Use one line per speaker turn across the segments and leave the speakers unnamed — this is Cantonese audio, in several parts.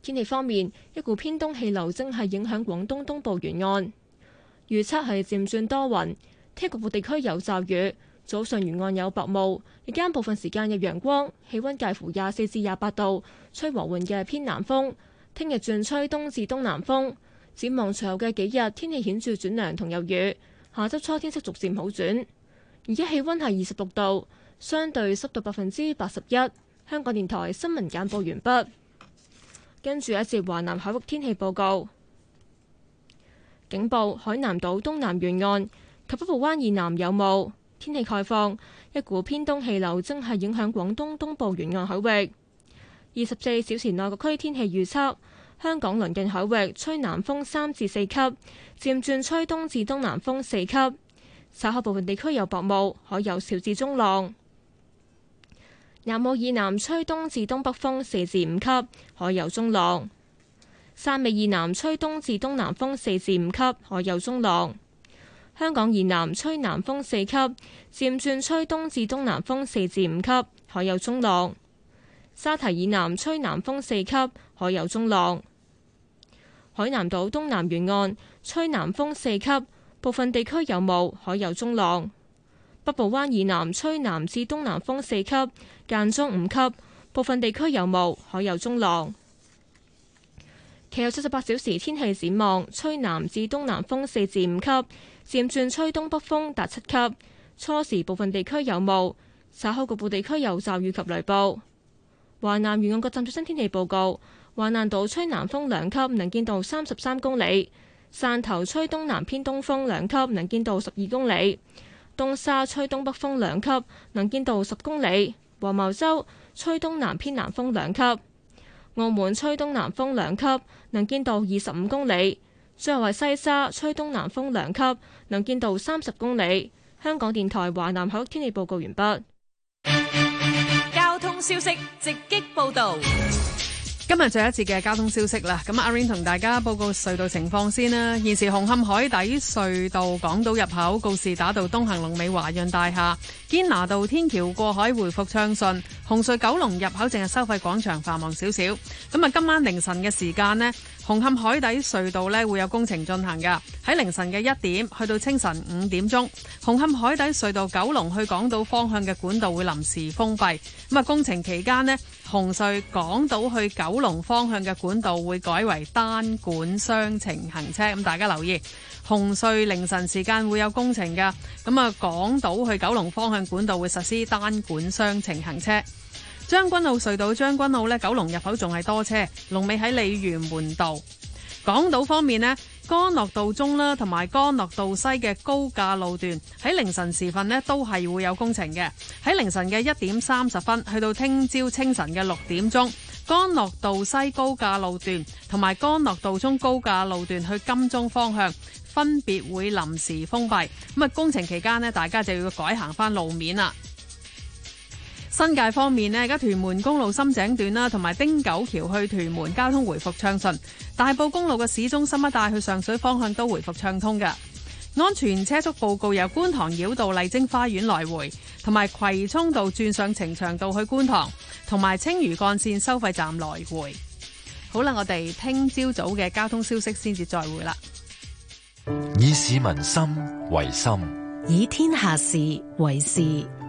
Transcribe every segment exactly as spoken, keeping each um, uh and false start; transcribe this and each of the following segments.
天氣方面，一股偏東氣流正係影響廣東東部沿岸，預測係漸轉多雲，聽日局部地區有驟雨，早上沿岸有薄霧，日間部分時間有陽光，氣溫介乎廿四至廿八度，吹和緩嘅偏南風。聽日轉吹東至東南風。展望隨後嘅幾日，天氣顯著轉涼同有雨。下周初天色逐漸好轉。而家氣溫係二十六度，相對濕度百分之八十一。香港電台新聞簡報完畢。跟住一節華南海域天氣報告。警報：海南島東南沿岸及北部灣以南有霧，天氣概況。一股偏東氣流正係影響廣東東部沿岸海域。二十四小時內各區天氣預測。香港鄰近海域吹南風三至四級，漸轉吹東至東南風四級。稍後部分地區有薄霧，海有小至中浪。南澳以南吹東至東北風四至五級，海有中浪。汕尾以南吹東至東南風四至五級，海有中浪。香港以南吹南風四級，漸轉吹東至東南風四至五級，海有中浪。沙堤以南吹南風四級，海有中浪。海南島東南沿岸吹南風四級，部分地區有霧，海有中浪。北部灣以南吹南至東南風四級，間中五級，部分地區有霧，海有中浪。其後七十八小時天氣展望，吹南至東南風四至五級，漸轉吹東北風達七級，初時部分地區有霧，稍後局部地區有驟雨及雷暴。華南沿岸各站最新天氣報告：華南島吹南風兩級，能見度三十三公里；汕頭吹東南偏東風兩級，能見度十二公里；東沙吹東北風兩級，能見度十公里；黃茅洲吹東南偏南風兩級；澳門吹東南風兩級，能見度二十五公里；最後係西沙吹東南風兩級，能見度三十公里。香港電台華南海域天氣報告完畢。
交通消息直擊報道。
今日最後一節嘅交通消息啦，咁阿 Rain 同大家報告隧道情況先啦。現時紅磡海底隧道港島入口告士打道東行龍尾華潤大廈，堅拿道天橋過海回復暢順，紅隧九龍入口淨係收費廣場繁忙少少。咁啊，今晚凌晨嘅時間呢，紅磡海底隧道呢會有工程進行噶，喺凌晨嘅一點去到清晨五點鐘，紅磡海底隧道九龍去港島方向嘅管道會臨時封閉。咁啊，工程期間呢，紅隧港島去九龍方向嘅管道會改為單管雙程行車，咁大家留意，紅隧凌晨時間會有工程噶，咁啊，港島去九龍方向管道會實施單管雙程行車。將軍澳隧道將軍澳呢，九龍入口仲係多車，龍尾喺鯉魚門道。港島方面呢，干諾道中啦，同埋干諾道西嘅高架路段喺凌晨時分呢都係會有工程嘅。喺凌晨嘅一點三十分去到聽朝清晨嘅六點鐘，干諾道西高架路段同埋干諾道中高架路段去金鐘方向分別會臨時封閉。咁啊，工程期間呢，大家就要改行翻路面啦。新界方面呢，而家屯門公路深井段啦，同埋汀九橋去屯門交通回復暢順，大埔公路嘅市中心一帶去上水方向都回復暢通嘅。安全車速報告由觀塘繞道麗晶花園來回，同埋葵涌道轉上呈祥道去觀塘，同埋青嶼幹線收費站來回。好啦，我哋聽朝早嘅交通消息先至再會啦。
以市民心為心，
以天下事為事。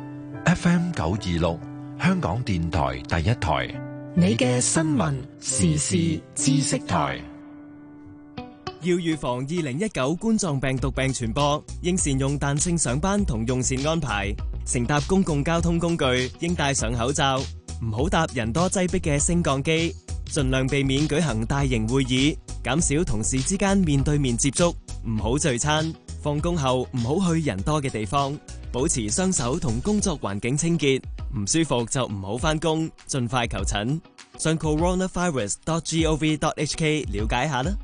F M 九二六，香港電台第一台，
你嘅新聞時事知識台。
要預防二零一九冠狀病毒病傳播，應善用彈性上班同用膳安排。乘搭公共交通工具應戴上口罩，唔好搭人多擠迫嘅升降機，盡量避免舉行大型會議，減少同事之間面對面接觸，唔好聚餐。放工後唔好去人多嘅地方，保持雙手同工作環境清潔。唔舒服就唔好返工，盡快求診。上 coronavirus dot gov dot hk 了解下啦。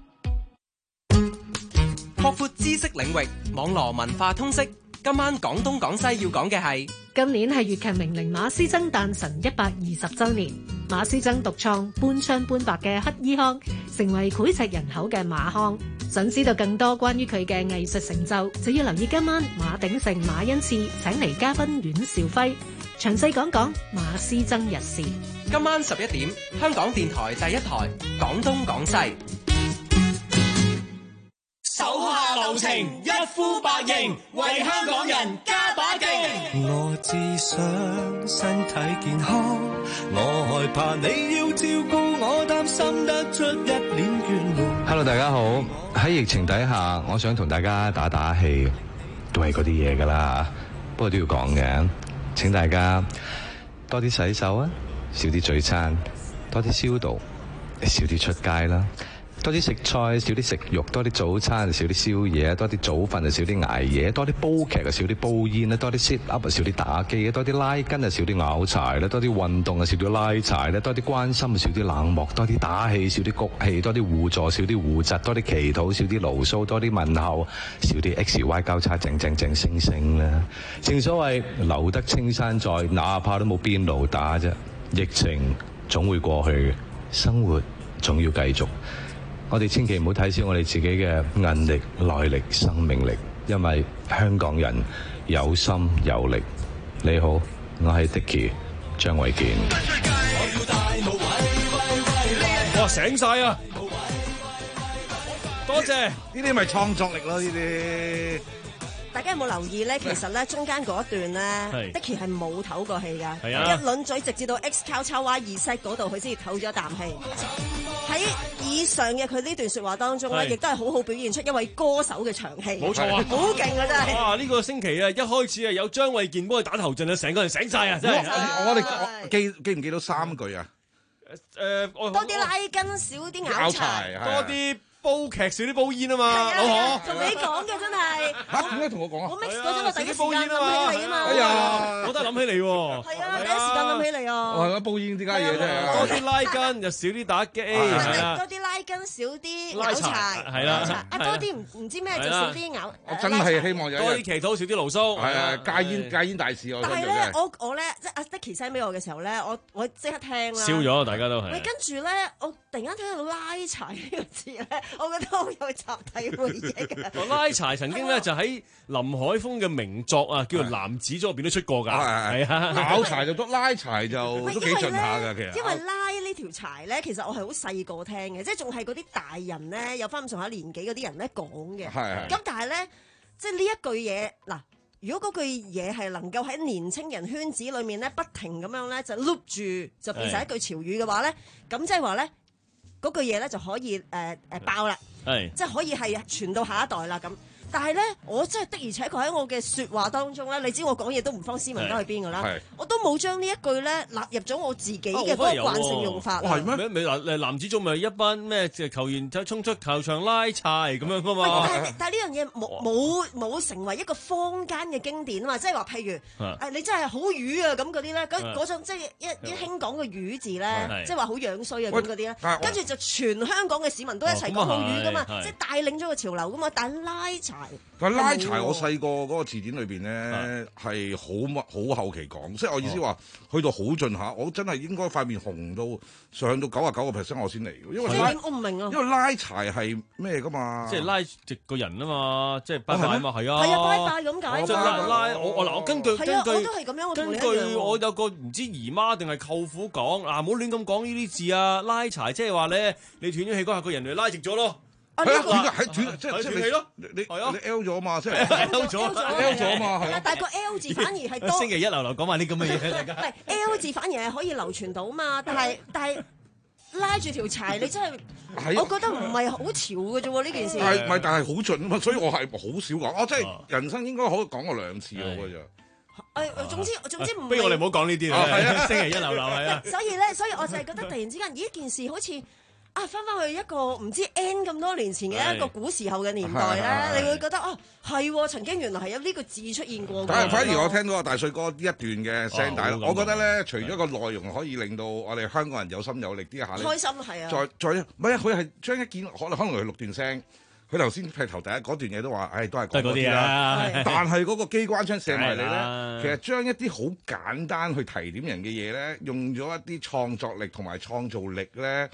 擴闊知識領域，網羅文化通識。今晚廣東廣西要講嘅係，
今年係粵劇名伶馬師曾誕辰一百二十週年。馬師曾獨創半唱半白嘅乞衣腔，成為膾炙人口嘅馬腔。想知道更多關於佢嘅藝術成就，就要留意今晚馬鼎盛、馬恩賜請嚟嘉賓阮兆輝詳細講講馬師曾日事。
今晚十一點，香港電台第一台，廣東廣西。
手下留情，一呼百應，為香港人加把勁。
我只想身體健康，我害怕你要照顧我，擔心得出一臉倦容。
Hello， 大家好。喺疫情底下，我想同大家打打氣，都係嗰啲嘢噶啦，不過都要講嘅。請大家多啲洗手啊，少啲聚餐，多啲消毒，少啲出街啦。多啲食菜，少啲食肉；多啲早餐，少啲宵夜；多啲早瞓，就少啲捱夜；多啲煲劇，就少啲煲煙啦；多啲 sit up，就少啲打機；多啲拉筋，就少啲拗柴啦；多啲運動，就少啲拉柴啦；多啲關心，就少啲冷漠；多啲打氣，少啲谷氣；多啲互助，少啲互窒；多啲祈禱，少啲牢騷；多啲問候，少啲 X Y 交叉，正正正星星啦。正所謂留得青山在，哪怕都冇邊爐打啫。疫情總會過去嘅，生活總要繼續。我哋千祈唔好睇小我哋自己嘅韌力、耐力、生命力，因為香港人有心有力。你好，我係 Dicky 張衛健。
哇，醒晒啊！多謝，
呢啲咪創作力咯，呢啲。
大家有冇留意咧？其實咧，中間嗰一段咧，Dicky 係冇唞過氣㗎，一輪嘴直至到 X 交叉 Y 二 set 嗰度，佢先至唞咗一啖氣。喺以上嘅佢呢段説話當中咧，亦都係好好表現出一位歌手嘅長氣。
冇錯啊，
好勁啊！真係。
哇！呢個星期啊，一開始啊有張衛健幫佢打頭陣啊，成個人醒晒啊！真係。
我哋記記唔記到三句啊？
誒，
多啲拉筋，少啲拗柴，
多啲煲劇少啲煲煙啊嘛，
老何同你講嘅真係
嚇，點解同我講啊？
我 mix 嗰陣我第一時間諗起你啊嘛，
哎呀，
我都係諗起你喎，
係啊，第一時間諗起你啊，
我係煲煙啲家嘢啫，
多啲拉筋又少啲打機，係啊，
多啲拉筋少啲拗柴，
係啦，
啊多啲唔唔知咩就少啲拗，
我真係希望有
多啲祈禱少啲牢騷，
係啊，戒煙戒煙大使我。
但係咧，我我咧即係阿 Dicky send俾我嘅時候咧，我我即刻聽啦，
笑咗大家都係，
喂，跟住咧我突然間聽到拉柴呢個字咧，我覺得好有集體回憶嘅。
拉柴曾經咧就喺林海峰嘅名作啊，叫做《男子組》入邊都出過㗎，係啊，
拗柴就得，拉柴就都幾盡下㗎，其實。
因為拉呢條柴咧，其實我係好細個聽嘅，即係仲係嗰啲大人咧，有翻咁上下年紀嗰啲人咧講嘅。係。咁但係咧，即係呢一句嘢嗱，如果嗰句嘢係能夠喺年青人圈子裏面咧，不停咁樣咧就 loop 住，就變成一句潮語嘅話咧，咁即係話咧。嗰句嘢咧就可以誒誒、呃呃、爆啦，即係可以係傳到下一代啦咁。但係咧，我真係的而且確喺我嘅説話當中咧，你知我講嘢都唔方斯文得去邊㗎啦，我都冇將呢一句咧納入咗我自己嘅嗰個慣性用法啦。
係咩？咪嗱誒男子組咪一班咩嘅球員就衝出球場拉柴咁樣㗎嘛？
但係但係呢樣嘢冇冇冇成為一個坊間嘅經典啊嘛！即係話譬如誒你真係好魚啊咁嗰啲咧，嗰嗰種即係一一興講個魚字咧，即係話好樣衰啊咁嗰啲咧，跟住就全香港嘅市民都一齊講好魚㗎嘛，即係帶領咗個潮流㗎嘛。但係拉柴。
但係拉柴，我細個嗰個字典裏邊咧係好乜好後期講，即係我意思話去到好盡下，我真係應該塊面紅到上到九啊九個 percent 我先嚟，因為拉
我唔明啊，
因為拉柴係咩㗎嘛？
即係拉直個人啊嘛，即係拜拜啊嘛，係啊，
係啊，拜拜咁解。
即係拉拉我我嗱，我根據根據
我都係咁樣，
根據我有個唔知姨媽定係舅父講嗱，唔好亂咁講呢啲字啊，拉柴即係話咧，你斷咗氣嗰下個人嚟拉直咗咯。
係啊，斷嘅係斷，即係即係你
咯，
你你 L 咗嘛，即係
L 咗
L 咗嘛，係啊。
但係個 L 字反而係多。
星期一流流講埋啲咁嘅嘢，大家。
唔係 L 字反而係可以流傳到嘛，但係但係拉住條柴，你真係，我覺得唔係好潮嘅啫喎呢件事。
係咪？但係好盡啊嘛，所以我係好少講，我真係人生應該可以講過兩次嘅啫。
誒，總之總之唔。
不如我哋唔好講呢啲啦，星期一流流係啊。
所以咧，所以我就係覺得突然之間，咦，件事好似。啊，翻翻去一個唔知 N 咁多年前嘅一個古時候嘅年代咧，你會覺得啊，係曾經原來係有呢個字出現過。
但係反而我聽到阿大帥哥呢一段嘅聲帶，我覺得咧，除咗個內容可以令到我哋香港人有心有力啲下咧，
開心係啊。
再再唔係啊，佢係將一件可能可能係六段聲，佢頭先劈頭第一嗰段嘢都話，誒都係講嗰啲啦。但係嗰個機關槍射埋嚟咧，其實將一啲好簡單去提點人嘅嘢咧，用咗一啲創作力同埋創造力咧。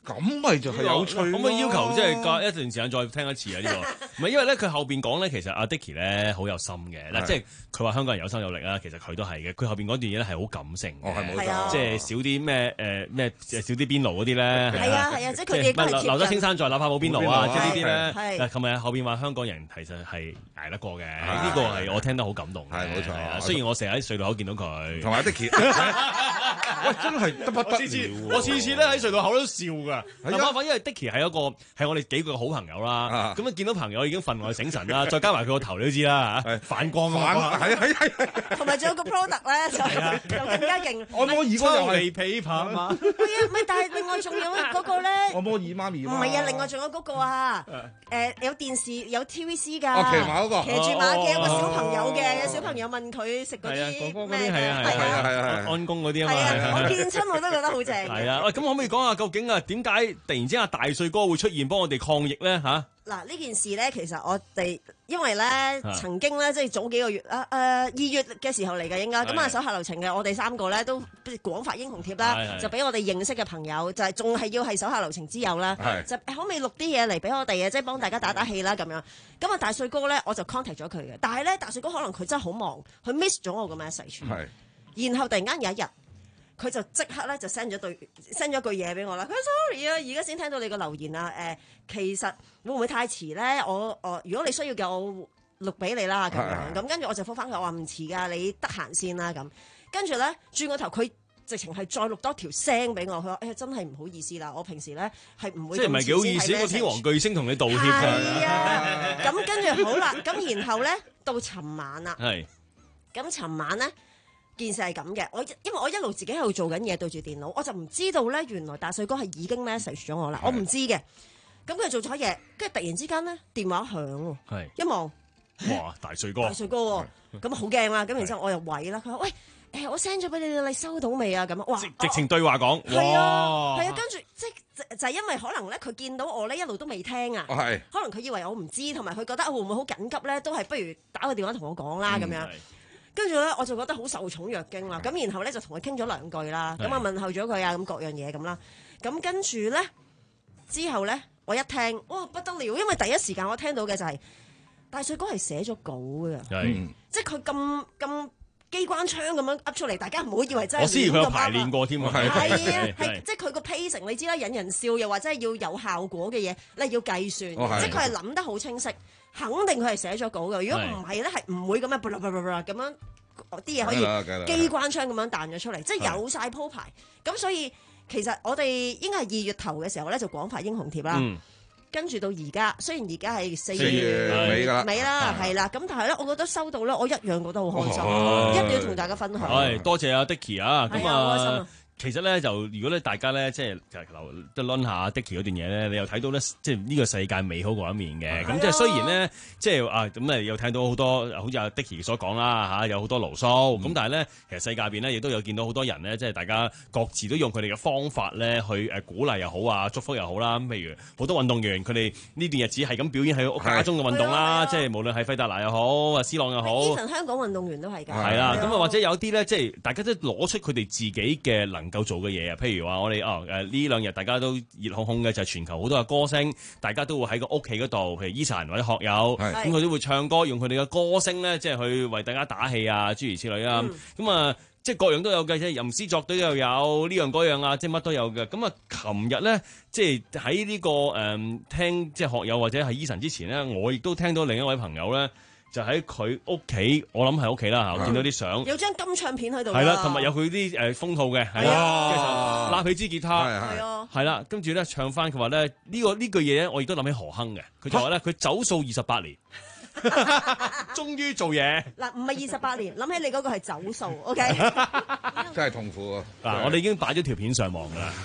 咁咪就係有趣。
可唔可以要求即係隔一段時間再聽一次啊？呢個唔係因為咧，佢後邊講咧，其實阿 Dicky 咧好有心嘅嗱，即係佢話香港人有心有力啦，其實佢都係嘅。佢後邊嗰段嘢咧係好感性嘅，
係冇錯，
即係少啲咩誒咩少啲邊爐嗰啲咧。
係啊係啊，即係佢哋
留留得青山在，哪怕冇邊爐啊！即係呢啲咧。
係。
琴日後邊話香港人其實係捱得過嘅，呢個係我聽得好感動。
係冇錯。
雖然我成日喺隧道口見到佢，
同埋 Dicky，喂真係得不得了。
我次次咧喺隧道口都笑㗎。嗱，麻煩因為 Dicky 係一個係我哋幾個好朋友啦。咁啊見到朋友已經分外醒神啦，再加埋佢個頭你都知啦嚇，反光啊！
係係係。
同埋仲有個 product 咧就就更加勁。
按摩椅嗰個又係
琵琶嘛。
係啊，唔係，但係另外仲有嗰個咧。
按摩椅媽咪。
唔係啊，另外仲有嗰個啊，誒有電視有 T V C 㗎。
哦，騎馬嗰個。
騎住馬嘅有個小朋友嘅，有小朋友問佢食嗰啲咩嘅。
係啊係啊係啊，安公嗰啲啊嘛。
係啊，我見親我都覺得好正。
係啊，喂，咁可唔可以講下究竟啊點解突然之間阿大帥哥會出現幫我哋抗疫咧嚇？
嗱呢件事咧，其實我哋因為咧曾經咧，即係早幾個月啊誒二月嘅時候嚟嘅應該，咁啊手下留情嘅，我哋三個咧都廣發英雄帖啦，就俾我哋認識嘅朋友，就係仲係要係手下留情之友啦，就可唔可以錄啲嘢嚟俾我哋嘅，即係幫大家打打氣啦咁樣。咁啊大帥哥咧，我就 contact 咗佢嘅，但係咧大帥哥可能佢真係好忙，佢 miss 咗我個 message，然後突然間有一日。佢就即刻咧就 send 咗對 send 咗句嘢俾我啦。佢話 sorry 啊，而家先聽到你個留言啊。誒、呃，其實會唔會太遲咧？我我如果你需要嘅，我錄俾你啦咁樣。咁跟住我就覆翻佢，我話唔遲㗎，你得閒先啦咁。跟住咧轉個頭，佢直情係再錄多條聲俾我。佢話誒真係唔好意思啦，我平時咧係唔會。即係唔係幾好意思？個天王巨星同你道歉㗎。係啊。咁跟住好啦，咁然後咧到尋晚啦。係。咁尋晚咧。件事係咁嘅，我因為我一路自己喺度做緊嘢對住電腦，我就唔知道咧，原來大帥哥係已經 message 咗我啦，我唔知嘅。咁佢做咗嘢，跟住突然之間咧電話響喎，一望，
哇大帥哥，
大帥哥喎，咁好驚啦。咁然之後我又喂啦，佢話喂誒我 send 咗俾你，你收到未啊？咁哇，
直情對話講，
係啊係啊，跟住即係就係因為可能咧佢見到我咧一路都未聽啊，可能佢以為我唔知，同埋佢覺得會唔會好緊急咧，都係不如打個電話同我講啦咁樣。跟住咧，我就覺得好受寵若驚啦。咁然後咧就同佢傾咗兩句啦。咁啊問候咗佢啊，咁各樣嘢咁啦。咁跟住咧之後咧，我一聽，哇不得了！因為第一時間我聽到嘅就係、是、大帥哥係寫咗稿嘅，嗯、即係佢咁咁機關槍咁樣噏出嚟，大家唔好以為真係。
我知佢有排練過添啊。
係啊，係即係佢個 pacing，你知啦，引人笑又或者係要有效果嘅嘢，你要計算，哦、即係佢係諗得好清晰。肯定佢係寫咗稿嘅，如果唔係咧，係唔會咁樣咁樣啲嘢可以機關槍咁樣彈咗出嚟，即係有晒鋪排。咁所以其實我哋應該係二月頭嘅時候咧就廣發英雄帖啦，嗯、跟住到而家，雖然而家係四月尾啦，尾啦係啦，咁但係咧，我覺得收到咧，我一樣覺得好開心，哦、一定要同大家分享。
係多謝阿 Dicky 啊，咁啊。
開心啊
其實咧就如果咧大家咧即係就留都攆下 Dicky 嗰段嘢咧，你又睇到咧即係呢個世界美好嗰一面嘅。咁即係雖然咧即係啊咁誒又睇到好多好似阿 Dicky 所講啦嚇，有好多牢騷。咁、嗯、但係咧其實世界入邊咧亦都有見到好多人咧，即係大家各自都用佢哋嘅方法咧去誒鼓勵又好啊，祝福又好啦。譬如好多運動員佢哋呢段日子係咁表演喺家中嘅運動啦，即係無論係費達拿又好啊，斯朗又好。
呢陣香港運動員都係㗎。
係啦，咁啊或者有啲咧即係大家都攞出佢哋自己嘅能夠做嘅嘢啊，譬如話我哋哦誒呢兩日大家都熱烘烘嘅就係全球好多嘅歌星，大家都會喺個屋企嗰度，譬如 Eason 或者學友，咁佢都會唱歌，用佢哋嘅歌聲咧，即係去為大家打氣啊，諸如此類啊。咁啊、嗯，即係各樣都有嘅，即係吟詩作對又有呢樣嗰樣啊，即係乜都有嘅。咁啊，琴日咧，即係喺呢個誒、嗯、聽即係學友或者係 Eason 之前咧，我亦都聽到另一位朋友咧。就喺佢屋企，我諗係屋企啦嚇，我見到啲相，
有張金唱片喺度，
係啦，同埋有佢啲誒封套嘅，係啊，拉起支吉他，係啊，係啦，跟住咧唱翻佢話咧呢個呢句嘢咧，我亦都諗起何鏗嘅，佢就話咧佢走數二十八年，終於做嘢。嗱，唔係二十八年，諗起你嗰個係走數 ，OK，
真係痛苦啊！
嗱，我哋已經擺咗條片上網㗎啦，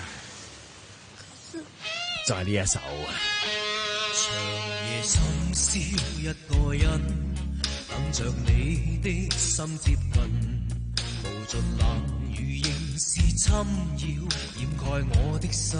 就係呢一首。
長夜深宵一個人。等着你的心接近，無盡冷雨仍是侵擾，掩蓋我的心。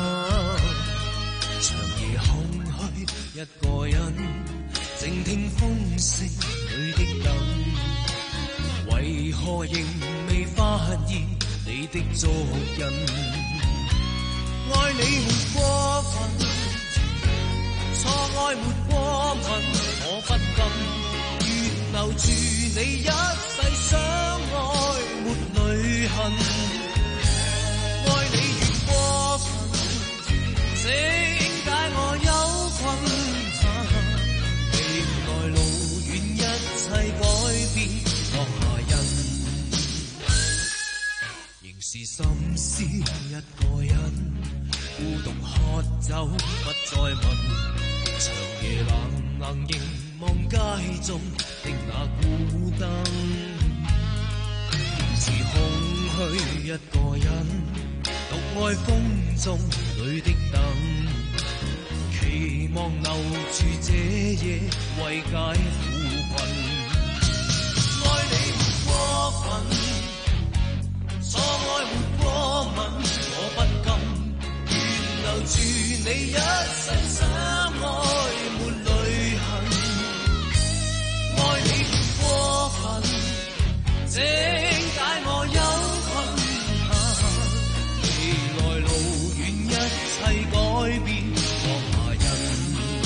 長夜空虛一個人，靜聽風聲裏的等，為何仍未發現你的足印？ 愛你沒過分，錯愛沒過問，我不禁願留住你一世相愛沒淚痕。愛你越過分，請解我憂困。未來路遠，一切改變落下印，仍是心思一個人。孤獨喝酒不再問，長夜冷冷凝望街中的那孤燈，是空虛一個人，獨愛風中裏的燈，期望留住這夜慰解苦困。愛你沒過分，錯愛沒過問，我不禁留住你一世相愛沒淚痕。愛你沒過分，請解我憂困。未來路遠，一切改變落下印。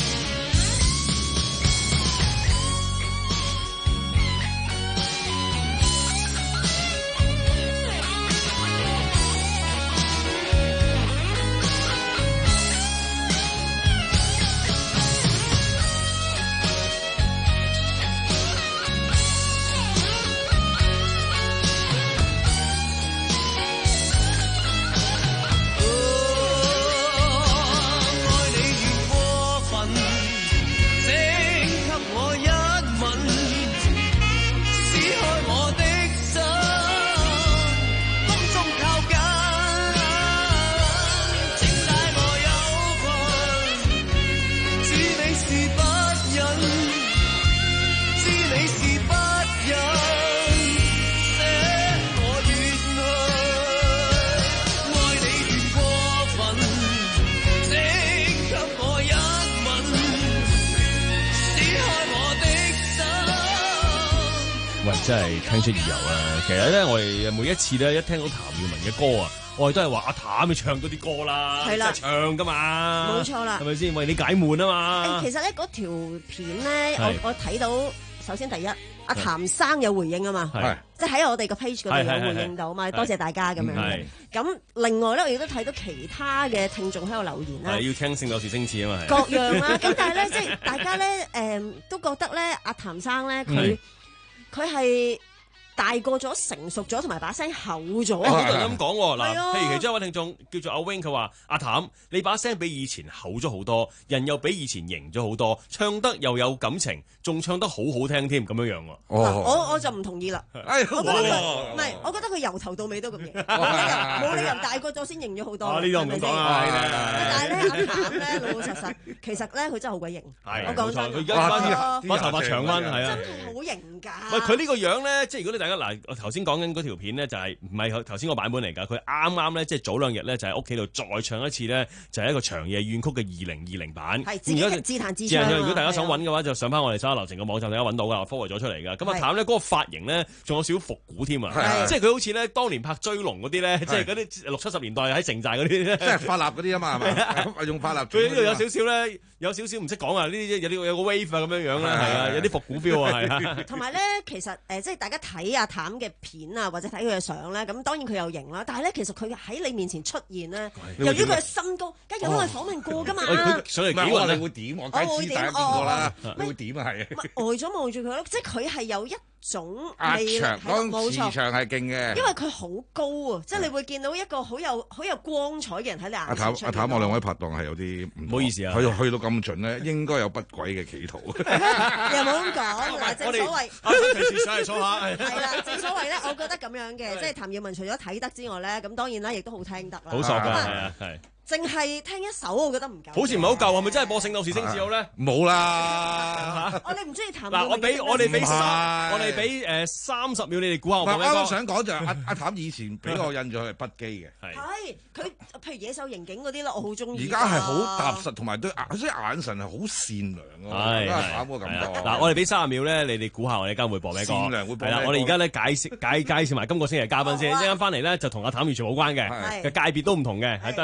真係聽出意由啊！其實咧，我哋每一次咧一聽到譚耀文嘅歌啊，我哋都係話阿譚你唱多啲歌啦，
係啦，
真係唱噶嘛，
冇錯啦，
係咪先為你解悶啊嘛？
其實咧嗰條片咧，我我睇到首先第一，阿譚生有回應啊嘛，即係喺我哋個 page 嗰度有回應到嘛，多謝大家咁樣。咁另外咧，我亦都睇到其他嘅聽眾喺度留言啦，
係要聽《聖鬥士星矢》啊嘛，
各樣啦。咁但係咧，即係大家咧誒都覺得咧，阿譚生咧佢。佢係大個咗、成熟咗，同埋把聲厚咗。
我就咁講喎，嗱，譬如其中一位聽眾叫做阿 Wing，佢話：阿譚，你把聲比以前厚咗好多，人又比以前型咗好多，唱得又有感情，仲唱得好好聽添，咁樣樣喎。
我我就唔同意啦。我覺得佢唔係，我覺得佢由頭到尾都咁型，冇理由大個咗先型咗好多。
呢個唔講啊！
但係咧，阿譚咧老老實實，其實咧佢真係好鬼型。我講真，
佢而家把頭髮長翻，係啊，
真係好型㗎。
喂，佢呢個樣咧，即係如果你大家嗱，我頭先講緊嗰條片咧，就係唔係頭先個版本嚟㗎？佢啱啱咧，即係早兩日咧，就喺屋企度再唱一次咧，就係一個長夜怨曲嘅二零二零版。
係自己自彈自唱。
如果大家想揾嘅話，就上翻我哋手下留情嘅網站，大家揾到㗎，我 forward 咗出嚟㗎。咁阿譚咧嗰個髮型咧，仲有少少復古添啊！即係佢好似咧當年拍追龍嗰啲咧，即係嗰啲六七十年代喺城寨嗰啲咧，
即係發蠟嗰啲啊嘛，係咪？用發蠟。
佢呢度有少少咧，有少少唔識講啊！呢啲有啲有個 wave 啊咁樣樣啦，係啊，有啲復古 feel 啊，係啊。
同埋咧，其實誒，即係大家睇阿譚嘅片啊，或者睇佢嘅相咧，咁當然佢有型啦。但係咧，其實佢喺你面前出現咧，由於佢嘅身高，梗係有我哋訪問過㗎嘛。
佢
上嚟
幾個你會點？我梗係知大家見過啦。你會點啊？係。
呆咗望住佢咯，即係佢係有一種
壓場，嗰個磁場係勁嘅。
因為佢好高啊，即係你會見到一個好有好有光彩嘅人喺你眼前。
阿譚阿譚，我兩位拍檔係有啲
唔好意思啊，
去到去到咁盡咧，應該有不軌嘅企圖。
又冇咁講，嗱，正所謂
阿陳平時上嚟坐下。
係啦，正所謂咧，我覺得咁樣嘅，即係譚耀文除咗睇得之外咧，咁當然啦，亦都好聽得啦。
好索㗎，係啊，係。
淨係聽一首，我覺得唔夠。
好似唔係好夠，係咪真係播《聖鬥士星矢》好咧？
冇啦。
我你唔中意譚？
嗱，我俾我哋俾我哋俾誒三十秒，你哋估下我講咩歌？
我想講就係阿阿譚以前俾我印象係不羈嘅。
係佢譬如野獸刑警嗰啲咧，我好中意。
而家係好踏實，同埋對眼，即係眼神係好善良啊！係阿譚個感覺。
嗱，我哋俾三十秒咧，你哋估下我哋今日會播咩歌？
善良會播咩歌？
係啦，我哋而家咧解釋介介紹埋今個星期嘅嘉賓先。一陣間翻嚟咧，就同阿譚完全冇關嘅，嘅界別都唔同嘅。係，但雖然大家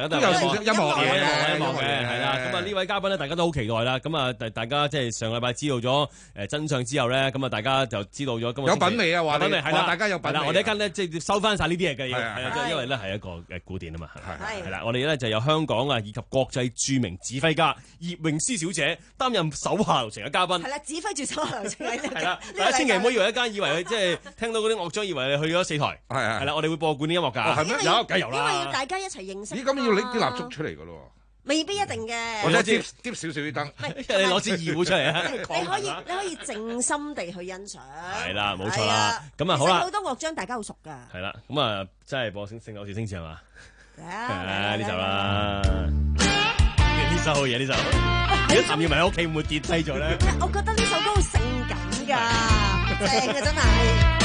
都
有少少音樂嘅，
音樂嘅係啦。咁啊呢位嘉賓咧，大家都好期待啦。咁啊，大家即係上禮拜知道咗誒真相之後咧，咁啊大家就知道咗今日
有品味啊！話
品味係啦，
大家有品味。
我哋一間咧即係收翻晒呢啲嘢嘅，
係啊，
因為咧係一個誒古典啊嘛。
係
係啦，我哋咧就有香港啊以及國際著名指揮家葉詠詩小姐擔任手下留情嘅嘉賓。
係啦，指揮住手下留情喺度。
係啦，大家千祈唔好以為一間以為佢即係聽到嗰啲樂章，以為你去咗四台。係係。係啦，我哋會播古典音樂㗎。
係咩？有梗有啦。
因為要大家一齊認識。
咦？咁要拎啲蠟燭出嚟㗎咯？
未必一定嘅。
或者接接少少啲燈。
你攞支二胡出嚟啊！
你可以你可以靜心地去欣賞。
係啦，冇錯啦。咁啊好啦。
好多樂章大家好熟㗎。係
啦，咁啊真係播《聖聖鬥士星矢》係嘛？
係
呢首啦。呢首好嘢，呢首。如果譚耀文喺屋企會唔會跌低咗咧？
我覺得呢首歌好性感㗎，正嘅真係。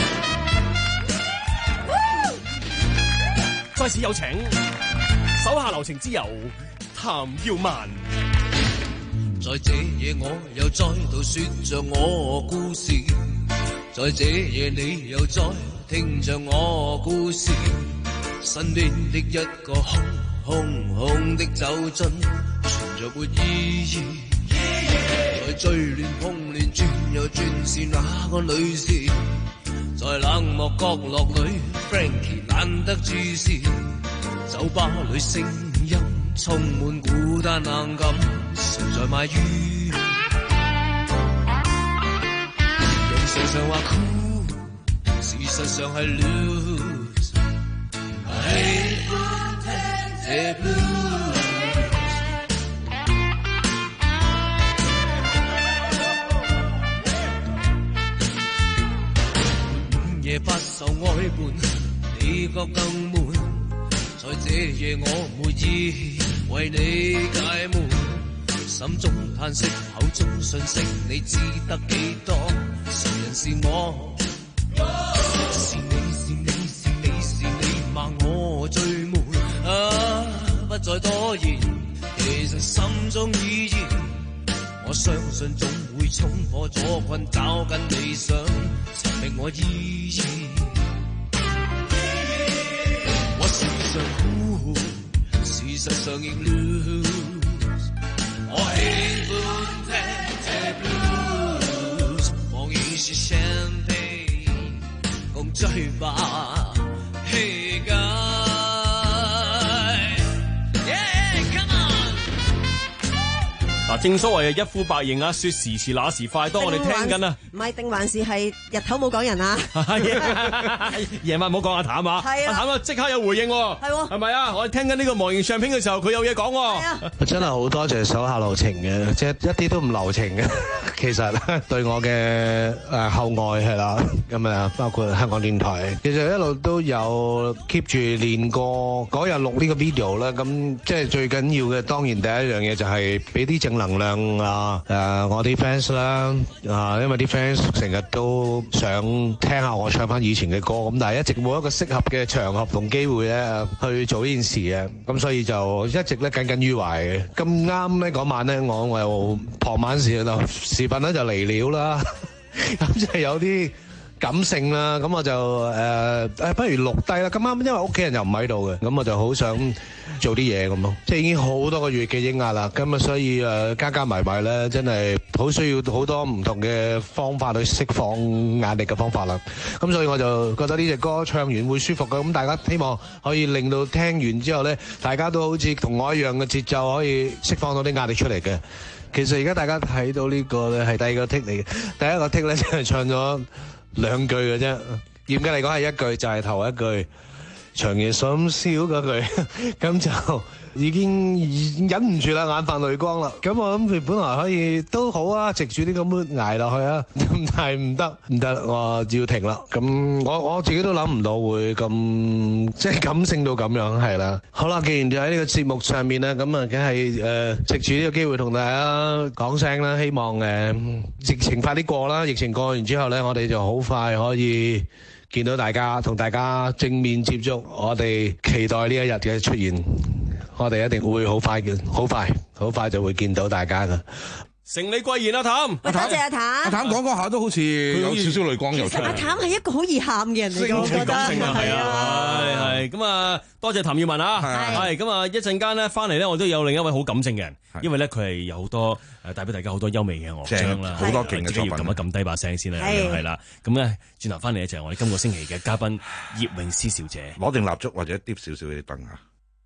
再次有請手下留情之友譚耀文。
在這夜我又再度說着我故事，在這夜你又再聽着我故事，身邊的一個空空空的酒樽，存着沒意義。在最亂碰亂轉又轉是那個女士，在冷漠角落裏 Frankie 懶得注視，酒吧裏聲音充滿孤單冷感，誰在賣魚？用常常話 cool， 事實上係 lose。I hate the blues。夜不受愛伴，你覺更悶。在這夜我沒意為你解悶，心中嘆息，口中訊息，你知得幾多？誰人是我？是你是你是你是你罵我最悶啊！不再多言，其實心中已然。我相信總會衝破咗困，找緊理想，尋覓我意義。我時常哭，事實上亦 lose。我喜歡聽這 blues， 放映是 champagne， 共醉吧，氣概。
嗱，正所謂一呼百應啊，說時遲那時快。當我哋聽緊啊，
唔係定還是係日頭冇講人啊？
夜晚唔好講阿譚啊，阿譚啊即刻有回應喎，
係喎，
係咪啊？我哋聽緊呢個忘形相片嘅時候，佢有嘢講喎。
真係好多謝手下留情嘅，即係一啲都唔留情嘅。其實對我嘅誒厚愛係啦，咁啊包括香港電台，其實一路都有 keep 住練過嗰日錄呢個 video 啦。咁即係最緊要嘅，當然第一樣嘢就係俾啲正能量啊！誒，我啲 fans 啦，啊，因為啲 fans 成日都想聽下我唱翻以前嘅歌，咁但係一直冇一個適合嘅場合同機會咧去做呢件事嘅，咁所以就一直咧耿耿於懷嘅。咁啱咧嗰晚咧，我我又傍晚時就視頻咧就嚟了啦，咁即係有啲感性啦，咁我就誒誒、呃，不如錄低啦。咁啱因為屋企人又唔喺度嘅，咁我就好想做啲嘢咁咯。即係已經好多個月嘅抑壓啦，咁啊所以誒、呃、加加埋埋咧，真係好需要好多唔同嘅方法去釋放壓力嘅方法啦。咁所以我就覺得呢隻歌唱完會舒服嘅，咁大家希望可以令到聽完之後咧，大家都好似同我一樣嘅節奏，可以釋放到啲壓力出嚟嘅。其實而家大家睇到呢個咧係第二個 take 嚟嘅，第一個 take 咧就係唱咗兩句嘅啫，嚴格嚟講係一句，就係頭一句長夜深宵嗰句，咁就已經忍唔住啦，眼泛淚光啦。咁我諗佢本來可以都好啊，藉住呢個 mood 捱落去啊，但係唔得唔得，我要停啦。咁我我自己都諗唔到會咁即係感性到咁樣，係啦。好啦，既然就喺呢個節目上面咧，咁啊，梗係誒藉住呢個機會同大家講聲啦，希望誒疫情快啲過啦。疫情過完之後咧，我哋就好快可以見到大家，同大家正面接觸。我哋期待呢一日嘅出現。我哋一定會好快嘅，好快，好快就會見到大家㗎。
承你貴言，阿譚。
喂，多謝阿譚。
阿譚講講下都好似有少少淚光又出嚟。
阿譚係一個好易喊嘅人嚟嘅，我覺得
係啊，係係咁啊，多謝譚耀文啊，係咁啊，一陣間咧翻嚟咧，我都有另一位好感性嘅人，因為咧佢係有好多誒帶俾大家好多優美嘅樂章啦，
好多勁嘅作品，
要撳一撳低把聲先啦，係啦，咁咧轉頭翻嚟咧就係我哋今個星期嘅嘉賓葉詠詩小姐，
攞定蠟燭或者啲少少嘅燈啊。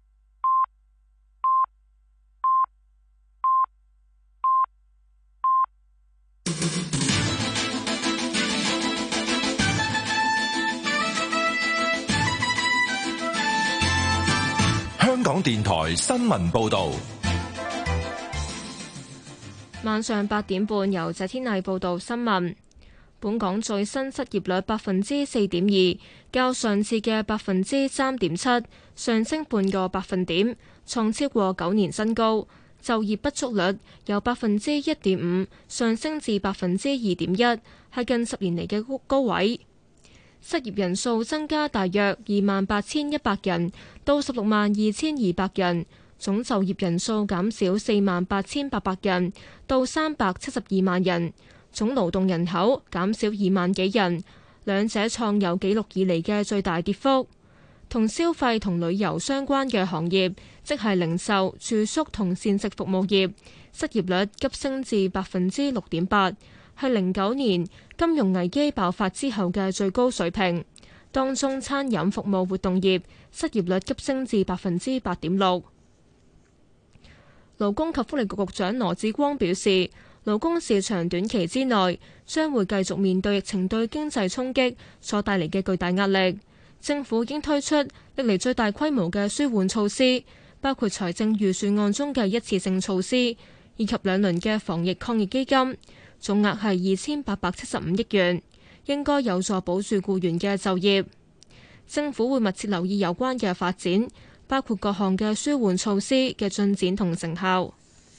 香港電台新聞報導，
晚上八點半由謝天麗報道新聞。本港最新失業率百分之四點二，較上次嘅百分之三點七上升半個百分點，創超過九年新高。就業不足率由百分之一點五上升至百分之二點一，係近十年嚟嘅高位。失業人數增加大約二萬八千一百人到十六萬二千二百人，總就業人數減少四萬八千八百人到三百七十二萬人，總勞動人口減少二萬幾人，兩者創有紀錄以嚟嘅最大跌幅。同消費同旅遊相關嘅行業，即係零售、住宿同膳食服務業，失業率急升至百分之六點八，係零九年金融危機爆發之後嘅最高水平。當中餐飲服務活動業失業率急升至百分之八點六。勞工及福利局局長羅致光表示，勞工市場短期之內將會繼續面對疫情對經濟衝擊所帶嚟嘅巨大壓力。政府已經推出歷嚟最大規模嘅舒緩措施，包括財政預算案中嘅一次性措施，以及兩輪嘅防疫抗疫基金，總額係二千八百七十五億元，應該有助保住僱員嘅就業。政府會密切留意有關嘅發展，包括各項嘅舒緩措施嘅進展同成效。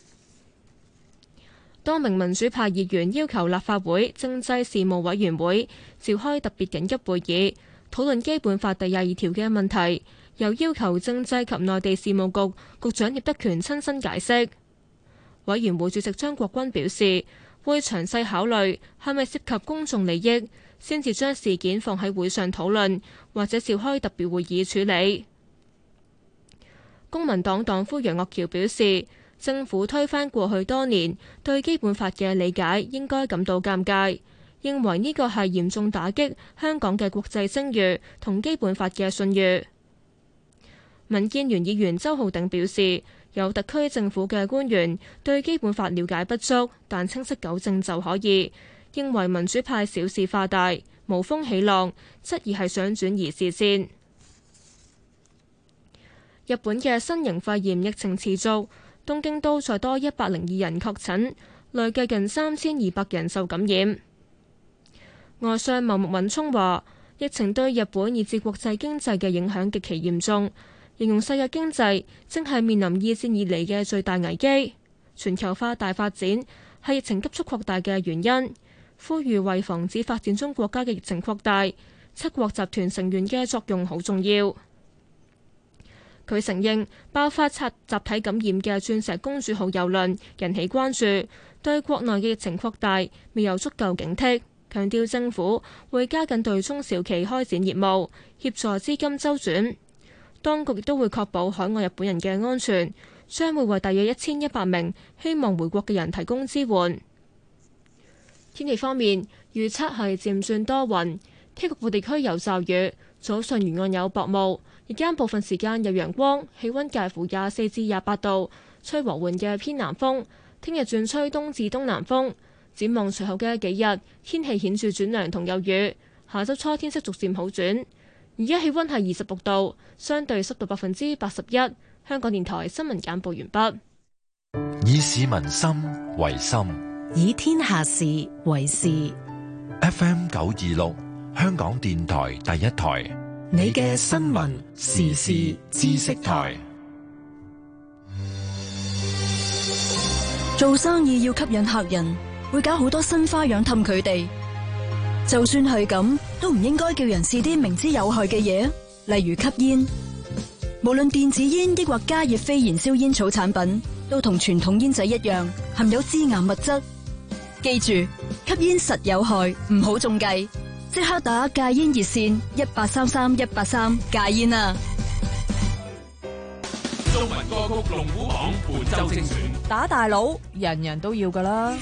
多名民主派議員要求立法會政制事務委員會召開特別緊急會議，討論基本法第廿二條嘅問題，又要求政制及內地事務局局長聶德權親身解釋。委員會主席張國軍表示，會詳細考慮係咪涉及公眾利益，先至將事件放喺會上討論，或者召開特別會議處理。公民黨黨魁楊岳橋表示，政府推翻過去多年對基本法嘅理解，應該感到尷尬，認為呢個係嚴重打擊香港嘅國際聲譽同基本法嘅信譽。民建聯議員周浩鼎表示，有特區政府嘅官員對基本法了解不足，但清晰糾正就可以。認為民主派小事化大，無風起浪，質疑係想轉移視線。日本嘅新型肺炎疫情持續，東京都再多一百零二人確診，累計近三千二百人受感染。外相茂木敏充話，疫情對日本以至國際經濟嘅影響極其嚴重，形容世界經濟正係面臨二戰以嚟嘅最大危機。全球化大發展係疫情急速擴大嘅原因，呼籲為防止發展中國家嘅疫情擴大，七國集團成員嘅作用好重要。佢承認爆發集體感染嘅鑽石公主號郵輪引起關注，對國內嘅疫情擴大未有足夠警惕，強調政府會加緊對中小企開展業務，協助資金周轉。當局亦都會確保海外日本人嘅安全，將會為大約一千一百名希望回國嘅人提供支援。天氣方面，預測係漸轉多雲，天局部地區有驟雨，早上沿岸有薄霧，日間部分時間有陽光，氣溫介乎廿四至廿八度，吹和緩嘅偏南風。聽日轉吹東至東南風。展望隨後嘅幾日，天氣顯著轉涼同有雨。下周初天色逐漸好轉。而家氣溫係二十六度，相對濕度百分之八十一。香港電台新聞簡報完畢。
以市民心為心，
以天下事為事。
F M 九二六，香港電台第一台，
你嘅新聞時事知識台。
做生意要吸引客人，會搞好多新花樣氹佢哋。就算係咁，都唔應該叫人試啲明知有害嘅嘢，例如吸煙。無論電子煙抑或加熱非燃燒煙草產品， 都同傳統煙仔一樣含有致癌物質。記住，吸煙實有害，唔好中計。即刻打戒煙熱線一八三三一八三戒煙啊！
中文歌曲龍虎榜本周精選，
打大佬人人都要噶啦。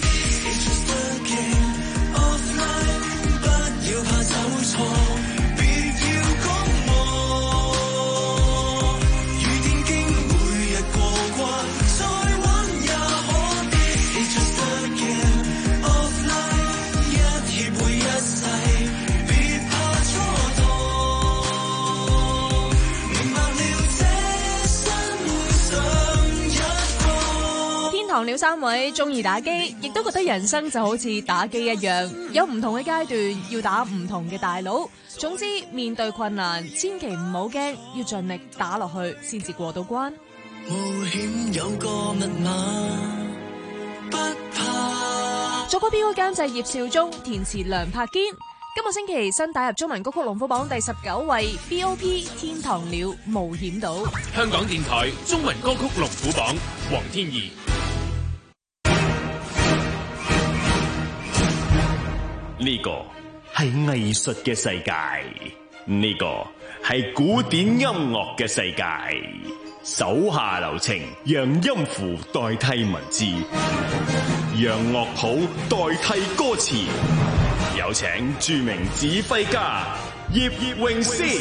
天堂了三位中意打機，亦都覺得人生就好似打機一樣，有唔同嘅階段要打唔同嘅大佬。總之面對困難千祈唔好驚，要盡力打落去先至過到關。
冒險有個密碼不怕。
作曲編曲監製葉少忠，填詞梁柏堅。今個星期新打入中文歌曲龍虎榜第十九位 B O P 天堂了冒險島。
香港電台中文歌曲龍虎榜，黃天怡。
呢個係藝術嘅世界，呢個係古典音樂嘅世界。手下留情，讓音符代替文字，讓樂譜代替歌詞。有請著名指揮家葉詠詩。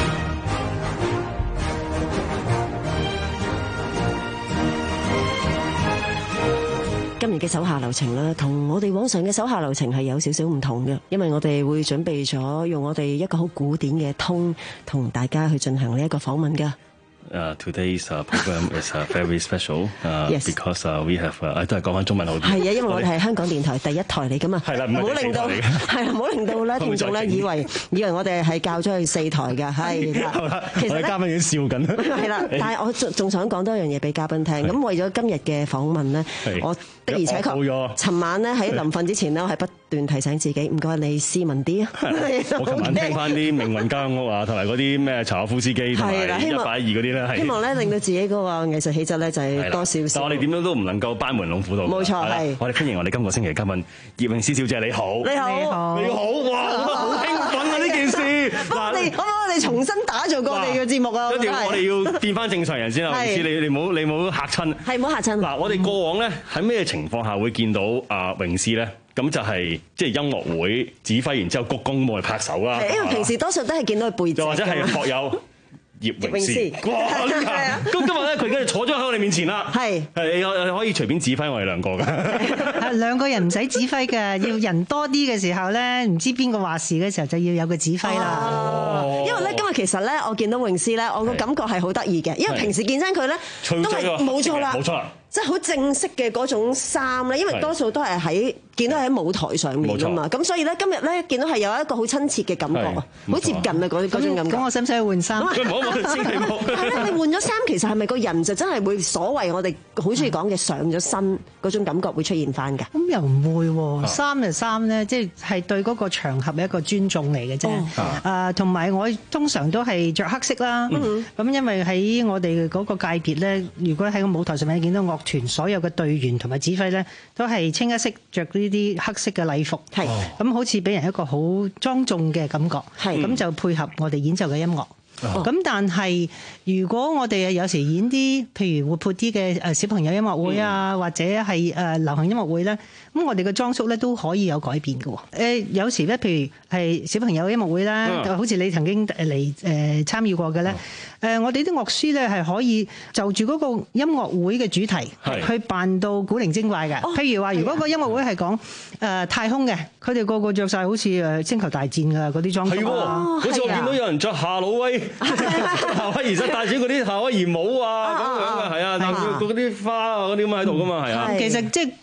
今日嘅手下留情啦，同我哋往常嘅手下留情係有少少唔同嘅，因為我哋會準備咗用我哋一個好古典嘅通，同大家去進行呢一個訪問㗎。
Uh, today's uh, program is uh, very special uh,
Yes.
because uh, we have 誒、uh, 都係講翻中文好啲。
係啊，因為我哋係香港電台第一台嚟噶嘛。
係啦，唔係
令到係啦，唔好令到咧聽眾咧以為以為我哋係教咗去四台㗎，係啦。
其實嘉賓已經笑緊。
係啦，但係我仲仲想講多樣嘢俾嘉賓聽。咁為咗今日嘅訪問咧，我的而且確，尋晚咧喺臨瞓之前咧，我係不斷提醒自己，唔該你斯文啲啊。
我琴晚聽翻啲命運交屋啊，同埋嗰啲咩柴可夫斯基同埋一百二嗰啲咧，
希望咧令到自己嗰個藝術氣質咧就係多少少。
但我哋點樣都唔能夠班門弄斧到。
冇錯，係。
我哋歡迎我哋今個星期嘅嘉賓葉詠詩小姐，你好。
你好，
你好，你好，哇，好興奮啊呢件事。
嗱，我哋可唔可以我哋重新打造過我哋嘅節目啊？
一定要我哋要變翻正常人先啊！詠詩，你你唔好你唔好嚇親。
係唔好嚇親。
嗱，我哋過往咧喺咩情況下會見到阿詠詩咧？咁就係即係音樂會指揮，然之後鞠躬冇嚟拍手啦。
因為平時多數都係見到佢背脊。
又或者係學友葉詠詩。哇！咁今日咧，佢而家坐咗喺我哋面前啦。係係，你可以隨便指揮我哋兩個㗎。
兩個人唔使指揮㗎，要人多啲嘅時候咧，唔知邊個話事嘅時候就要有個指揮啦。
哦、因為咧今日其實咧，我見到詠詩咧，我個感覺係好得意嘅，因為平時見親佢咧都係冇錯啦，冇錯。即係好正式嘅嗰種衫咧，因為多數都係喺見到喺舞台上面㗎嘛，咁所以咧今日咧見到係有一個好親切嘅感覺啊，好接近啊嗰嗰種感覺。
咁我使唔使去換衫？
唔好唔好，千祈唔好。係啦，你換咗衫，其實係咪個人就真係會所謂我哋好中意講嘅上咗身嗰種感覺會出現翻㗎？
咁又唔會喎，衫就衫咧，即係係對嗰個場合一個尊重嚟嘅啫。啊，同埋我通常都係着黑色啦。咁因為喺我哋嗰個界別咧，如果喺個舞台上面見到樂團所有嘅隊員同埋指揮咧，都係清一色着呢啲黑色嘅禮服，係咁好似俾人一個好莊重嘅感覺，係咁就配合我哋演奏嘅音樂。咁、哦、但係如果我哋有時演啲譬如活潑啲嘅誒小朋友音樂會啊，嗯、或者係誒流行音樂會咧，咁我哋嘅裝束咧都可以有改變嘅。誒、呃、有時咧，譬如係小朋友音樂會啦，嗯、好似你曾經嚟誒參與過嘅咧，誒、嗯呃、我哋啲樂師咧係可以就住嗰個音樂會嘅主題去扮到古靈精怪嘅。哦、譬如話，如果個音樂會係講誒太空嘅，佢哋個個着晒好似誒星球大戰嘅嗰啲裝束啊，
好似我見到有人着夏魯威。夏威夷實帶住嗰啲夏威夷帽啊，咁樣嘅係啊，嗰啲花啊嗰啲咁喺度噶嘛，係啊。
其實即係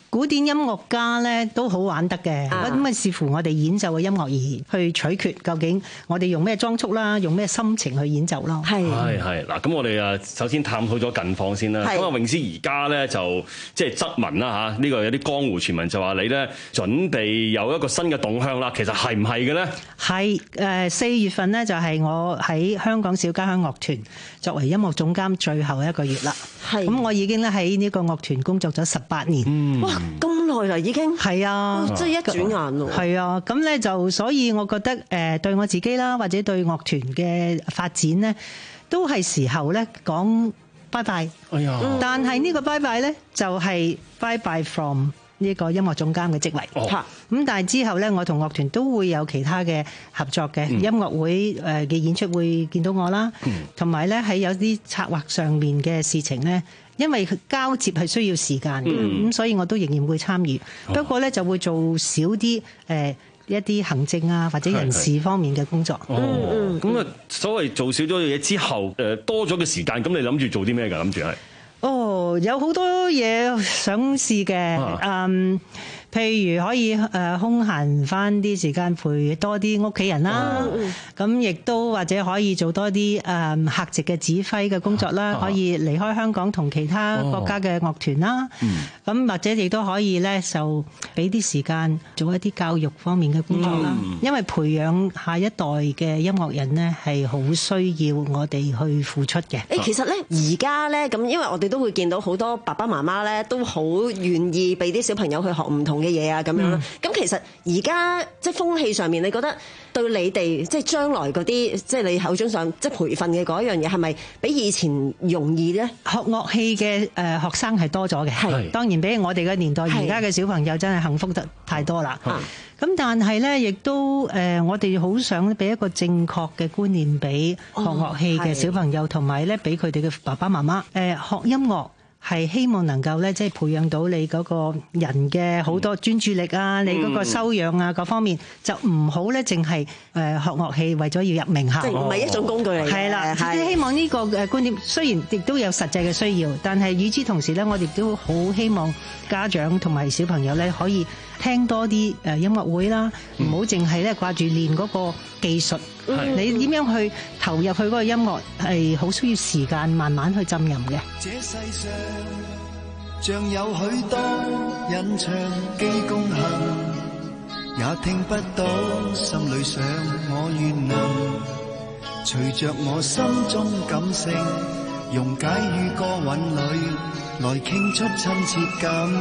古典音樂家咧都好玩得嘅，咁啊視乎我哋演奏嘅音樂而去取決，究竟我哋用咩裝束啦，用咩心情去演奏咯。
係係係嗱，咁我哋啊首先探討咗近況先啦。咁啊，詠詩而家咧就即係側聞啦嚇，呢個有啲江湖傳聞就話你咧準備有一個新嘅動向啦，其實係唔係嘅咧？係誒四月份咧就係我喺香港小交響樂團作為音樂總監最後一個月啦。係咁，我已經咧喺呢個樂團工作咗十八年。嗯，哇！咁耐啦，已經係啊，即係一轉眼咯。係啊，咁咧就所以我覺得誒對我自己啦，或者對樂團嘅發展咧，都係時候咧講拜拜。哎呀！但係呢個拜拜咧就係拜拜 from 呢個音樂總監嘅職位。哦。咁但係之後咧，我同樂團都會有其他嘅合作嘅、嗯、音樂會誒嘅演出會見到我啦。同埋咧喺有啲策劃上面嘅事情咧。因為交接係需要時間嘅，咁、嗯、所以我都仍然會參與。哦、不過咧就會做少啲誒一啲行政啊或者人事方面嘅工作。 是是哦，咁啊、嗯、所謂做少咗嘢之後，誒多咗嘅時間，咁你諗住做啲咩㗎？諗住係？哦，有好多嘢想試嘅，啊、嗯。譬如可以誒空閒翻啲時間陪多啲屋企人啦，咁亦都或者可以做多啲誒客席嘅指揮嘅工作啦，可以離開香港同其他國家嘅樂團啦，咁或者亦都可以咧就俾啲時間做一啲教育方面嘅工作啦，因為培養下一代嘅音樂人咧係好需要我哋去付出嘅。
誒，其實咧而家咧咁，因為我哋都會見到好多爸爸媽媽咧都好願意俾啲小朋友去學唔同嘅嘢啊，咁樣啦。咁、嗯、其實而家即係風氣上面，你覺得對你哋即係將來嗰啲，即係你口中上即係培訓嘅嗰一樣嘢，係咪比以前容易咧？學樂器嘅誒學生係多咗嘅，係當然比我哋嘅年代，而家嘅小朋友真係幸福得太多啦。咁但係咧，亦都誒，我哋好想俾一個正確嘅觀念俾學樂器嘅小朋友，同埋咧俾佢哋嘅爸爸媽媽誒學音樂。係希望能夠咧，即係培養到你嗰個人嘅好多專注力啊，嗯、你嗰個修養啊，各方面就唔好咧，淨係誒學樂器為咗要入名校，即係唔係一種工具嚟嘅。係啦，即係希望呢個誒觀點，雖然亦都有實際嘅需要，但係與之同時咧，我哋都好希望家長同埋小朋友咧可以聽多啲誒音樂會啦，唔好淨係咧掛住練嗰個技術。嗯、你點樣去投入去嗰個音樂係好需要時間慢慢去浸淫嘅。
這世上像有許多隱藏機功行，也聽不到心裏想我願能隨着我心中感性溶解於歌韻裏來傾出親切感，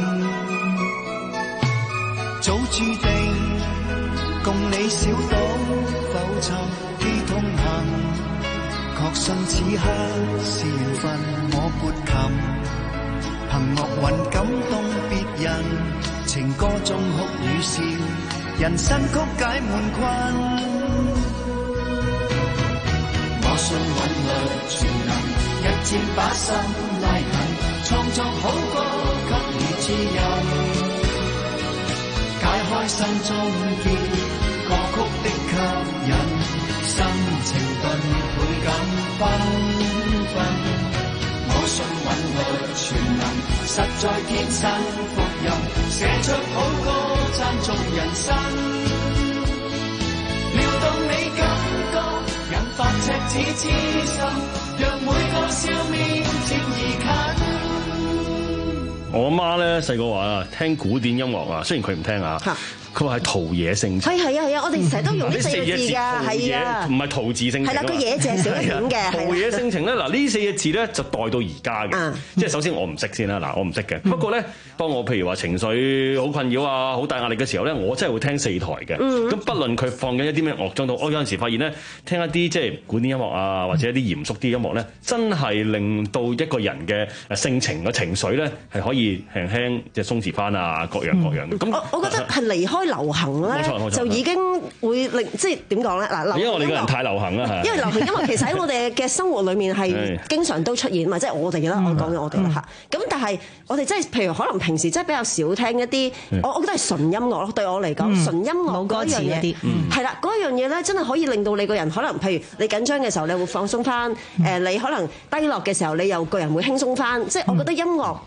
早注定共你小島浮沉機通行，確信此刻是緣分我撥琴，憑樂韻感動別人，情歌中哭與笑，人生曲解悶困。我信韻律全能，一箭把心拉近，創作好歌給予指引，解開心中結。歌曲的吸引，心情頓倍感繽紛。我信韻律全能，實在天生福音，寫出好歌讚頌人生，撩動你感覺，引發赤子之心，讓每個笑面漸移近。
我媽咧細個話啊，聽古典音樂啊，雖然佢唔聽啊。佢話係陶冶性情，係係啊係啊！我哋成日都用呢四個字㗎，係啊，唔係陶冶性情。係啦，個嘢字係少一點嘅。陶冶性情咧，嗱呢四個字咧就代到而家嘅。即係首先我唔識先啦，嗱我唔識嘅。不過咧，當我譬如話情緒好困擾啊、好大壓力嘅時候咧，我真係會聽四台嘅。咁不論佢放緊一啲咩樂章度，我有陣時發現咧，聽一啲即係古典音樂啊，或者一啲嚴肅啲音樂咧，真係令到一個人嘅性情嘅情緒咧係可以輕輕即係鬆弛翻啊，各樣各樣嘅。咁我我覺得係離開流行咧，就已經會令即係點講咧？嗱，因為我哋個人太流行啦，因為流行音樂其實喺我哋嘅生活裏面係經常都出現嘛，即係我哋啦，我講緊我哋啦嚇。咁但係我哋即係譬如可能平時即係比較少聽一啲，我我覺得係純音樂咯。對我嚟講，純音樂嗰樣嘢係啦，嗰樣嘢咧真係可以令到你個人可能譬如你緊張嘅時候，你會放鬆翻；誒，你可能低落嘅時候，你又個人會輕鬆翻。即係我覺得音樂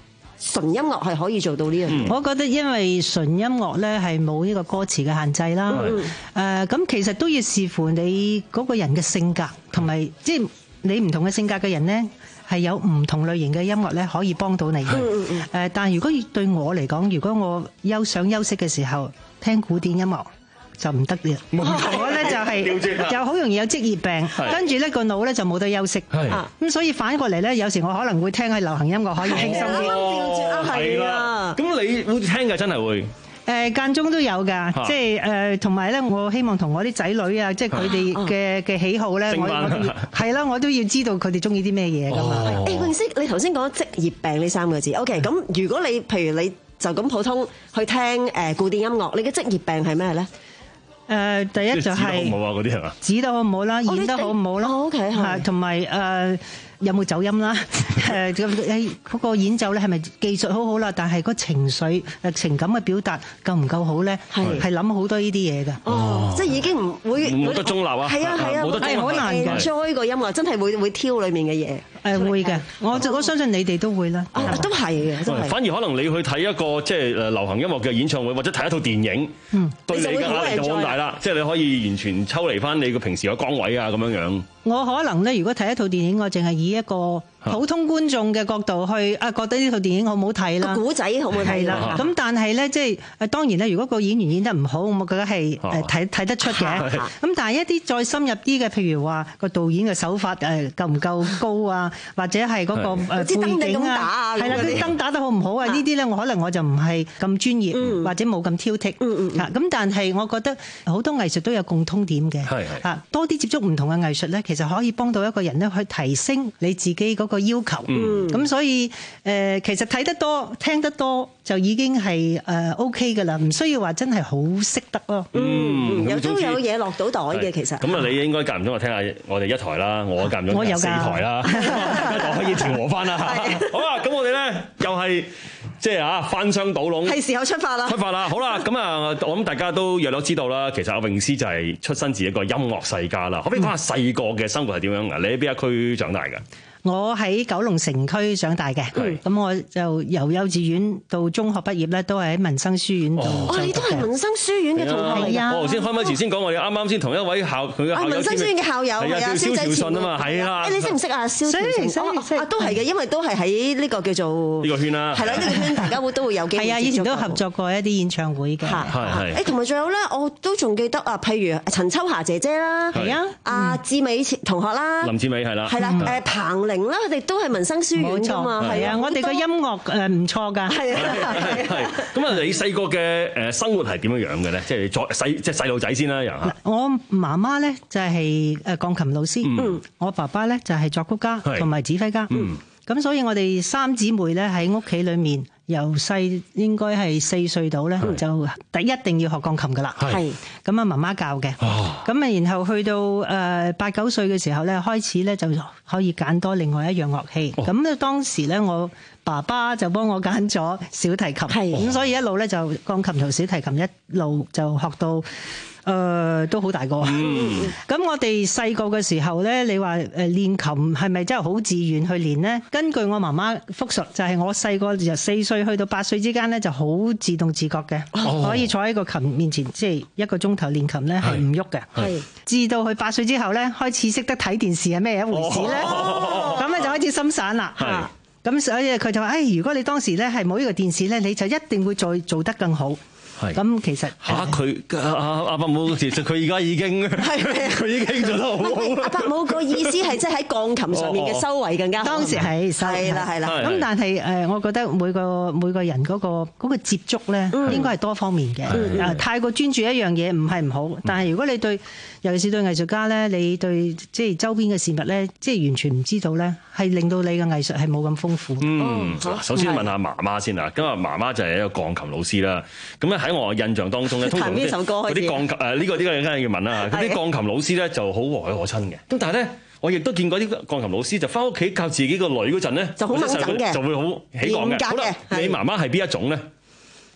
純音樂係可以做到呢樣嘢？
我覺得因為純音樂咧係冇呢個歌詞嘅限制啦。誒、嗯，咁、呃、其實都要視乎你嗰個人嘅性格，同埋即係你唔同嘅性格嘅人咧，係有唔同類型嘅音樂咧可以幫到你嘅。誒、嗯嗯呃，但係如果對我嚟講，如果我休想休息嘅時候聽古典音樂，就唔得嘅，我咧就係就好容易有職業病，跟住咧個腦咧就冇得休息，咁所以反過嚟咧，有時我可能會聽下流行音樂可以輕鬆啲。
哦，係啦，咁你會聽㗎，真係會。
誒間中都有㗎，即係誒同埋咧，我希望同我啲仔女啊，即係佢哋嘅嘅喜好咧，我我都要係啦，我都要知道佢哋中意啲咩嘢㗎嘛。
誒詠詩，你頭先講職業病呢三個字 ，OK， 咁如果你譬如你就咁普通去聽誒古典音樂，你嘅職業病係咩咧？
誒第一就係
指得好唔好啊？嗰啲係嘛？
指得好唔好啦，演得好唔好啦
？OK， 係同
埋誒。有冇走音啦？誒咁嗰個演奏咧係咪技術好好啦？但係個情緒誒情感嘅表達夠唔夠好咧？係係諗好多呢啲嘢㗎。
哦，即係已經唔會
冇得中立啊！
係啊係啊，
冇得中立，
好難嘅。
enjoy 個音樂真係會會挑裡面嘅嘢。
誒會嘅，我我相信你哋都會啦。
都係嘅，都係。
反而可能你去睇一個即係誒流行音樂嘅演唱會，或者睇一套電影，對你嘅壓力就好大啦。即係你可以完全抽離翻你個平時嘅崗位啊咁樣樣。
我可能咧，如果睇一套電影，我淨係以一個普通觀眾嘅角度去啊，覺得呢套電影好唔好睇啦？
個古仔好唔好睇？
係啦，咁但係咧，即係誒當然咧，如果個演員演得唔好，我覺得係誒睇睇得出嘅。咁但係一啲再深入啲嘅，譬如話個導演嘅手法誒夠唔夠高啊，或者係嗰個誒背景啊，係啦，啲燈打得好唔好啊？呢啲咧，我可能我就唔係咁專業，或者冇咁挑剔。咁但係我覺得好多藝術都有共通點嘅。嚇，多啲接觸唔同嘅藝術咧，其實可以幫到一個人咧去提升你自己嗰個要求。咁、嗯、所以誒、呃，其實睇得多、聽得多就已經係誒 OK 㗎啦，唔需要話真係好識得咯。
嗯，有都有嘢落到袋嘅其實。
咁啊，你應該間唔中就聽下我哋一台啦，我間唔中聽四台啦，就可以調和翻啦。好啦，咁我哋咧又係即係啊翻箱倒籠，
係時候出發啦。
出發啦！好啦，咁啊，我諗大家都約略知道啦。其實阿詠詩就係出身自一個音樂世家啦。可唔可以講下細個嘅生活係點樣㗎？你喺邊一區長大㗎？
我喺九龍城區長大嘅，咁我就由幼稚園到中學畢業咧，都係喺民生書院度。
哦，你都係民生書院嘅同學啊！
我頭先開咪前先講，我哋啱啱先同一位校佢嘅校友。
民生書院嘅校友係啊，蕭仔前啊嘛，
係啦。
誒，你識唔識啊？蕭仔前啊，都係嘅，因為都係喺呢個叫做
呢個圈啦。
係啦，呢個圈大家會都會有機會。
係啊，以前都合作過一啲演唱會嘅。
係係。誒，同埋仲有咧，我都仲記得啊，譬如陳秋霞姐姐啦，係啊，阿志美同學啦，
林志美係啦，
係啦，誒彭玲啦，佢哋都係民生書院㗎嘛，係啊，
我哋個音樂誒唔錯㗎，
係啊，
係。咁啊，你細個嘅誒生活係點樣樣嘅咧？即係作細即係細路仔先啦，又嚇。
我媽媽咧就係誒鋼琴老師，嗯，我爸爸咧就係作曲家同埋指揮家，嗯，咁所以我哋三姊妹咧喺屋企裏面，由細應該係四歲到咧，就第一定要學鋼琴噶啦。係咁啊，媽媽教嘅。咁啊，然後去到誒八九歲嘅時候咧，開始咧就可以揀多另外一樣樂器。咁咧當時咧，我爸爸就幫我揀咗小提琴。係咁，所以一路咧就鋼琴同小提琴一路就學到。誒、呃、都好大個，咁、嗯、我哋細個嘅時候咧，你話誒練琴係咪真係好自願去練呢？根據我媽媽復述，就係、是、我細個由四歲去到八歲之間咧，就好自動自覺嘅，哦、可以坐喺個琴面前，即係一個鐘頭練琴咧係唔喐嘅。係至到佢八歲之後咧，開始識得睇電視係咩一回事咧，咁咧、哦、就開始心散啦。係咁，所以佢就話：誒、哎，如果你當時咧係冇呢個電視咧，你就一定會再做得更好。咁其實
嚇佢阿阿伯母，其實佢而家已經佢已經做得好好啦。
阿伯母個意思係即係喺鋼琴上面嘅修為更加好。
當時係係啦係啦。咁但係誒，我覺得每個每個人嗰個嗰個接觸咧，應該係多方面嘅。誒，太過專注一樣嘢唔係唔好，但係如果你對尤其是對藝術家咧，你對即係周邊嘅事物咧，即係完全唔知道咧，係令到你嘅藝術係冇咁豐富。
嗯，首先問下媽媽先啦。咁啊，媽媽就係一個鋼琴老師啦。咁咧喺我印象當中咧，通常嗰啲鋼琴誒呢個呢個梗係要問啦嚇。嗰啲鋼琴老師咧就好和藹可親嘅。咁但係咧，我亦都見過啲鋼琴老師就翻屋企教自己個女嗰陣咧，
就好猛整嘅，
就會好起講嘅。好啦，你媽媽係邊一種咧？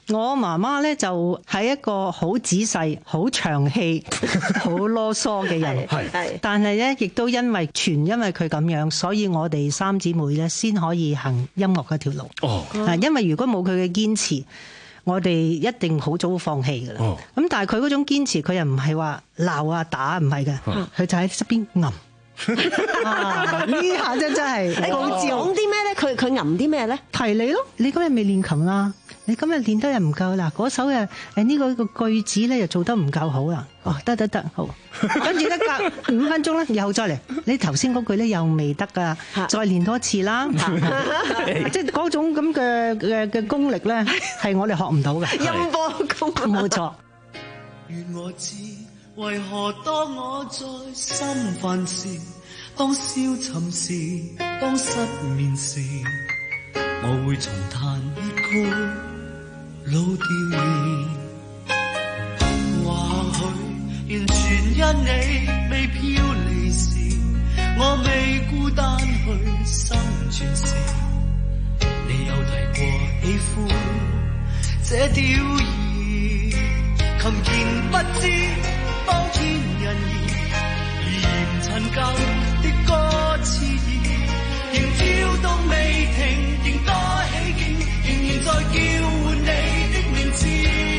我媽媽咧就係一個好仔細、好長氣、好囉嗦嘅人，
係，
但係咧亦都因為全因為佢咁樣，所以我哋三姊妹咧先可以行音樂嗰條路。
哦，
因為如果冇佢嘅堅持，我哋一定好早放棄㗎啦。咁、哦、但係佢嗰種堅持，佢又唔係話鬧啊打，唔係嘅，佢、哦、就喺側邊吟。呢下真真係
講啲咩咧？佢佢吟啲咩咧？
提你咯，你今日未練琴啦，你今日練得又唔夠啦，嗰首嘅誒呢個個句子咧又做得唔夠好啦。哦，得得得，好，跟住咧隔五分鐘咧又再嚟，你頭先嗰句咧又未得噶，再練多次啦。即係嗰種咁嘅嘅嘅功力咧，係我哋學唔到嘅。
音波功，
冇錯。
願我知為何當我在心煩時，當消沉時，當失眠時，我會重彈一曲老調兒。或許完全因你未飄離時，我未孤單去生存時，你有提過喜歡這調兒，琴鍵不知當天人兒，而嫌陳舊的歌詞兒，仍跳動未停，仍多起勁，仍然在叫喚你的名字。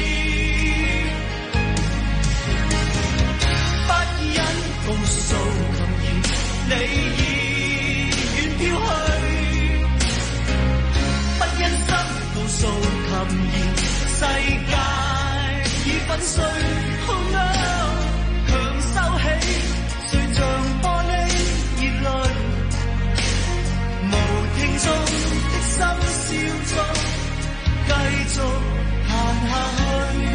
不忍告訴琴兒，你已遠飄去，不忍心告訴琴兒，世界已粉碎。Oh no， 強收起，誰像玻璃熱淚，無聽眾的心笑中，繼續行下去。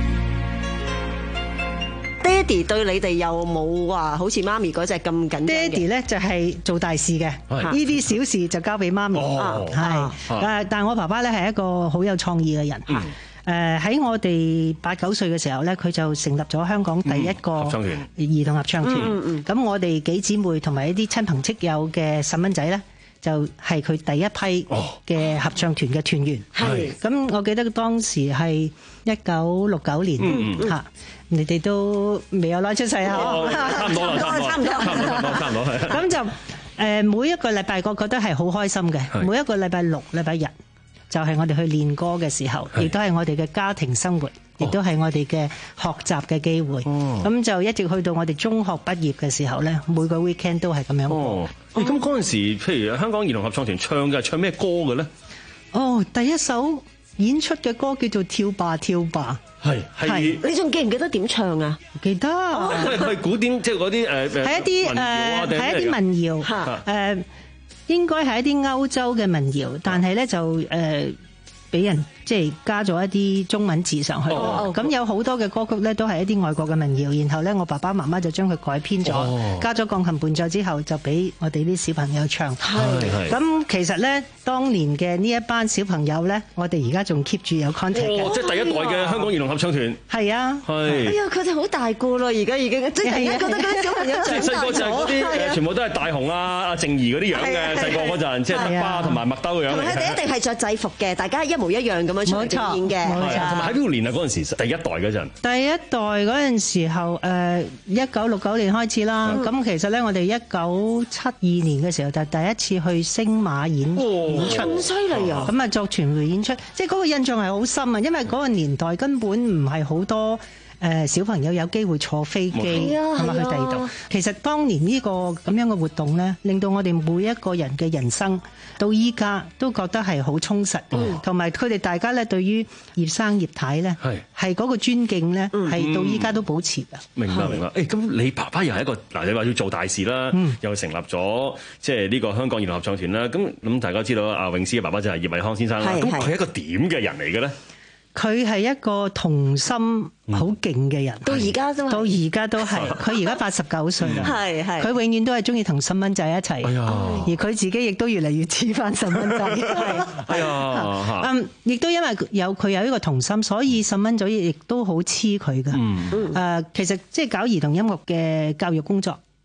爹哋對你哋又冇話好似媽咪嗰隻咁緊張嘅？
爹哋咧就係做大事嘅，呢啲小事就交俾媽咪。係，誒，但係我爸爸咧係一個好有創意嘅人。誒喺我哋八九歲嘅時候咧，佢就成立咗香港第一個兒童合唱團。咁我哋幾姊妹同埋一啲親朋戚友嘅細蚊仔咧，就係佢第一批嘅合唱團嘅團員。係。咁我記得當時係一九六九年嚇，你哋都未有攞出世啊？
差唔多啦，差唔多，差唔多，差唔多，差唔多係。
咁就誒每一個禮拜，我覺得係好開心嘅。每一個禮拜六、禮拜日。就係我哋去練歌嘅時候，亦都係我哋嘅家庭生活，亦都係我哋嘅學習嘅機會。咁、哦、就一直去到我哋中學畢業嘅時候咧，每個 weekend 都係咁樣過。
哦，咁嗰陣時，譬如香港兒童合唱團唱嘅係唱咩歌嘅咧？
哦，第一首演出嘅歌叫做《跳吧跳吧》。
係係，
你仲記唔記得點唱啊？
記得。
係係古典，即係嗰啲誒誒。係
一啲誒，係一啲民謠嚇誒。應該係一啲歐洲嘅民謠，但係咧就誒俾人即係加咗一啲中文字上去。咁、哦、有好多嘅歌曲咧都係一啲外國嘅民謠，然後咧我爸爸媽媽就將佢改編咗，哦、加咗鋼琴伴奏之後，就俾我哋啲小朋友唱。係咁其實咧，當年嘅呢一班小朋友咧，我哋而家仲 keep 住有 contact 嘅。
哦，即係第一代嘅香港兒童合唱團。
係啊。
係。
哎呀，佢哋好大個咯，而家已經即係而家覺得嗰啲小朋友
即係細個就係嗰啲全部都係大雄啊、阿靜怡嗰啲樣嘅細個嗰陣，即係德巴同埋麥兜嘅樣。
佢哋一定係着制服嘅，大家一模一樣咁樣出嚟表演嘅。
同埋喺邊度練啊？嗰陣時第一代嗰陣，
第一代嗰陣時候，誒一九六九年開始啦。咁、嗯、其實咧，我哋一九七二年嘅時候就第一次去星馬演、哦、演出，
咁犀利啊！
咁啊作傳媒演出，即係嗰個印象係好深啊！因為嗰個年代根本唔係好多誒小朋友有機會坐飛機咁啊去第二度。其實當年呢個咁樣嘅活動咧，令到我哋每一個人嘅人生到依家都覺得係好充實，同埋佢哋大家咧對於葉生葉太咧係嗰個尊敬咧係到依家都保持㗎。
明白明白。誒咁你爸爸又係一個嗱，你話要做大事啦，嗯、又成立咗即係呢個香港兒童合唱團啦。咁咁大家知道阿詠詩嘅爸爸就係葉偉康先生啦。咁佢係一個點嘅人嚟嘅咧？
佢係一個童心好勁嘅人，
到而家都
到而家都係。佢而家八十九歲啦，係係。佢永遠都係中意同細蚊仔一齊，哎、而佢自己亦都越嚟越似翻細蚊仔。係，哎呀，嗯，亦都因為有佢有呢個童心，所以細蚊仔亦都好黐佢㗎。誒、嗯，其實即係搞兒童音樂嘅教育工作。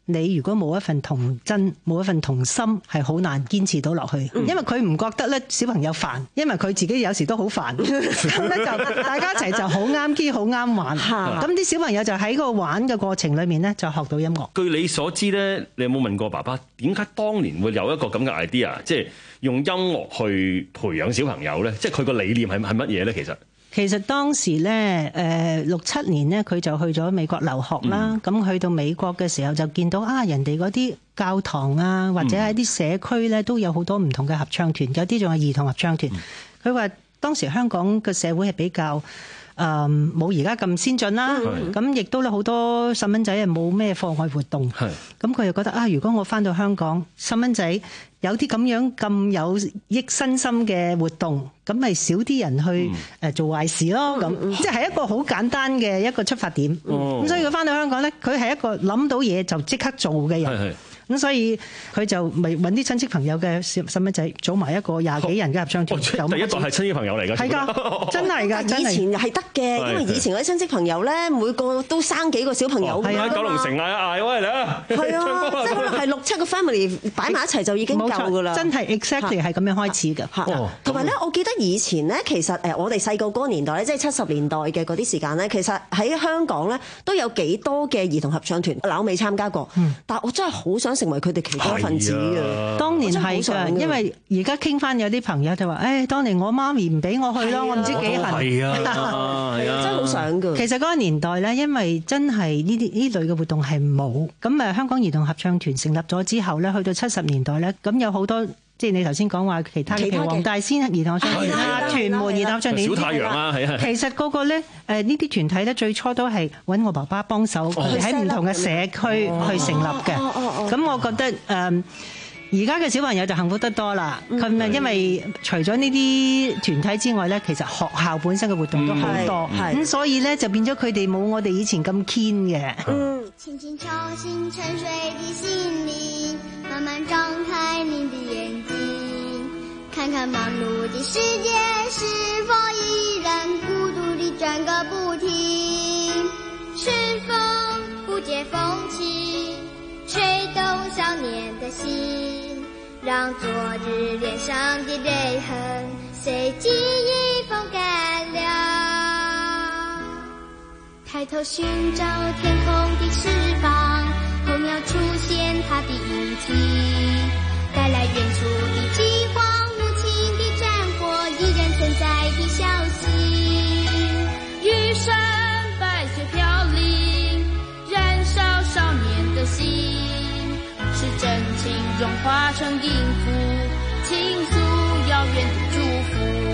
你如果冇一份童真，冇一份童心，係好難堅持到落去。因為佢唔覺得咧小朋友煩，因為佢自己有時都好煩，咁咧就大家一齊就好啱 key，好啱玩。咁啲小朋友就喺個玩嘅過程裏面咧，就學到音樂。
據你所知咧，你有冇問過爸爸點解當年會有一個咁嘅 idea，即係用音樂去培養小朋友咧？即係佢個理念係係乜嘢咧？其實？
其實當時咧，誒六七年咧，佢就去咗美國留學啦。咁、嗯、去到美國嘅時候，就見到啊，人哋嗰啲教堂啊，或者喺啲社區咧，都有好多唔同嘅合唱團，有啲仲係兒童合唱團。佢話、嗯、當時香港嘅社會係比較誒冇而家咁先進啦。咁亦都咧好多細蚊仔係冇咩課外活動。咁佢又覺得啊，如果我返到香港，細蚊仔有啲咁樣咁有益身心嘅活動，咁咪少啲人去誒做壞事咯。咁、嗯、即係一個好簡單嘅一個出發點。咁、嗯、所以佢翻到香港咧，佢係一個諗到嘢就即刻做嘅人。咁所以佢就咪揾啲親戚朋友嘅細細蚊仔組埋一個廿幾人嘅合唱團。
哦、第一代係親戚朋友嚟㗎，
係㗎，真係㗎，真係。
以前係得嘅，因為以前嗰啲親戚朋友咧，每個都生幾個小朋友。
係啊，九龍城嗌嗌喂嚟啊！
係啊，即係可能係六七個 family 擺埋一齊就已經夠㗎啦。
真係 exactly 係咁樣開始㗎。
同埋咧，我記得以前咧，其實誒我哋細個嗰個年代咧，即係七十年代嘅嗰啲時間咧，其實喺香港咧都有幾多嘅兒童合唱團，嗱我未參加過，嗯、但係我真係好想成為佢哋其中一份子啊！
當年係㗎，因為而家傾翻有啲朋友就話，誒、哎，當年我媽咪唔俾我去咯，我唔知幾恨。
係啊，係啊，
真係好想㗎。
其實嗰個年代咧，因為真係呢啲呢類嘅活動係冇，咁誒香港兒童合唱團成立咗之後咧，去到七十年代咧，咁有好多。即係你頭先講話其他嘅，譬如黃大仙兒童合唱團啊、屯門兒童合唱團、
小太陽啊，係啊。
其實個個咧誒呢啲團體咧，最初都係揾我爸爸幫手，喺唔同嘅社區去成立嘅。咁我覺得誒而家嘅小朋友就幸福得多啦。佢啊，因為除咗呢啲團體之外咧，其實學校本身嘅活動都好多，咁所以咧就變咗佢哋冇我哋以前咁堅嘅。嗯，輕輕敲醒沉睡的心靈，慢慢張開你的眼睛，看看忙碌的世界是否依然孤獨地轉個不停，是否不解風情，吹動想念的心，讓昨日臉上的淚痕隨記憶風乾了，抬頭尋找天空的翅膀，候鳥出現它的影子，帶來遠處的饑荒，無情的戰火，依然存在的消息，雨傘白雪飄零，燃燒少年的心，是真情融化成音符，傾訴遙遠的祝福。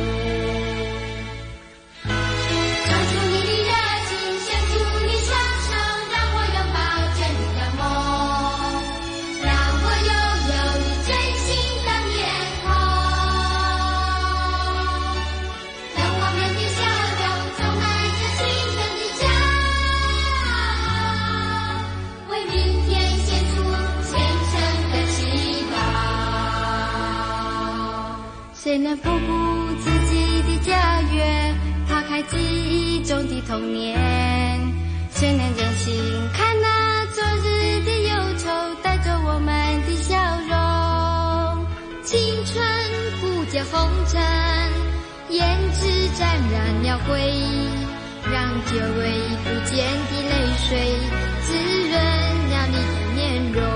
谁能不顧自己的家園，拋開記憶中的童年？誰能忍心看那昨日的憂愁帶走我們的笑容？青春不解紅塵，胭脂沾染了回憶，讓久違不見的淚水滋潤了你的面容。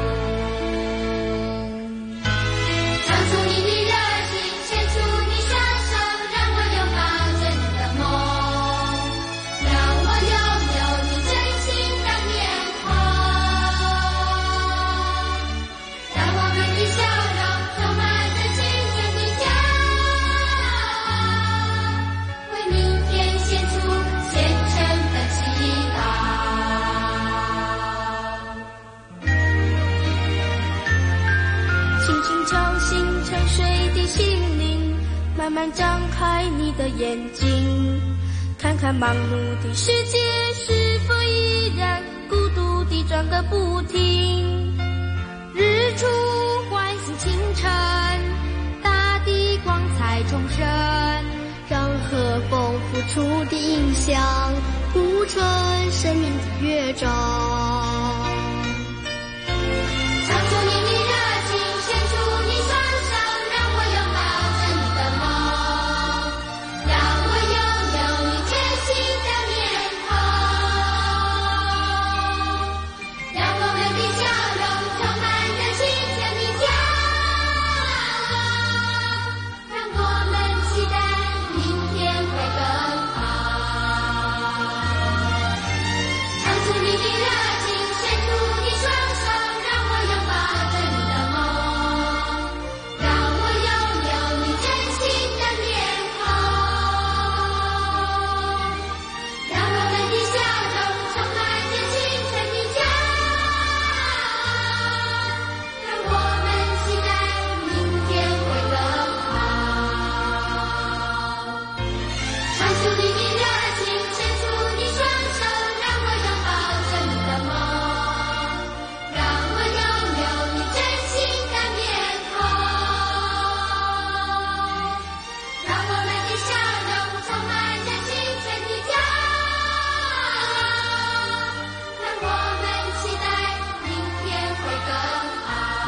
慢慢張開你的眼睛，看看忙碌的世界是否依然孤獨地轉個不停，日出喚醒清晨，大地光彩重生，讓和風付出的影響譜成生命的樂章。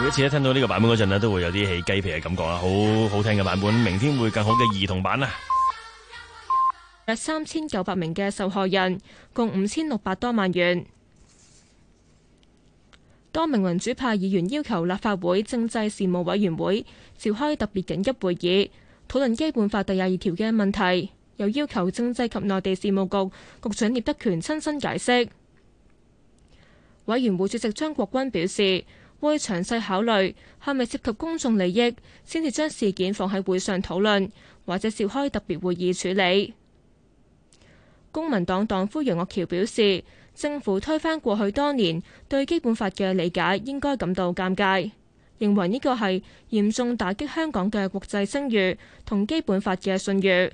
每一次咧聽到呢個版本嗰陣咧，都會有啲起雞皮嘅感覺啦，好好聽嘅版本。明天會更好嘅兒童版啊！
約三千九百名嘅受害人，共五千六百多萬元。多名民主派議員要求立法會政制事務委員會召開特別緊急會議，討論基本法第廿二條嘅問題，又要求政制及內地事務局局長聶德權親身解釋。委員會主席張國鈞表示，會詳細考慮係咪涉及公眾利益，先至將事件放喺會上討論，或者召開特別會議處理。公民黨黨魁楊岳橋表示，政府推翻過去多年對基本法嘅理解，應該感到尷尬，認為呢個係嚴重打擊香港嘅國際聲譽同基本法嘅信譽。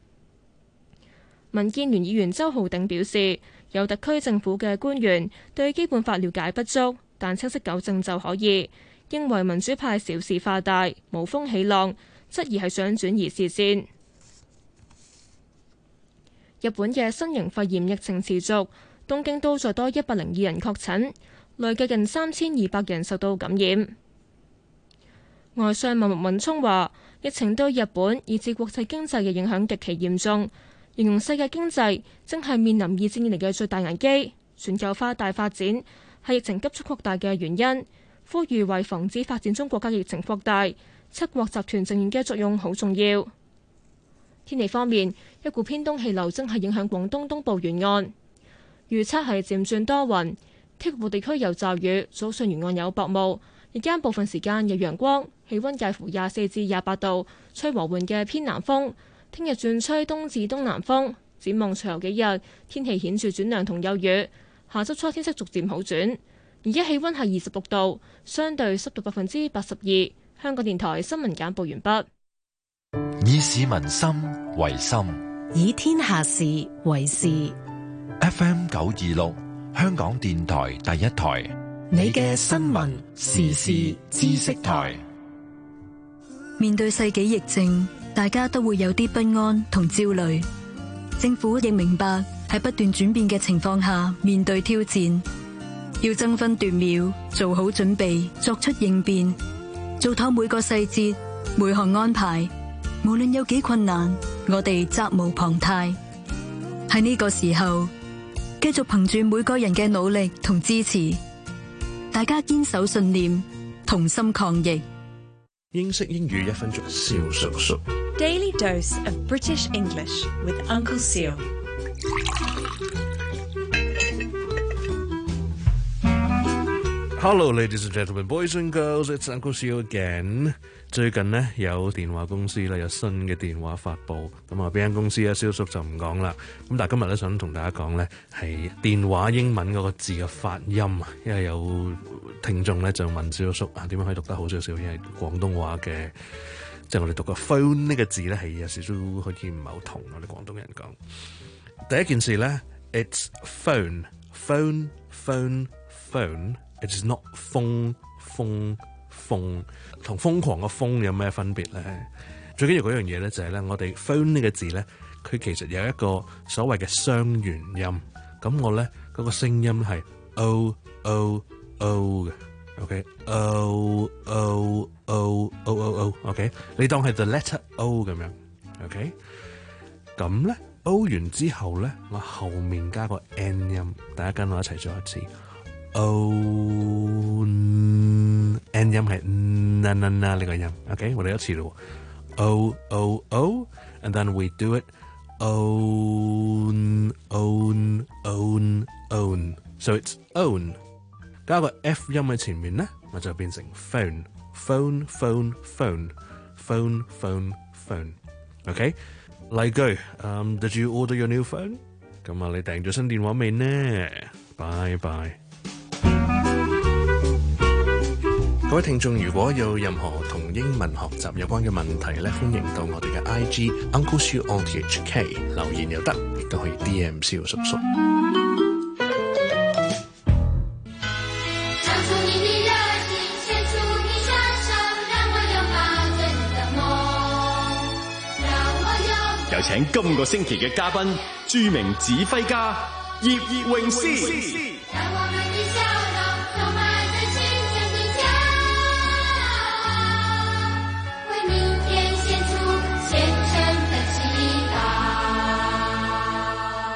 民建聯議員周浩鼎表示，有特區政府嘅官員對基本法了解不足，但清晰糾正就可以，認為民主派小事化大，無風起浪，質疑係想轉移視線。日本嘅新型肺炎疫情持續，東京都再多一百零二人確診，累計近三千二百人受到感染。外相茂木敏充話，疫情對日本以至國際經濟嘅影響極其嚴重，形容世界經濟正係面臨二戰以嚟嘅最大危機，全球化大發展係疫情急速擴大嘅原因，呼籲為防止發展中國家嘅疫情擴大，七國集團成員嘅作用好重要。天氣方面，一股偏東氣流正係影響廣東東部沿岸，預測係漸轉多雲，天局部地區有驟雨，早上沿岸有薄霧，日間部分時間有陽光，氣溫介乎廿四至廿八度，吹和緩嘅偏南風。聽日轉吹東至東南風，展望隨後幾日天氣顯著轉涼同有雨，下周初天色逐漸好轉。而家氣溫係二十六度，相對濕度百分之八十二。香港電台新聞簡報完畢。
以市民心為心，
以天下事為事。
F M 九二六，香港電台第一台，
你嘅新聞時事知識台。
面對世紀疫症，大家都會有啲不安同焦慮。政府亦明白喺不斷轉變嘅情況下面對挑戰，要爭分奪秒做好準備，作出應變，做妥每個細節每項安排。無論有幾困難，我哋責無旁貸。喺呢個時候，繼續憑住每個人嘅努力同支持，大家堅守信念，同心抗疫。
英式英語一分鐘，蕭叔叔。
Daily dose of British English with Uncle Seal。
Hello, ladies and gentlemen, boys and girls, it's Uncle Seal again。最近呢，有電話公司咧有新嘅電話發佈，咁啊邊間公司咧，蕭叔就唔講啦。咁但係今日咧想同大家講咧係電話英文嗰個字嘅發音啊，因為有聽眾咧就問蕭叔啊點樣可以讀得好少少，因為廣東話嘅即係我哋讀個 phone 呢個字咧係有少少好似唔係好同我哋廣東人講。第一件事咧 ，it's phone, phone, phone, phone。It is not 瘋瘋瘋，同瘋狂嘅瘋有咩分別咧？最緊要嗰樣嘢咧就係咧，我哋 phone 呢個字咧，佢其實有一個所謂嘅雙元音。咁我咧嗰個聲音係 o o o 嘅 ，OK，o o o o o o，OK， 你當係 the letter o 咁樣 ，OK。咁咧 o 完之後咧，我後面加個 n 音，大家跟我一齊做一次。O N 音係 na na na 呢個音 ，OK， 我哋一次咯 ，O O O，and then we do it own own own own，so it's own， 加個 F 音喺前面咧，我就變成 phone phone phone phone phone phone phone，OK， 例句，嗯 ，Did you order your new phone？ 咁啊，你訂咗新電話未呢？拜拜。各位聽眾，如果有任何同英文學習有關嘅問題咧，歡迎到我哋嘅 I G Uncle Siu on T H K 留言又得，亦都可以 D M 蕭叔叔。
有請今個星期嘅嘉賓，著名指揮家葉詠詩。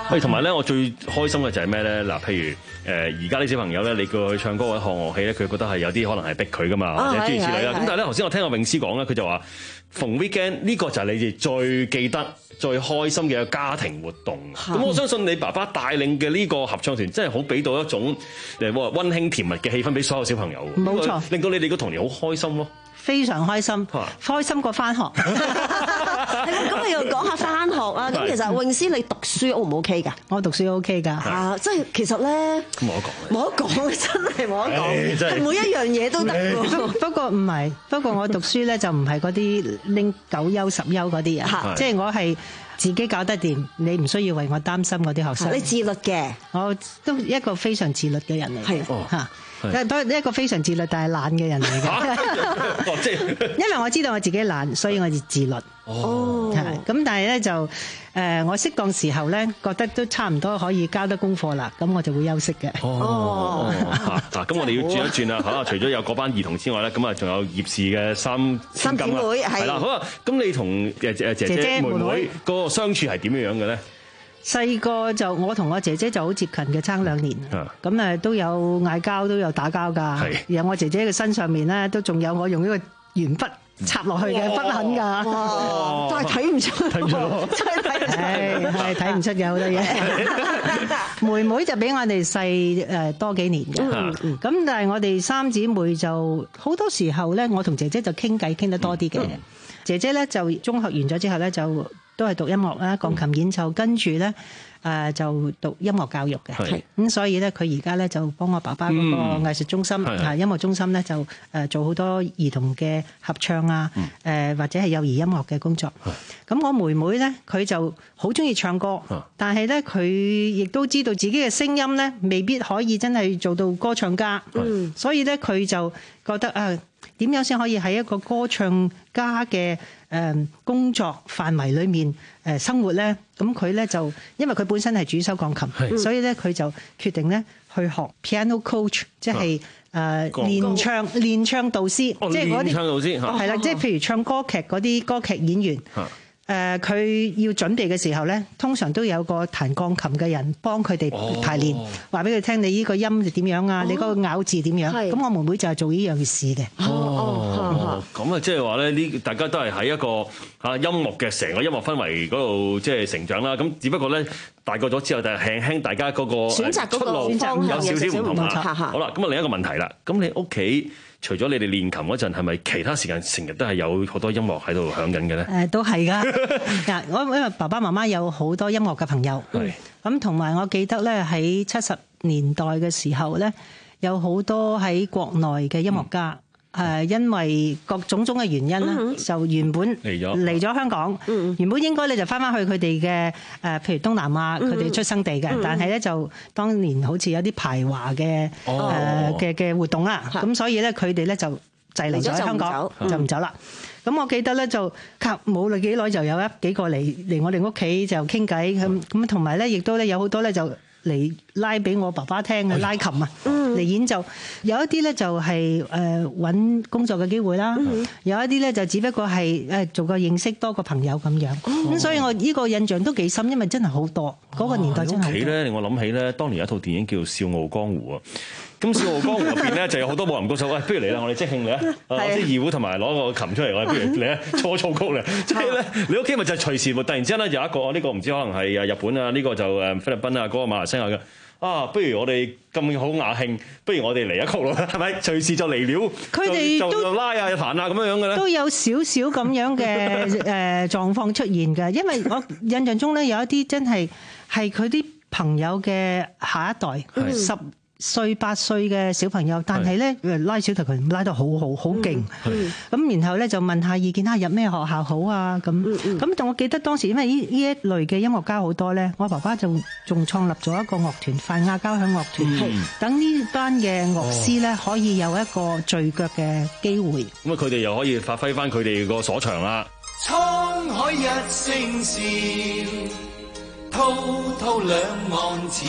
喂，同埋咧，我最開心嘅就係咩咧？嗱，譬如誒而家啲小朋友咧，你叫佢去唱歌或者學樂器咧，佢覺得係有啲可能係逼佢噶嘛，或者諸如此類啦。咁但係咧，頭先我聽阿詠詩講咧，佢就話逢 weekend 呢個就係你哋最記得、最開心嘅一個家庭活動。咁我相信你爸爸帶領嘅呢個合唱團，真係好俾到一種誒溫馨甜蜜嘅氣氛俾所有小朋友。
冇錯，
令到你哋個童年好開心咯。
非常開心，開心過翻學。
係啦，咁你又講下翻學啊？咁其實詠詩你讀書 O 唔 OK 㗎？
我讀書 OK 㗎。
啊，即係其實咧，
冇得講，
冇得講，真係冇得講，係每一樣嘢都得㗎。
不過唔係，不過我讀書咧就唔係嗰啲拎九優十優嗰啲啊，即係我係自己搞得掂，你唔需要為我擔心嗰啲學生。
你自律嘅，
我都一個非常自律嘅人嚟嘅。係嚇。都一個非常自律但係懶嘅人嚟嘅，因為我知道我自己懶，所以我就自律。哦，咁但係咧就誒，我適當時候咧覺得都差唔多可以交得功課啦，咁我就會休息嘅。
哦，嗱，咁我哋要轉一轉啦嚇，除咗有嗰班兒童之外咧，咁啊仲有葉氏嘅三千金啦，係啦，好啊，咁你同誒誒姐姐妹妹嗰個相處係點樣樣嘅咧？
細個就我同我姐姐就好接近嘅，差兩年。咁誒都有嗌交，都有打交㗎。然後我姐姐嘅身上面咧，都仲有我用呢個鉛筆插落去嘅筆痕㗎。
哇！但係睇唔出，睇唔出，真係睇唔出，
係睇唔出嘅好多嘢。妹妹就比我哋細誒多幾年嘅。咁但係我哋三姊妹就好多時候咧，我同姐姐就傾偈傾得多啲嘅。姐姐咧就中學完咗之後咧就。都係讀音樂啦，鋼琴演奏，跟住咧誒就讀音樂教育嘅，咁所以咧佢而家咧就幫我爸爸嗰個藝術中心啊音樂中心咧就誒做好多兒童嘅合唱啊，誒或者係幼兒音樂嘅工作。咁我妹妹咧佢就好中意唱歌，但係咧佢亦都知道自己嘅聲音咧未必可以真係做到歌唱家，所以咧佢就覺得啊點樣先可以喺一個歌唱家嘅誒工作範圍裏面誒生活咧？咁佢咧就因為佢本身係主修鋼琴，所以咧佢就決定咧去學 piano coach，即係誒練唱練唱導師，即係嗰啲練唱導師係啦，即係譬如唱歌劇嗰啲歌劇演員。誒佢要準備嘅時候咧，通常都有個彈鋼琴嘅人幫佢哋排練，話俾佢聽你呢個音係點樣啊，你嗰個咬字點樣？咁我妹妹就係做呢樣事嘅。
哦，咁啊，即係話咧，呢大家都係喺一個嚇音樂嘅成個音樂氛圍嗰度即係成長啦。咁只不過咧大個咗之後，就係輕輕大家嗰個
選擇嗰個方向
有少少唔同啦。
好
啦，咁啊另一個問題啦，咁你屋企除咗你哋練琴嗰陣，係咪其他時間成日都係有好多音樂喺度響緊嘅咧？誒，
都係噶。嗱，我因為爸爸媽媽有好多音樂嘅朋友，咁同埋我記得咧喺七十年代嘅時候咧，有好多喺國內嘅音樂家。嗯誒，因為各種種嘅原因咧，就原本嚟咗嚟咗香港，原本應該咧就翻翻去佢哋嘅誒，譬如東南亞佢哋出生地嘅，但係咧就當年好似有啲排華嘅誒嘅嘅活動啦，咁所以咧佢哋咧就滯留咗喺香港，就唔走啦。咁我記得咧就隔冇嚟幾耐就有一幾個嚟嚟我哋屋企就傾偈咁咁，同埋咧亦都咧有好多咧就嚟拉俾我爸爸聽嘅拉琴啊，嚟演奏。有一啲咧就係誒揾工作嘅機會啦，有一啲咧就只不過係誒做個認識多個朋友咁樣。咁所以我呢個印象都幾深，因為真係好多嗰個年代真係。
屋企咧令我諗起咧，當年有一套電影叫《笑傲江湖》啊。咁《笑傲江湖》入邊咧就有好多武林高手，喂，不如嚟啦，我哋即興嚟啊！即係二胡同埋攞個琴出嚟，我哋不如嚟啊，搓操曲嚟。即係咧，你屋企咪就係隨時突然之間咧有一個呢個唔知可能係日本啊，呢個就誒菲律賓啊，嗰個馬來西亞嘅。啊，不如我哋咁好雅興，不如我哋嚟一曲咯，係咪？隨時就嚟了，
佢哋都
拉啊、彈啊咁樣樣嘅咧，
都有少少咁樣嘅誒狀況出現嘅，因為我印象中咧有一啲真係係佢啲朋友嘅下一代十歲八歲嘅小朋友，但係咧拉小提琴拉得好好好勁，咁然後咧就問下意見，下入咩學校好啊咁。咁但我記得當時因為呢呢一類嘅音樂家好多咧，我爸爸就仲創立咗一個樂團——泛亞交響樂團，等呢班嘅樂師咧可以有一個聚腳嘅機會。
咁啊，佢哋又可以發揮翻佢哋個所長啦。
滄海一聲笑，滔滔兩岸潮。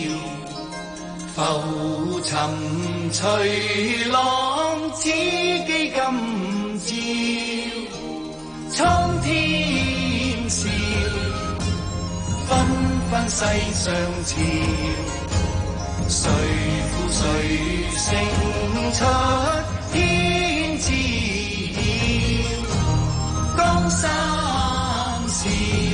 浮沉隨浪，此機今朝，蒼天笑，紛翻世上潮，誰負誰勝出天知曉，江山事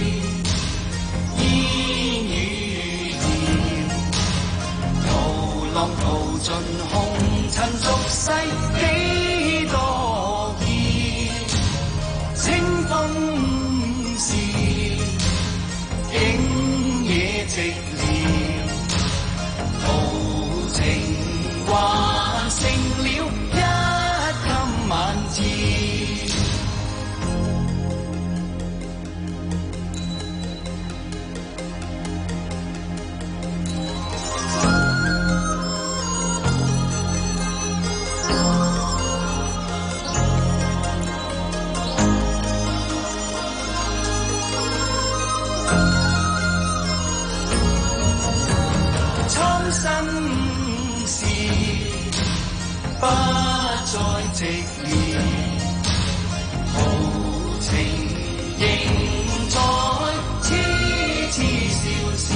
煙與謠，濤浪淘盡紅塵俗世幾多變，清風是景野寂寥，豪情還剩了一襟晚照。蒼生事不再寂寥，豪情仍在痴痴笑笑。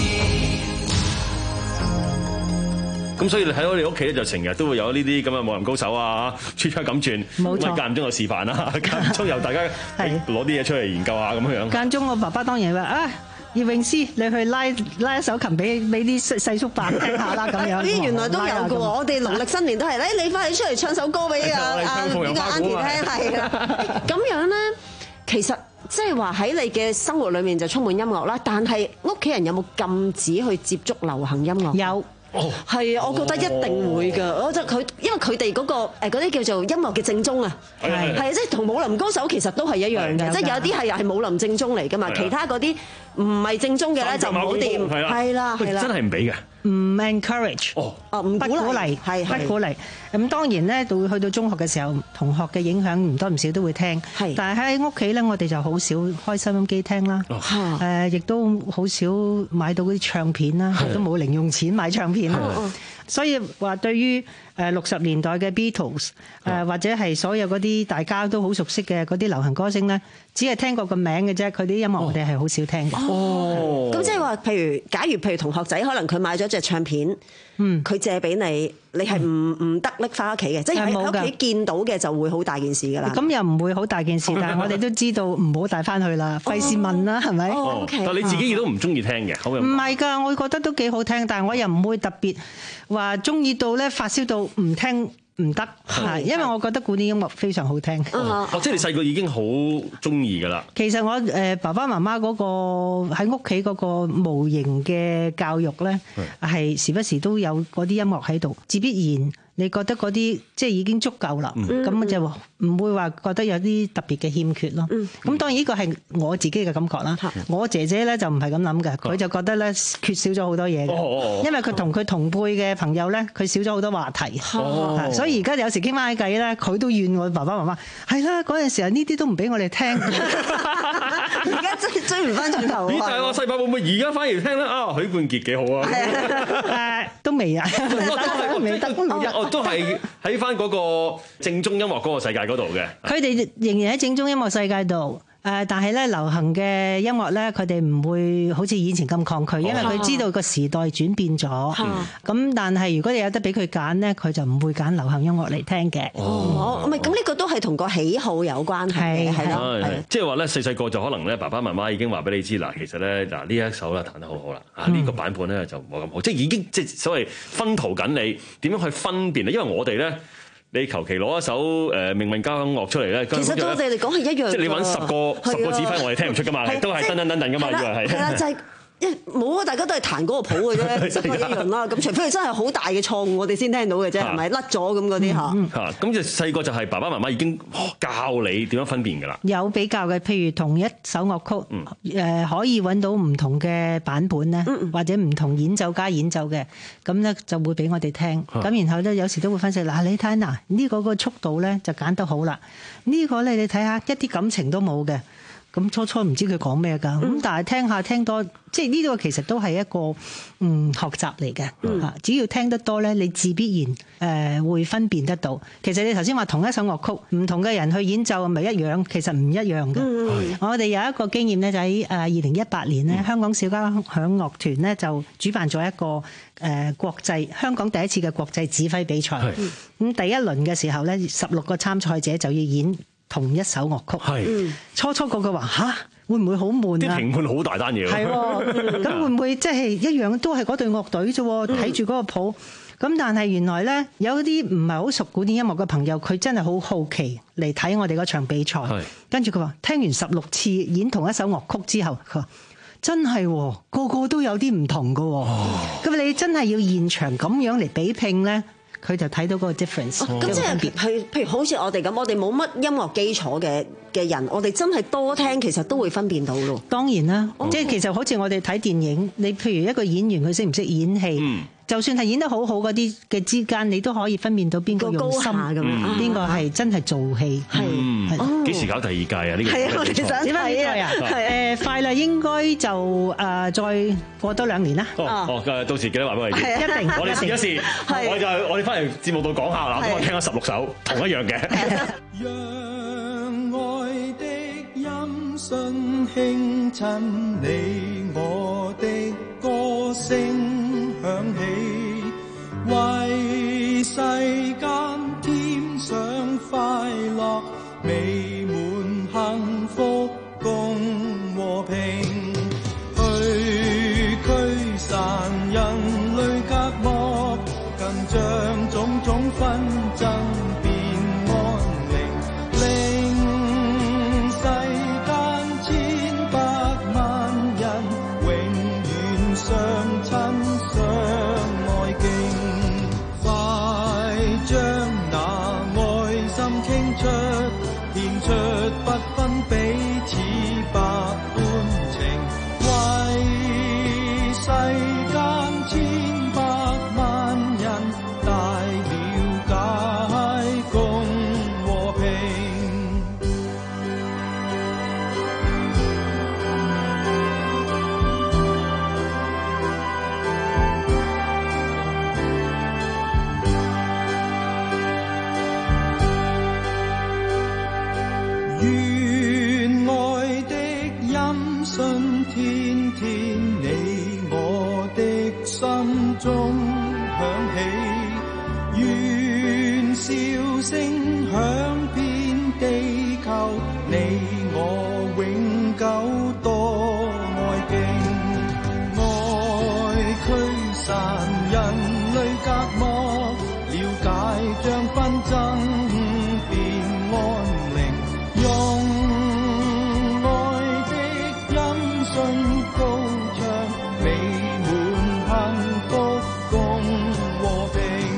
咁所以你喺我哋屋企咧，就成日都會有呢啲咁嘅武林高手啊，穿槍咁轉，
冇錯
咁啊間唔中有示範啦，間唔中由大家攞啲嘢出嚟研究下咁樣樣。
間中我爸爸當然話啊。葉詠詩，你去拉拉一首琴俾俾啲細細叔伯聽下啦，咁樣。
咦，原來都有嘅喎！我哋農曆新年都係咧，你快啲出嚟唱首歌俾啊啊呢個 Auntie 聽，係啊。咁樣咧，其實即係話喺你嘅生活裏面就充滿音樂啦，但係屋企人有冇禁止去接觸流行音樂？
有。
哦，係啊，我覺得一定會㗎。我覺得佢，因為佢哋嗰個誒嗰啲叫做音樂嘅正宗啊，係係啊，即係同武林高手其實都係一樣嘅，即係有啲係又係武林正宗嚟㗎嘛，其他嗰啲唔係正宗嘅咧就唔好掂，係啦係啦，
真係唔俾嘅。
唔 encourage，
哦，
唔鼓勵，
係不鼓勵。咁當然咧，到去到中學嘅時候，同學嘅影響唔多唔少都會聽。係，但係喺屋企咧，我哋就好少開收音機聽啦。誒，亦都好少買到嗰啲唱片啦，都冇零用錢買唱片啦。所以話對於誒六十年代嘅 Beatles 誒或者係所有嗰啲大家都好熟悉嘅嗰啲流行歌星咧，只係聽過個名嘅啫，佢啲音樂我哋係好少聽嘅。
哦，咁即係話，譬如假如譬如同學仔可能佢買咗隻唱片，嗯，佢借俾你，你係唔唔得拎翻屋企嘅，即係喺屋企見到嘅就會好大件事㗎啦。咁又唔會好大件事，但係我哋都知道唔好帶翻去啦，費事問啦，係咪？
哦，但係你自己亦都唔中意聽嘅，可唔可以？
唔係㗎，我覺得都幾好聽，但係我又唔會特別話中意到咧發燒到唔聽。唔得，係因為我覺得古典音樂非常好聽。
哦，即係你細個已經好中意㗎啦。
其實我誒爸爸媽媽嗰個喺屋企嗰個無形嘅教育咧，係時不時都有嗰啲音樂喺度，自必然你覺得嗰啲即係已經足夠啦，咁、嗯、就唔會話覺得有啲特別嘅欠缺咯。咁、嗯、當然呢個係我自己嘅感覺啦。嗯、我姐姐咧就唔係咁諗嘅，佢就覺得咧缺少咗好多嘢嘅，哦、因為佢同佢同輩嘅朋友咧，佢少咗好多話題，哦、所以而家有時傾翻偈咧，佢都怨我爸爸媽媽係啦，嗰陣時候呢啲都唔俾我哋聽，而家追追唔翻轉頭。
咦？但係我細伯會唔會而家反而聽咧？啊，許冠傑幾好啊！
誒，都未啊，都未得。
哦，都係喺翻嗰個正宗音樂嗰個世界嗰度嘅。佢
哋仍然喺正宗音樂世界度。誒，但係咧流行嘅音樂咧，佢哋唔會好似以前咁抗拒，因為佢知道個時代轉變咗。咁、哦、但係如果你有得俾佢揀咧，佢就唔會揀流行音樂嚟聽嘅。
哦，唔係咁呢個都係同個喜好有關係嘅，係咯。
即係話咧，細細個就可能咧，爸爸媽媽已經話俾你知嗱，其實咧嗱呢一首咧彈得好好啦，啊呢個版本咧就冇咁好，即係已經即係所謂薰陶緊你點樣去分辨咧，因為我哋咧。你求其攞一首誒命運交響樂出嚟咧，
其實對我哋嚟講係一樣。
即係你揾十個十個指揮，我哋聽唔出噶嘛，都係噔噔噔噔噶嘛，以為係。係啦，
就係冇啊！大家都係彈嗰個譜嘅啫，其實都一樣啦。咁除非佢真係好大嘅錯誤，我哋先聽到嘅啫，係咪甩咗咁嗰啲嚇？
嚇咁就細個就係爸爸媽媽已經教你點樣分辨㗎啦。
有比較嘅，譬如同一首樂曲，誒、嗯、可以揾到唔同嘅版本咧，嗯、或者唔同演奏家演奏嘅，咁咧就會俾我哋聽。咁、嗯、然後咧有時都會分析嗱，你睇嗱呢個個速度咧就揀得好啦，呢、呢個咧你睇下一啲感情都冇嘅。 咁初初唔知佢講咩㗎，咁、嗯、但係聽下聽多，即係呢個其實都係一個嗯學習嚟嘅嚇。只要聽得多咧，你自必然誒、呃、會分辨得到。其實你頭先話同一首樂曲，唔同嘅人去演奏係咪一樣？其實唔一樣嘅。嗯、我哋有一個經驗咧，就喺誒二零一八年咧，嗯、香港小交響樂團咧就主辦咗一個誒、呃、國際香港第一次嘅國際指揮比賽。咁、嗯、第一輪嘅時候咧，十六個參賽者就要演同一首樂曲，係初初個個話吓，會唔會好悶啊？
啲評判好大單嘢，
係喎，咁會唔會即係一樣都係嗰隊樂隊啫？睇住嗰個譜，咁但係原來咧有啲唔係好熟古典音樂嘅朋友，佢真係好好奇嚟睇我哋嗰場比賽，跟住佢話聽完十六次演同一首樂曲之後，佢話真係個個都有啲唔同㗎，咁、哦、你真係要現場咁樣嚟比拼咧？佢就睇到嗰個 difference。
咁即係譬譬如好似我哋咁，我哋冇乜音樂基礎嘅嘅人，我哋真係多聽，其實都會分辨到咯。
當然啦，即係其實好似我哋睇電影，你譬如一個演員佢識唔識演戲，嗯、就算係演得好好嗰啲嘅之間，你都可以分辨到邊個用心，邊個係真係做戲。
係幾時搞第二屆啊？呢個
係啊，我哋想睇啊。
誒快啦，應該就誒再過多兩年啦。
哦，到時記得話俾我哋知。
一定，
我哋試一試。我就我哋翻嚟節目度講下啦，咁我聽咗十六首同一樣嘅。
讓愛的音訊輕襯你我的歌聲響起，為世間添上快樂美滿幸福共和平，去驅散人類隔膜，更將種種紛爭變安寧，令世間千百萬人永遠相親相愛敬，快將那愛心傾出，獻出不分彼此百般情，為世間千百萬人大了解共和平。願愛的音訊天天你我的心中響起，願笑聲響遍地球，你我永久多愛敬，愛驅散人類隔膜，了解將紛爭變安寧，用愛的音訊高唱美滿幸福共和平。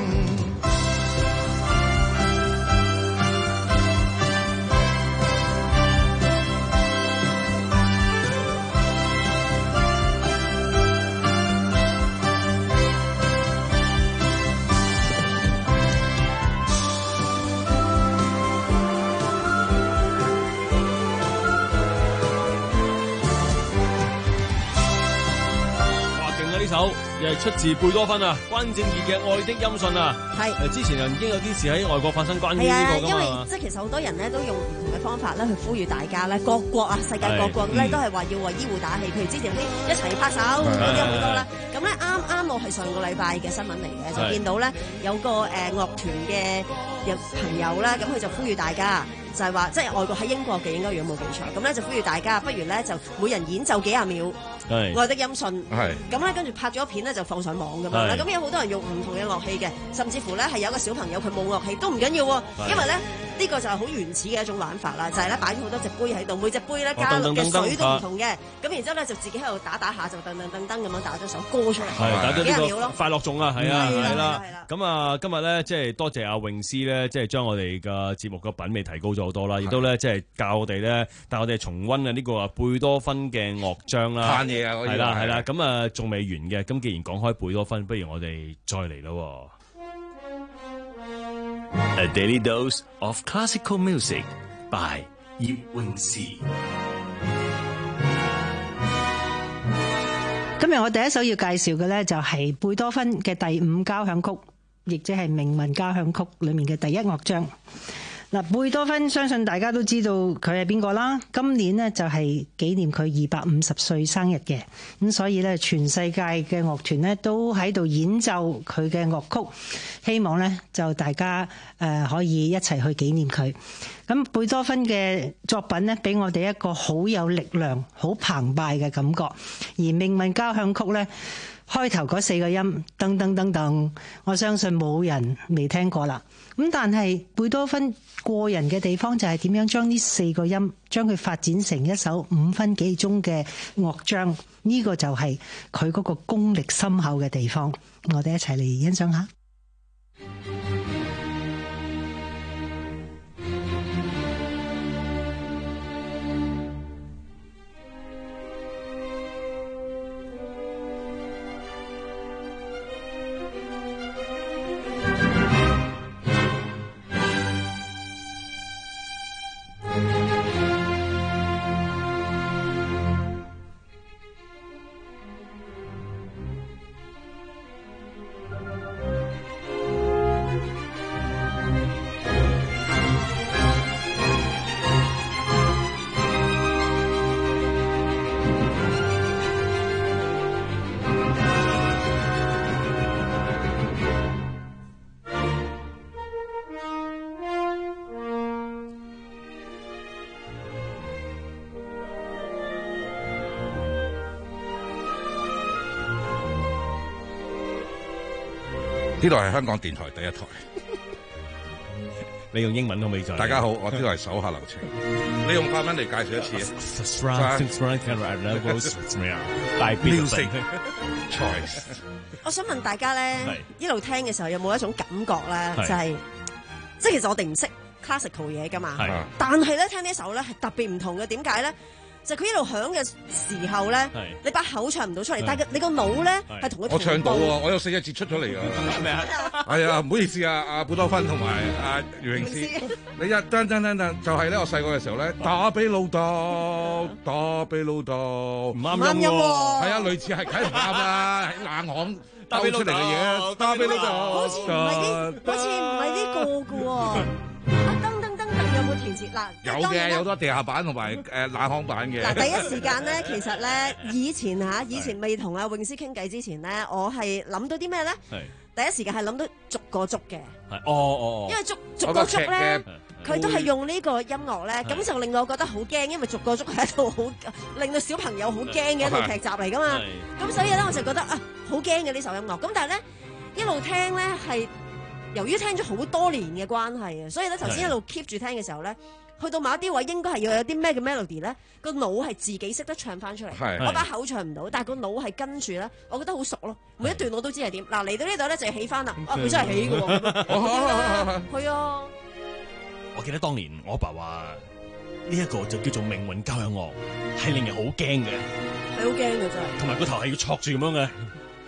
呢首又係出自貝多芬啊，關正義嘅《愛的音訊》啊，係誒之前又已經有啲事喺外國發生關於呢個㗎嘛，
因為即係其實好多人咧都用唔同嘅方法咧去呼籲大家咧，各國啊世界各國咧都係話要為醫護打氣，譬如之前啲一齊拍手嗰啲好多啦。咁咧啱啱我係上個禮拜嘅新聞嚟嘅，就見到咧有個誒樂團嘅朋友啦，咁佢就呼籲大家。就係話，即係外國喺英國嘅應該如果冇記錯，咁咧就呼籲大家，不如咧就每人演奏幾廿秒《愛的音訊》，咁咧跟住拍咗片咧就放上網咁樣啦。咁有好多人用唔同嘅樂器嘅，甚至乎咧係有個小朋友佢冇樂器都唔緊要喎，因為咧呢個就係好原始嘅一種玩法啦，就係咧擺咗好多隻杯喺度，每隻杯咧加嘅水都唔同嘅，咁然之後咧就自己喺度打打下就噔噔噔噔咁樣打咗首歌出嚟，
打咗
幾廿秒咯，
快樂頌啊，係啊係啦，咁啊今日咧即係多謝阿詠詩咧，即係將我哋嘅節目嘅品味提高咗好多啦，亦都咧即係教我哋咧帶我哋重溫啊呢個啊貝多芬嘅樂章啦，
嘆嘢啊，
係啦係啦，咁啊仲未完嘅，咁既然講開貝多芬，不如我哋再嚟咯。
A daily dose of classical music by 葉詠詩。
我第一首要介紹嘅咧就係貝多芬嘅第五交響曲，亦即係命運交響曲裏面嘅第一樂章。嗱，貝多芬相信大家都知道佢係邊個啦。今年呢，就係紀念佢二百五十歲生日嘅，咁所以咧全世界嘅樂團呢都喺度演奏佢嘅樂曲，希望咧就大家誒可以一齊去紀念佢。咁貝多芬嘅作品呢，俾我哋一個好有力量、好澎湃嘅感覺，而命運交響曲咧，開頭嗰四個音噔噔噔噔，我相信冇人未聽過啦。咁但係貝多芬過人嘅地方就係點樣將呢四個音將佢發展成一首五分幾鐘嘅樂章，呢個就係佢嗰個功力深厚嘅地方。我哋一齊嚟欣賞下。
呢度係香港電台第一台。
你用英文可唔可以再？
大家好，我呢度係手下留情。你用法文嚟介紹一次。Music choice。
我想問大家咧，一路聽嘅時候有冇一種感覺咧，就係即係其實我哋唔識 classical 嘢㗎嘛，但係咧聽呢首咧係特別唔同嘅。點解咧？就佢一路響嘅時候咧，你把口唱唔到出嚟，但係你個腦咧係同佢。
我唱到喎，我有四隻字出咗嚟㗎。係咪啊？係啊，唔好意思啊，阿貝多芬同埋阿余詠詩，你一噔噔噔噔就係咧，我細個嘅時候咧，打俾老豆，打俾老豆，唔
啱音喎。
係啊，類似係梗係唔啱啦，喺冷巷兜出嚟嘅嘢，打俾老豆。
好似唔係呢，好似唔係呢個㗎喎。有冇填詞嗱？
有嘅，有好多地下版同埋誒冷巷版嘅。
嗱，第一時間咧，其實咧，以前嚇，以前未同阿詠詩傾偈之前咧，我係諗到啲咩咧？第一時間係諗到逐個捉嘅。
係，哦哦
因為逐逐個捉咧，佢都係用呢個音樂咧，咁就令到我覺得好驚，因為逐個捉係一套好令到小朋友好驚嘅一套劇集嚟噶嘛。咁所以咧，我就覺得啊，好驚嘅呢首音樂。咁但係咧，一路聽咧係。由於聽咗好多年嘅關係啊，所以咧頭先一路 keep 住聽嘅時候咧，去到某一啲位應該係要有啲咩嘅 melody 咧，個腦係自己識得唱翻出嚟。我把口唱唔到，但係個腦係跟住咧，我覺得好熟咯。每一段我都知係點。嗱，嚟到呢度咧就要起翻啦。啊，佢真係起嘅喎。係啊。
我記得當年我阿爸話呢一個就叫做命運交響樂，係令人好驚嘅。
係好驚嘅真係。同
埋個頭係要戳住咁樣嘅。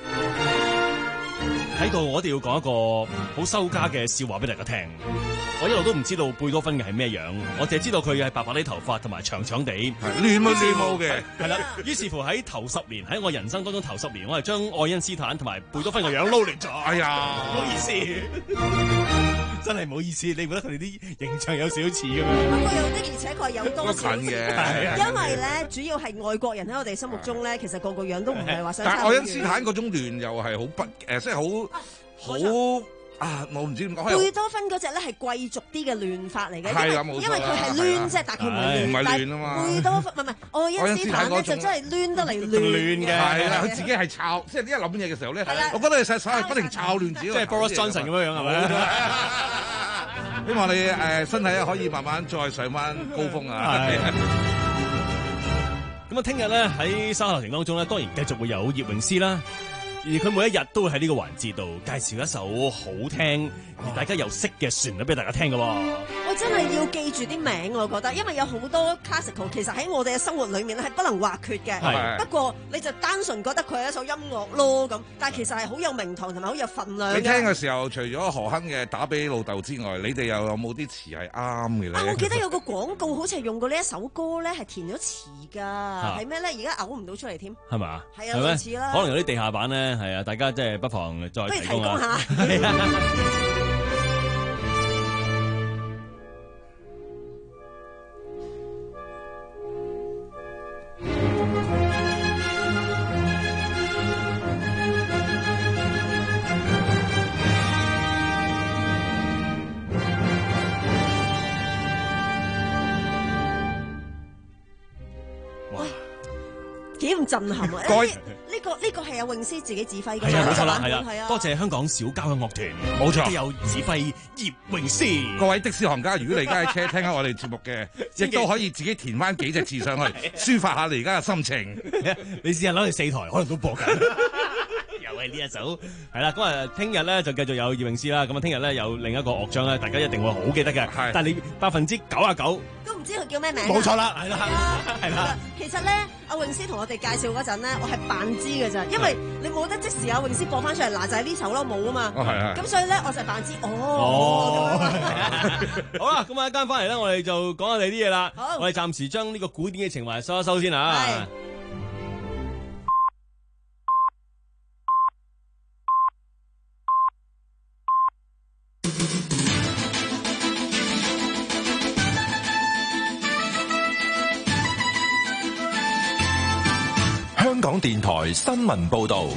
喺度我哋要講一個好收家嘅笑話俾大家聽。我一路都唔知道貝多芬嘅係咩樣，我淨係知道佢係白白啲頭髮同埋長長地，
亂毛亂毛嘅。
係啦，於是乎喺頭十年喺我人生當中頭十年，我係將愛因斯坦同埋貝多芬嘅樣撈亂咗。
哎呀，
唔好意思，真係唔好意思。你覺得佢哋啲形象有少少似咁樣？
不過有的，而且確有多少
近嘅，
因為咧主要係外國人喺我哋心目中咧，其實個個樣都唔係話相差好遠。
但係愛因斯坦嗰種亂又係好不誒，即係好。好啊！我唔知點講。
貝多芬嗰隻咧係貴族啲嘅亂法嚟嘅，
係啦，
因為佢係亂啫，但係佢唔係亂。
唔係亂啊嘛。
貝多芬唔係唔係愛因斯坦咧，就真係亂得嚟亂嘅。
係啦，佢自己係抄，即係呢一諗嘢嘅時候咧，我覺得佢實手係不停抄亂自己。
即係 Boris Johnson 咁樣樣係咪？
希望你誒身體可以慢慢再上翻高峰啊！
咁啊，聽日咧喺沙頭亭當中咧，當然繼續會有葉詠詩啦。而佢每一日都會喺呢個環節度介紹一首好聽而大家又識嘅旋律俾大家聽㗎喎。
我真係要記住啲名，我覺得，因為有好多 classical 其實喺我哋嘅生活裏面咧係不能或缺嘅。
係
不過你就單純覺得佢係一首音樂咯咁，但係其實係好有名堂同埋好有份量嘅。
你聽嘅時候，除咗何亨嘅打俾老豆之外，你哋又有冇啲詞係啱嘅咧？
啊，我記得有個廣告好似係用過呢一首歌咧，係填咗詞㗎，係咩咧？而家嘔唔到出嚟添。
係嘛？
係啊，類似啦。
可能有啲地下版咧，係啊，大家即係不妨再
不如提供
下。
幾咁震撼啊！呢呢個呢個係阿詠詩自己指揮嘅，
係啊，冇錯啦，係
係
啊，多謝香港小交嘅樂團，
冇錯，
有指揮葉詠詩。
各位的士行家，如果你而家喺車聽緊我哋節目嘅，亦都可以自己填翻幾隻字上去，抒發下你而家嘅心情。
你試下攞去四台，可能都播緊。又係呢一首，係啦。咁啊，聽日咧就繼續有葉詠詩啦。咁啊，聽日咧有另一個樂章咧，大家一定會好記得嘅。係，但係你百分之九啊九
都唔知佢叫咩名。
冇錯啦，係啦，係啦。
其實咧，阿詠詩同我哋介紹嗰陣咧，我係扮知嘅咋，因為你冇得即時阿詠詩播翻出嚟，嗱就係呢首咯，冇啊嘛。
哦，係係。
咁所以咧，我就係扮知。哦。
哦。好啦，咁啊，一間翻嚟咧，我哋就講下你啲嘢啦。好。我哋暫時將呢個古典嘅情懷收一收先啊。係。
香港電台新聞報道，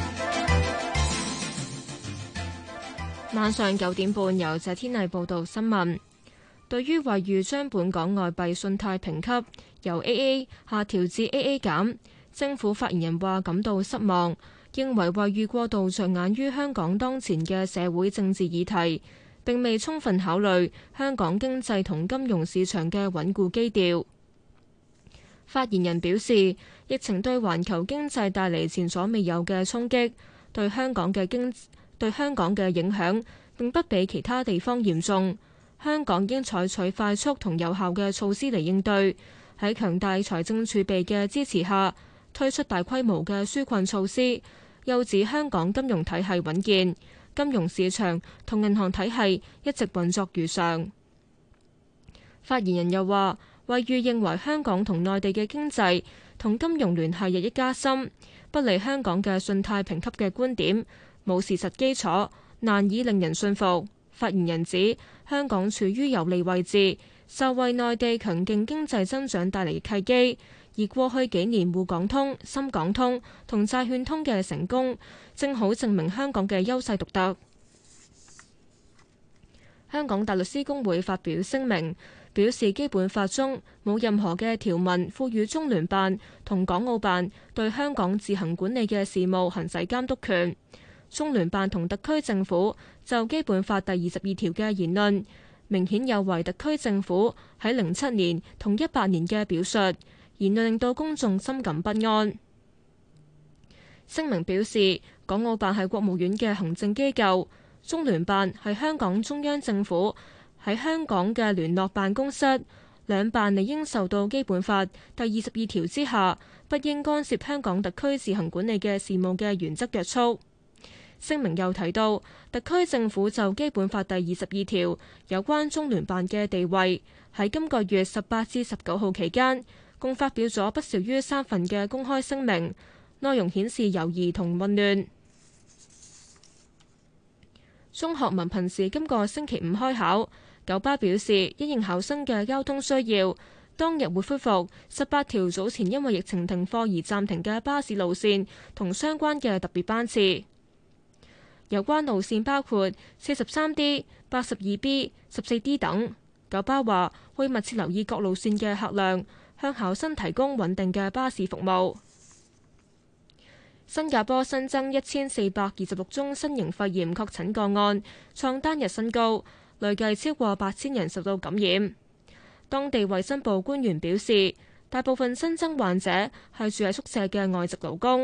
晚上九點半由謝天麗報道新聞。對於惠譽將本港外幣信貸評級由 A A 下調至 A A 減，政府發言人話感到失望，認為惠譽過度着眼於香港當前嘅社會政治議題，並未充分考慮香港經濟同金融市場嘅穩固基調。發言人表示，疫情對環球經濟帶嚟前所未有嘅衝擊，對香港嘅經對香港嘅影響並不比其他地方嚴重。香港應採取快速同有效嘅措施嚟應對，喺強大財政儲備嘅支持下，推出大規模嘅紓困措施。又指香港金融體系穩健，金融市場同銀行體系一直運作如常。發言人又話，惠譽認為香港同內地嘅經濟同金融聯繫日益加深，不利香港嘅信貸評級嘅觀點冇事實基礎，難以令人信服。發言人指，香港處於有利位置，受惠內地強勁經濟增長帶嚟契機，而過去幾年滬港通、深港通同債券通嘅成功，正好證明香港嘅優勢獨特。香港大律師公會發表聲明，表示基本法中冇任何嘅條文賦予中聯辦同港澳辦對香港自行管理嘅事務行使監督權。中聯辦同特區政府就基本法第二十二條嘅言論，明顯有違特區政府喺零七年同一八年嘅表述，言論令到公眾深感不安。聲明表示，港澳辦係國務院嘅行政機構，中聯辦係香港中央政府喺香港嘅聯絡辦公室，兩辦理應受到基本法第二十二條之下，不應干涉香港特區自行管理嘅事務嘅原則約束。聲明又提到，特區政府就基本法第二十二條有關中聯辦嘅地位，喺今個月十八至十九號期間，共發表咗不少於三份嘅公開聲明，內容顯示猶疑同混亂。中學文憑試今個星期五開考，九巴表示因應考生嘅交通需要，當日會恢復十八條早前因為疫情停課而暫停嘅巴士路線同相關嘅特別班次。有關路線包括四十三 D、八十二 B、十四 D 等。九巴話會密切留意各路線嘅客量，向考生提供穩定嘅巴士服務。新加坡新增一千四百二十六宗新型肺炎確診個案，創單日新高，累計超過八千人受到感染。當地衛生部官員表示，大部分新增患者係住喺宿舍嘅外籍勞工。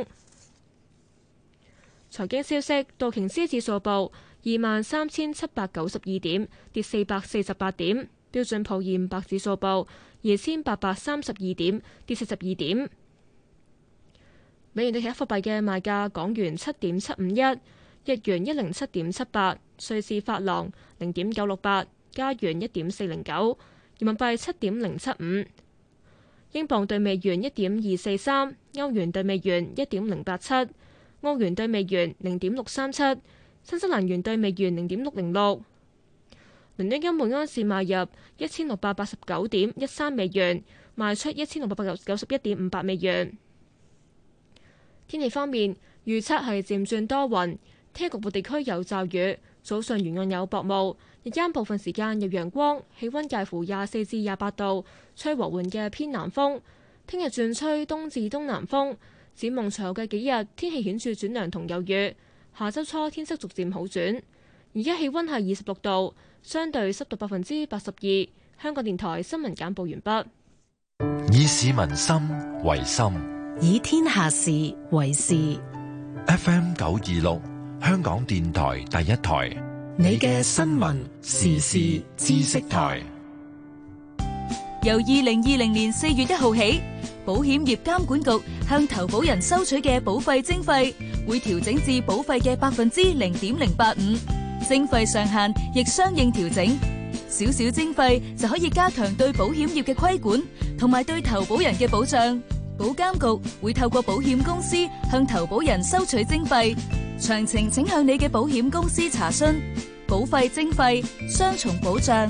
財經消息，道瓊斯指數報二萬三千七百九十二點，跌四百四十八點；標標準普爾五百指數報二千八百三十二點，跌四十二點。美元對其他貨幣嘅賣價：港元七點七五一，日元一零七點七八，瑞士法郎零點九六八，加元一點四零九，人民幣七點零七五，英鎊對美元一點二四三，歐元對美元一點零八七，澳元對美元零點六三七，新西蘭元對美元零點六零六。倫敦金每安士賣入一千六百八十九點一三美元，賣出一千六百九十一點五八美元。天氣方面，預測係漸轉多雲，聽日局部地區有驟雨，早上沿岸有薄霧，日間部分時間有陽光，氣溫介乎廿四至廿八度，吹和緩嘅偏南風。聽日轉吹東至東南風，展望隨後嘅幾日天氣顯著轉涼同有雨，下周初天色逐漸好轉。而家氣溫係二十六度，相對濕度百分之八十二。香港電台新聞簡報完畢。
以市民心為心，
以天下事為事。
F M 九二六，香港電台第一台，
你嘅新聞時事知識台。
由二零二零年四月一號起，保險業監管局向投保人收取嘅保費徵費會調整至保費嘅百分之零點零八五，徵費上限亦相應調整。少少徵費就可以加強對保險業嘅規管，同埋對投保人嘅保障。保監局會透過保險公司向投保人收取徵費，詳情請向你嘅保險公司查詢。保費徵費，雙重保障。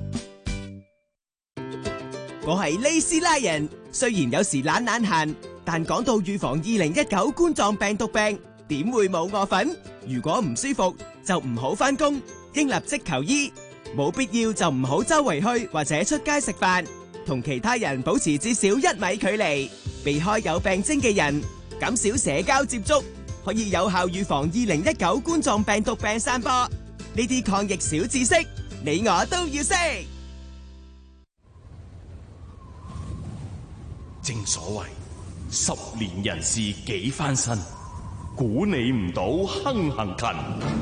我係利斯拉人，雖然有時懶懶閒，但講到預防二零一九冠狀病毒病，點會冇我份？如果唔舒服就唔好返工，應立即求醫。冇必要就唔好周圍去或者出街食飯，同其他人保持至少一米距離，避開有病徵嘅人，減少社交接觸，可以有效預防二零一九冠狀病毒病散播。呢啲抗疫小知識，你我都要識。
正所謂十年人事幾番新，估你唔到亨行勤。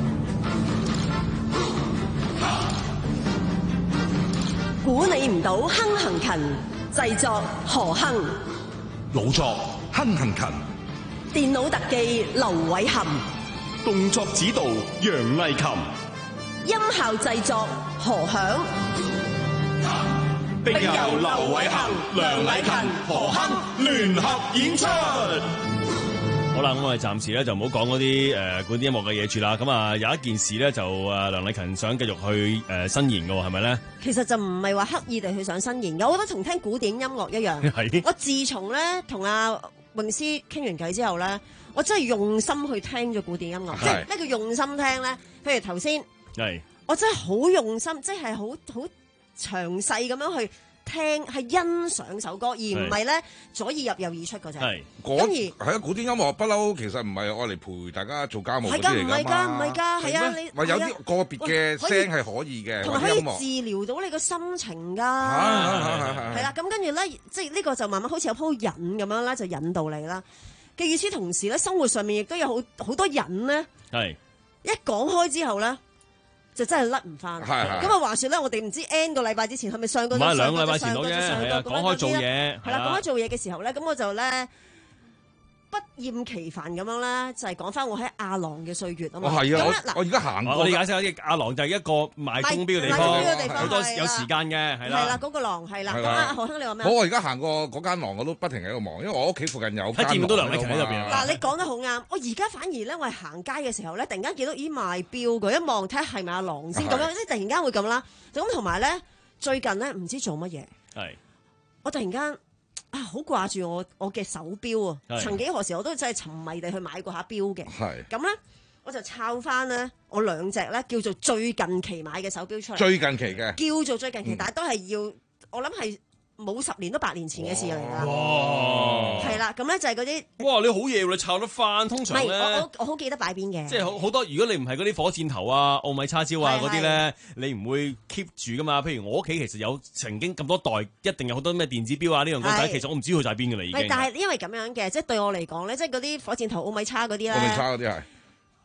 估你唔到亨行勤，製作何亨，
老作亨行勤，
電腦特技劉偉涵，
動作指導楊麗琴，
音效製作何響，
並由劉偉涵、梁麗琴、何亨聯合演出。
好啦，咁我哋暫時咧就唔好講嗰啲誒古典音樂嘅嘢住啦。咁啊有一件事咧就誒梁麗琴想繼續去誒伸延嘅喎，係咪咧？
其實就唔係話刻意地去想伸延嘅，我覺得同聽古典音樂一樣。
係。
我自從咧同阿詠詩傾完偈之後咧，我真係用心去聽咗古典音樂。即係咩叫用心聽咧？譬如頭先，係我真係好用心，即係好好詳細咁樣去聽，係欣賞首歌，而唔係咧左耳入右耳出嗰隻。係，
嗰係啊！古典音樂不嬲，其實唔係愛嚟陪大家做家務嗰啲嚟㗎嘛。
係㗎，唔係㗎，唔係㗎，係啊！你
話有啲個別嘅聲係可以嘅，
同埋可以治療到你個心情㗎。係啦，咁跟住咧，即係呢個就慢慢好似有鋪引咁樣咧，就引導你啦。嘅與此同時咧，生活上面亦都有好好多人咧，係一講開之後咧。就真係甩唔翻。咁啊話説咧，我哋唔知 N 個禮拜之前係咪上個？
唔係兩個禮拜前到啫，係啊，講開做嘢。
係啦，講開做嘢嘅時候咧，咁我就咧不厭其煩咁樣咧，就係講翻我喺亞郎嘅歲月啊嘛。
哦，係啊，我我而家行過。
我哋解釋下啲亞郎就係一個賣鐘錶嘅地方，好多有時間嘅，係啦。
係啦，嗰個廊係啦。咁啊，何生你話咩？
我而家行過嗰間廊，我都不停喺度望，因為我屋企附近有間廊。
見到梁麗琴喺入邊。
嗱，你講得好啱。我而家反而咧，我係行街嘅時候咧，突然間見到咦賣錶嘅，一望睇下係咪阿郎先咁樣，即係突然間會咁啦。咁同埋咧，最近咧唔知做乜嘢，係我突然間。啊！好掛住我我嘅手錶啊！曾幾何時我都真係沉迷地去買過下錶嘅。係咁咧，我就抄翻咧我兩隻咧叫做最近期買嘅手錶出嚟。最近期嘅叫做最近期，嗯、但係都係要我諗係冇十年都八年前嘅事嚟㗎。哇！係啦，咁咧就係嗰啲。哇！你好嘢喎，你抄得翻。通常咧，我我我好記得擺邊嘅。即係好好多，如果你唔係嗰啲火箭頭啊、奧米叉焦啊嗰啲咧，你唔會 keep 住㗎嘛。譬如我屋企其實有曾經咁多代，一定有好多咩電子錶啊呢樣嗰仔，其實我唔知佢喺邊㗎啦已經。但係因為咁樣嘅，即係對我嚟講咧，即係嗰啲火箭頭、奧米叉嗰啲咧。奧米叉嗰啲係。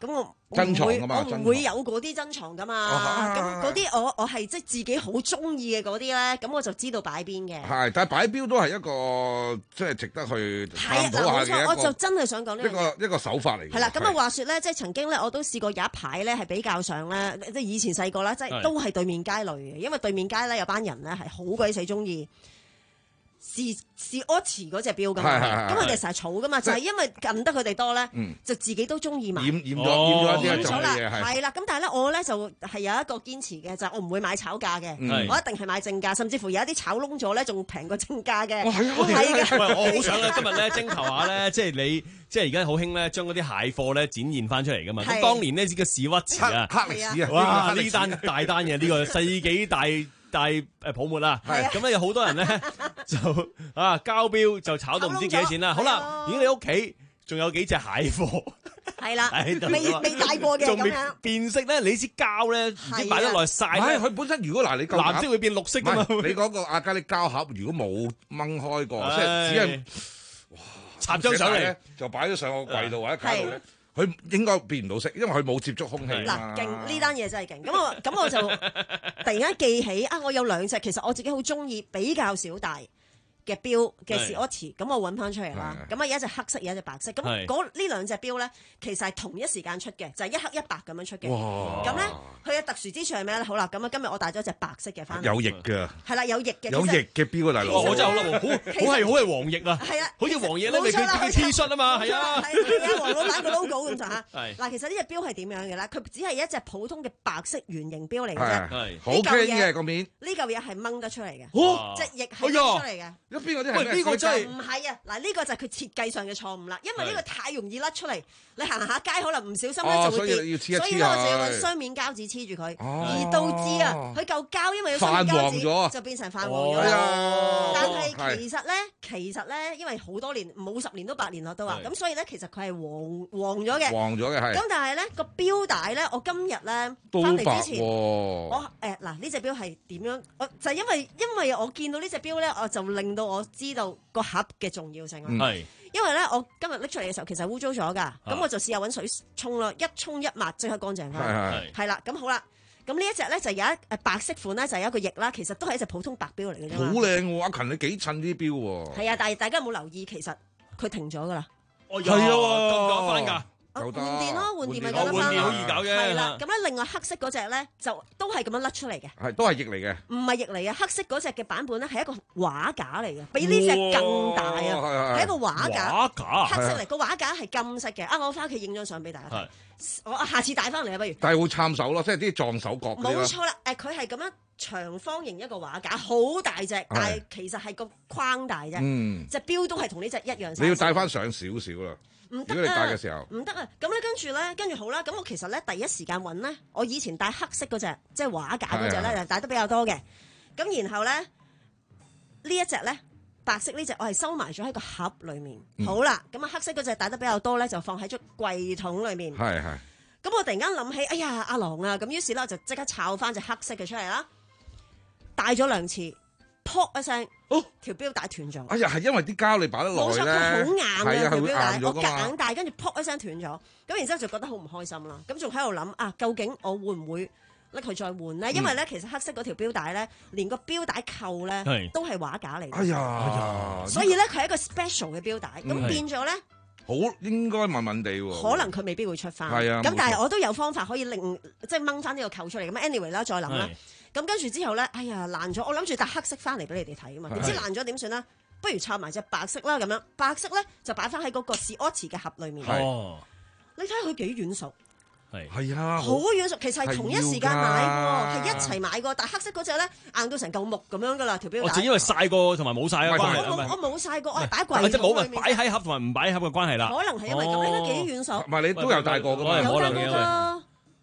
咁我
珍藏㗎嘛，
我唔會有嗰啲珍藏噶嘛。咁嗰啲我我係即係自己好中意嘅嗰啲咧，咁我就知道擺邊嘅。
係，但係擺錶都係一個即係值得去探討下嘅一個。
我就真係想講呢
一個一個手法嚟嘅。
係啦，咁啊話説咧，即係曾經咧，我都試過有一排咧係比較上咧，即係以前細個啦，即係都係對面街類嘅，因為對面街咧有班人咧係好鬼死中意。是是 Swatch 嗰隻錶噶嘛，咁佢哋成日儲噶嘛，就係因為撳得佢哋多咧，就自己都中意買。
染染咗染咗一啲
咗
嘢
係啦，咁但係咧我咧就係有一個堅持嘅，就係我唔會買炒價嘅，我一定係買正價，甚至乎有一啲炒窿咗咧，仲平過正價嘅。
係啊，
係嘅。
喂，我好想咧今日咧徵求下咧，即係你即係而家好興咧，將嗰啲蟹貨咧展現翻出嚟噶嘛。咁當年呢，呢個史屈慈啊，
黑歷史啊，
哇！呢單大單嘅呢個世紀大。大誒泡沫啦，咁咧有好多人咧就啊交標就炒到唔知幾多錢啦。好啦，如果你屋企仲有幾隻蟹貨，
係啦，未未帶過嘅咁樣
變色咧，你知膠咧唔知擺得耐曬咧，
佢本身如果嗱你
藍色會變綠色㗎嘛。
你嗰個阿加力膠盒如果冇掹開過，即係只係
插張上嚟
就擺咗上個櫃度或者架度咧。佢應該變唔到色，因為佢冇接觸空氣。
嗱，勁呢單嘢真係勁。咁我咁我就突然間記起啊，我有兩隻，其實我自己好中意，比較少大嘅錶嘅 Swatch，咁我揾翻出嚟啦。咁啊有一隻黑色，有一隻白色。咁嗰呢兩隻錶咧，其實係同一時間出嘅，就係一黑一白咁樣出嘅。咁咧佢嘅特殊之處係咩咧？好啦，咁啊今日我帶咗隻白色嘅翻嚟。
有翼㗎。係
啦，有翼嘅。
有翼嘅錶啊，大佬。
我真係好嬲，好好係好係黃翼啊。係啊，好似黃翼咧，咪佢佢 T 恤啊嘛，係啊。
係啊，黃老闆個 logo 咁就嚇。嗱，其實呢隻錶係點樣嘅咧？佢只係一隻普通嘅白色圓形錶嚟嘅啫。
係。好輕嘅個面。
呢嚿嘢係掹得出嚟嘅。
哦。
隻翼係掹出嚟嘅。
一邊嗰啲係
喂，呢個真係
唔係啊！嗱，呢個就係佢設計上嘅錯誤啦，因為呢個太容易甩出嚟，你行下街可能唔小心咧就會跌，所以咧我就要揾雙面膠紙黐住佢，而導致啊佢嚿膠因為要雙面膠紙就變成泛黃咗啦。但係其實咧，其實咧，因為好多年冇十年都八年落都話，咁所以咧其實佢係黃黃咗嘅，
黃咗嘅係。
咁但係咧個錶帶咧，我今日咧翻嚟之前，我誒嗱呢隻錶係點樣？我就係因為因為我見到呢隻錶咧，我就令到我知道個盒嘅重要性。
係，
因為咧，我今日拎出嚟嘅時候，其實污糟咗噶，咁我就試下揾水沖咯，一沖一抹即刻乾淨翻。係啦，咁好啦，咁呢一隻咧就有一誒白色款咧，就有一個翼啦，其實都係一隻普通白錶嚟嘅啫。
好靚喎，阿勤你幾襯啲錶喎？
係啊，但係大家有冇留意，其實佢停咗噶啦。
係啊，咁搞翻㗎。
換電咯，換電咪得
翻。換電好易搞嘅。
係啦，咁咧另外黑色嗰隻咧就都係咁樣甩出嚟嘅。
係，都係翼嚟嘅。
唔係翼嚟嘅，黑色嗰隻嘅版本咧係一個畫架嚟嘅，比呢隻更大啊！係一個畫架。
畫架。
黑色嚟，個畫架係金色嘅。啊，我翻屋企影張相俾大家睇。我下次帶翻嚟啊，不如。
但係會參手咯，即係啲撞手角。
冇錯啦，誒，佢係咁樣長方形一個畫架，好大隻，但係其實係個框大啫。嗯。隻錶都係同呢隻一樣。
你要帶翻上少少啦。
唔得啊！
如果你戴嘅時候
唔得啊！咁咧跟住咧，跟住好啦。咁我其實咧第一時間揾咧，我以前戴黑色嗰隻，即係畫架嗰隻咧，就戴得比較多嘅。咁然後咧呢一隻咧白色呢隻，我係收埋咗喺個盒裏面。嗯、好啦，咁啊黑色嗰隻戴得比較多咧，就放喺咗櫃桶裏面。
係係。
咁我突然間諗起，哎呀阿郎啊！咁於是咧我就即刻摷翻隻黑色嘅出嚟啦，戴咗兩次。撲一聲，哦，條錶帶斷咗。
哎呀，係因為啲膠你擺得耐咧，
冇錯，佢好硬嘅條錶帶，我
夾
硬戴，跟住撲一聲斷咗。咁然之後就覺得好唔開心啦。咁仲喺度諗啊，究竟我會唔會拎佢再換咧？因為咧，其實黑色嗰條錶帶咧，連個錶帶扣咧都係畫架嚟嘅。
哎呀，
所以咧佢係一個 special 嘅錶帶，咁變咗咧，
好應該問問地喎。
可能佢未必會出翻。
係啊，
咁但係我都有方法可以令即係掹翻呢個扣出嚟。咁 anyway 啦，再諗啦。咁跟住之後咧，哎呀爛咗！我諗住帶黑色翻嚟俾你哋睇啊嘛，點知爛咗點算咧？不如插埋隻白色啦，咁樣白色咧就擺翻喺嗰個 Swatch 嘅盒裏面。
哦，
你睇下佢幾軟熟，
係係啊，
好軟熟。其實係同一時間買喎，係一齊買過。但係黑色嗰隻咧硬到成嚿木咁樣噶啦，條錶帶。
我只因為曬過同埋冇曬嘅關係。
我冇曬過，我係擺櫃桶裏面。
擺喺盒同埋唔擺喺盒嘅關係啦。
可能係因為咁，你睇幾軟熟。
唔係你都有戴過㗎嘛？
有戴過㗎。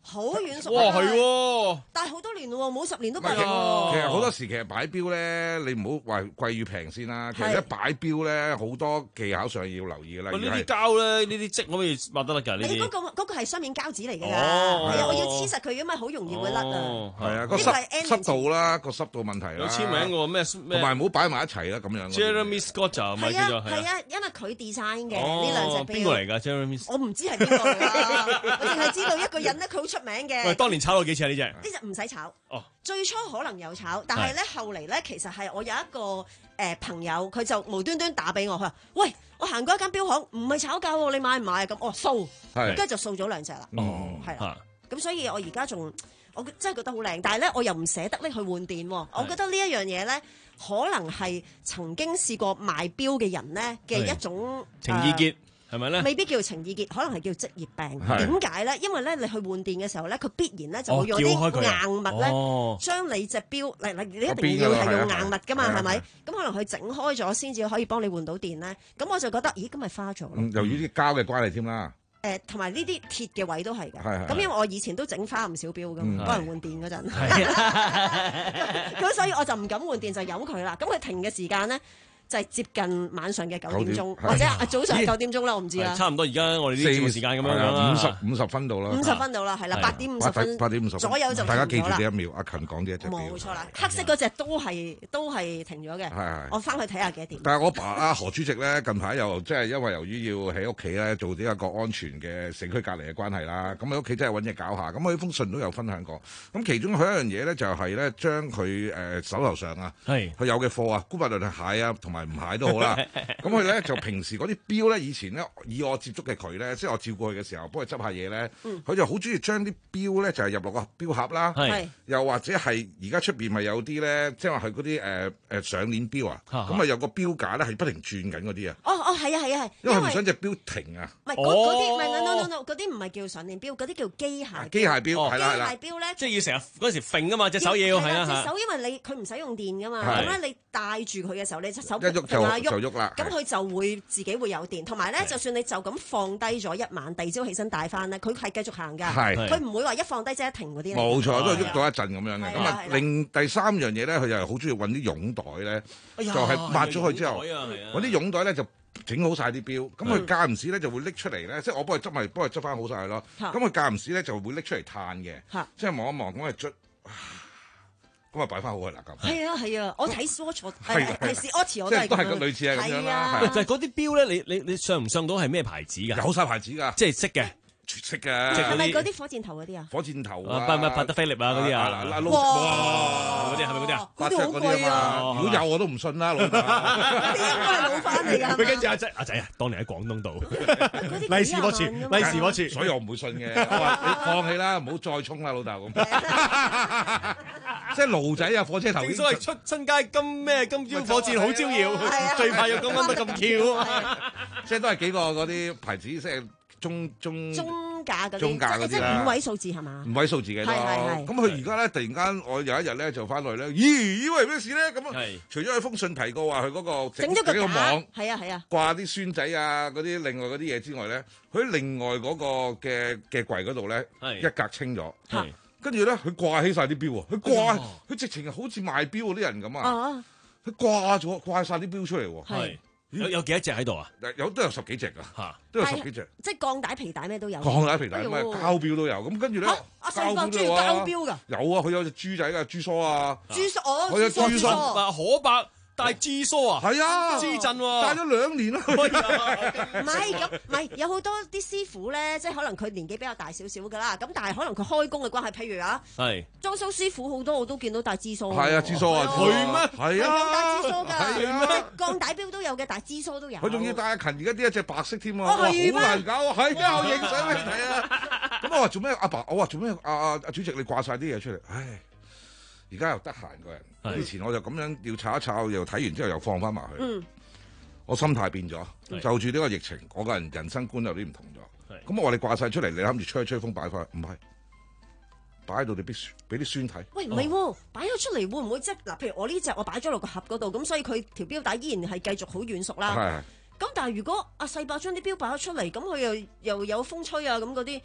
好軟熟。
哇，係喎！
但係好多年咯喎，冇十年都
唔係
擺喎。
其實好多時其實擺錶咧，你唔好話貴與平先啦。其實一擺錶咧，好多技巧上要留意㗎啦。
呢啲膠咧，呢啲織可唔可以抹得甩㗎？呢啲
你嗰個嗰個係雙面膠紙嚟㗎，係
哦
啊，我要黐實佢，因為好容易會甩啊。
係啊，個濕濕度啦，個濕度問題啦。
有簽名喎，咩
同埋唔好擺埋一齊啦，咁樣。
Jeremy Scott 就咪叫做
係啊，因為佢 design 嘅
哦
呢兩隻錶。
邊個嚟㗎 Jeremy？
我唔知係邊個嚟㗎，我淨係知道一個人咧，佢好出名嘅。
喂，當年炒到幾錢啊？呢隻
呢隻唔使炒。
哦。
最初可能有炒，但係咧後嚟咧，其實係我有一個誒朋友，佢就無端端打俾我，佢話：喂，我行過一間錶行，唔係炒價喎，你買唔買啊？咁我掃，跟住就掃咗兩隻啦。
哦，
係啦。咁所以我而家仲，我真係覺得好靚，但係咧我又唔捨得拎去換電喎。我覺得呢一樣嘢咧，可能係曾經試過賣錶嘅人咧嘅一種
情意結。係咪咧？
未必叫情意結，可能係叫職業病。
係
點解咧？因為咧，你去換電嘅時候咧，佢必然咧就會用
哦撬開佢啊
啲硬物咧，
哦
將你隻錶，嚟嚟你一定要係用硬物噶嘛，係咪？咁可能佢整開咗先至可以幫你換到電咧。咁我就覺得，咦，咁咪花咗咯。
嗯，由於啲膠嘅關係添啦。
誒，同埋呢啲鐵嘅位都係㗎。
係係
咁因為我以前都整花唔少錶㗎，
嗯
幫人換電嗰陣。咁所以我就唔敢換電，就由佢啦。咁佢停嘅時間咧，就係接近晚上嘅九點鐘，
九點
或者啊早上九點鐘啦，我唔知啦。
差唔多而家我哋啲節目時間咁樣啦，
五十五十分到啦。
五十分到啦，係啦，八點五十分，
八點五十
左右就停咗啦。
大家記住呢一秒，阿勤講呢一隻錶。
冇錯啦，黑色嗰隻都係都係停咗嘅。
係係
我翻去睇下幾點。
但係我爸阿何主席咧，近排又即係因為由於要喺屋企咧做呢一個安全嘅社區隔離嘅關係啦，咁喺屋企真係揾嘢搞下。咁佢封信都有分享過。咁其中佢一樣嘢咧就係咧將佢誒手頭上啊，
係
佢有嘅貨啊，姑勿論係蟹啊同埋唔蟹都好啦。咁佢咧就平時嗰啲錶咧，以前咧以我接觸嘅佢咧，即係我照顧佢嘅時候，幫佢執下嘢咧，佢、嗯、就好中意將啲錶咧就係入落個錶盒啦，又或者係而家出邊咪有啲咧，即係話係嗰啲誒誒上鏈錶啊，咁啊有個錶架咧係不停轉緊嗰啲啊。
哦哦，係啊係啊係，
因為佢唔想隻錶停啊。
唔係嗰嗰啲，唔係 no no no no，嗰啲唔係叫上鏈錶，嗰啲叫機械
機械錶，係啦係啦。
機械錶咧，
即係要成日嗰時揈噶嘛，隻手嘢要係啦
隻手因為你佢唔使用電噶嘛，咁咧你帶住佢嘅時候，你隻手
一喐就就喐啦，
咁佢就會自己會有電，同埋咧，就算你就咁放低咗一晚，第二朝起身帶翻咧，佢係繼續行㗎，佢唔會話一放低即係停嗰啲。
冇錯，都係喐到一陣咁樣嘅。咁啊，另第三樣嘢咧，佢就係好中意揾啲絨袋咧，就係抹咗佢之後，揾啲絨袋咧就整好晒啲錶。咁佢間唔時咧就會拎出嚟咧，即係我幫佢執埋，幫佢執翻好晒佢咯。咁佢間唔時咧就會拎出嚟嘆嘅，即係望一望，咁啊捽。咁啊擺翻好佢啦咁。
係啊係啊，我睇 Swatch 係係 Swatch 我都係。
即係都係個類似係咁樣啦。
就係嗰啲錶咧，你你你上唔上到係咩牌子㗎？
有晒牌子㗎，
即係識嘅。
識嘅，
係咪嗰啲火箭頭嗰啲啊？
火箭頭啊，
不不帕德菲力啊嗰啲啊，
哇！
嗰啲係咪嗰啲啊？
嗰啲好貴啊！
如果有我都唔信啦，老豆。
嗰啲應該係老翻嚟㗎。
佢跟住阿仔阿仔啊，當年喺廣東度，利是波處，利是波處，
所以我唔會信嘅。我話你放棄啦，唔好再衝啦，老豆咁。即係驢仔啊，火車頭。
正所謂出親街金咩？今朝火箭好招搖，最怕有咁啱得咁巧。
即係都係幾個嗰啲牌子，即係。中中
中價嗰啲，
中價嗰啲啦，
五位數字係嘛？
五位數字嘅都，咁佢而家咧突然間，我有一日咧就翻去咧，咦？以為咩事咧？咁啊，除咗佢封信提過話佢嗰個
整咗個
網，
係啊係啊，
掛啲孫仔啊嗰啲另外嗰啲嘢之外咧，佢另外嗰個嘅嘅櫃嗰度咧一格清咗，跟住咧佢掛起晒啲錶喎，佢掛佢直情係好似賣錶嗰啲人咁啊，佢掛咗掛曬啲錶出嚟喎。
有有幾多隻喺度啊？
有都有十幾隻㗎，都有十幾隻。
即係鋼帶皮帶咩都有。
鋼帶皮帶咩膠錶都有。咁跟住咧，
阿細伯中意膠錶㗎。
有啊，佢有隻豬仔㗎，豬梳啊。
豬梳哦，
佢有豬梳
啊，可伯戴豬梳啊。
係啊，
豬陣喎，
戴咗兩年啦。
唔係咁，唔係有好多啲師傅咧，即係可能佢年紀比較大少少㗎啦。咁但係可能佢開工嘅關係，譬如啊，
係
裝修師傅好多我都見到戴豬梳。
係啊，豬梳啊，
佢咩？
係啊，
有戴豬梳㗎。
係啊，
鋼帶錶都有嘅，但係豬梳都有。
佢仲要戴阿勤而家呢一隻白色添啊，好難搞啊！係啊，我影相俾你睇啊。咁我話做咩？阿爸，我話做咩？阿阿阿主席，你掛晒啲嘢出嚟，唉！而家又得閒個人，以前我就咁樣要炒一炒，又睇完之後又放翻埋去。嗯，我心態變咗，就住呢個疫情，我個人人生觀有啲唔同咗。咁我話你掛晒出嚟，你諗住吹一吹風擺翻去，唔係擺喺度，你俾俾啲孫睇。
喂，唔係喎，擺咗出嚟會唔會即係嗱？譬如我呢隻我擺咗落個盒嗰度，咁所以佢條錶帶依然係繼續好軟熟啦。係。咁但係如果阿細伯將啲錶擺咗出嚟，咁佢又又有風吹啊咁嗰啲。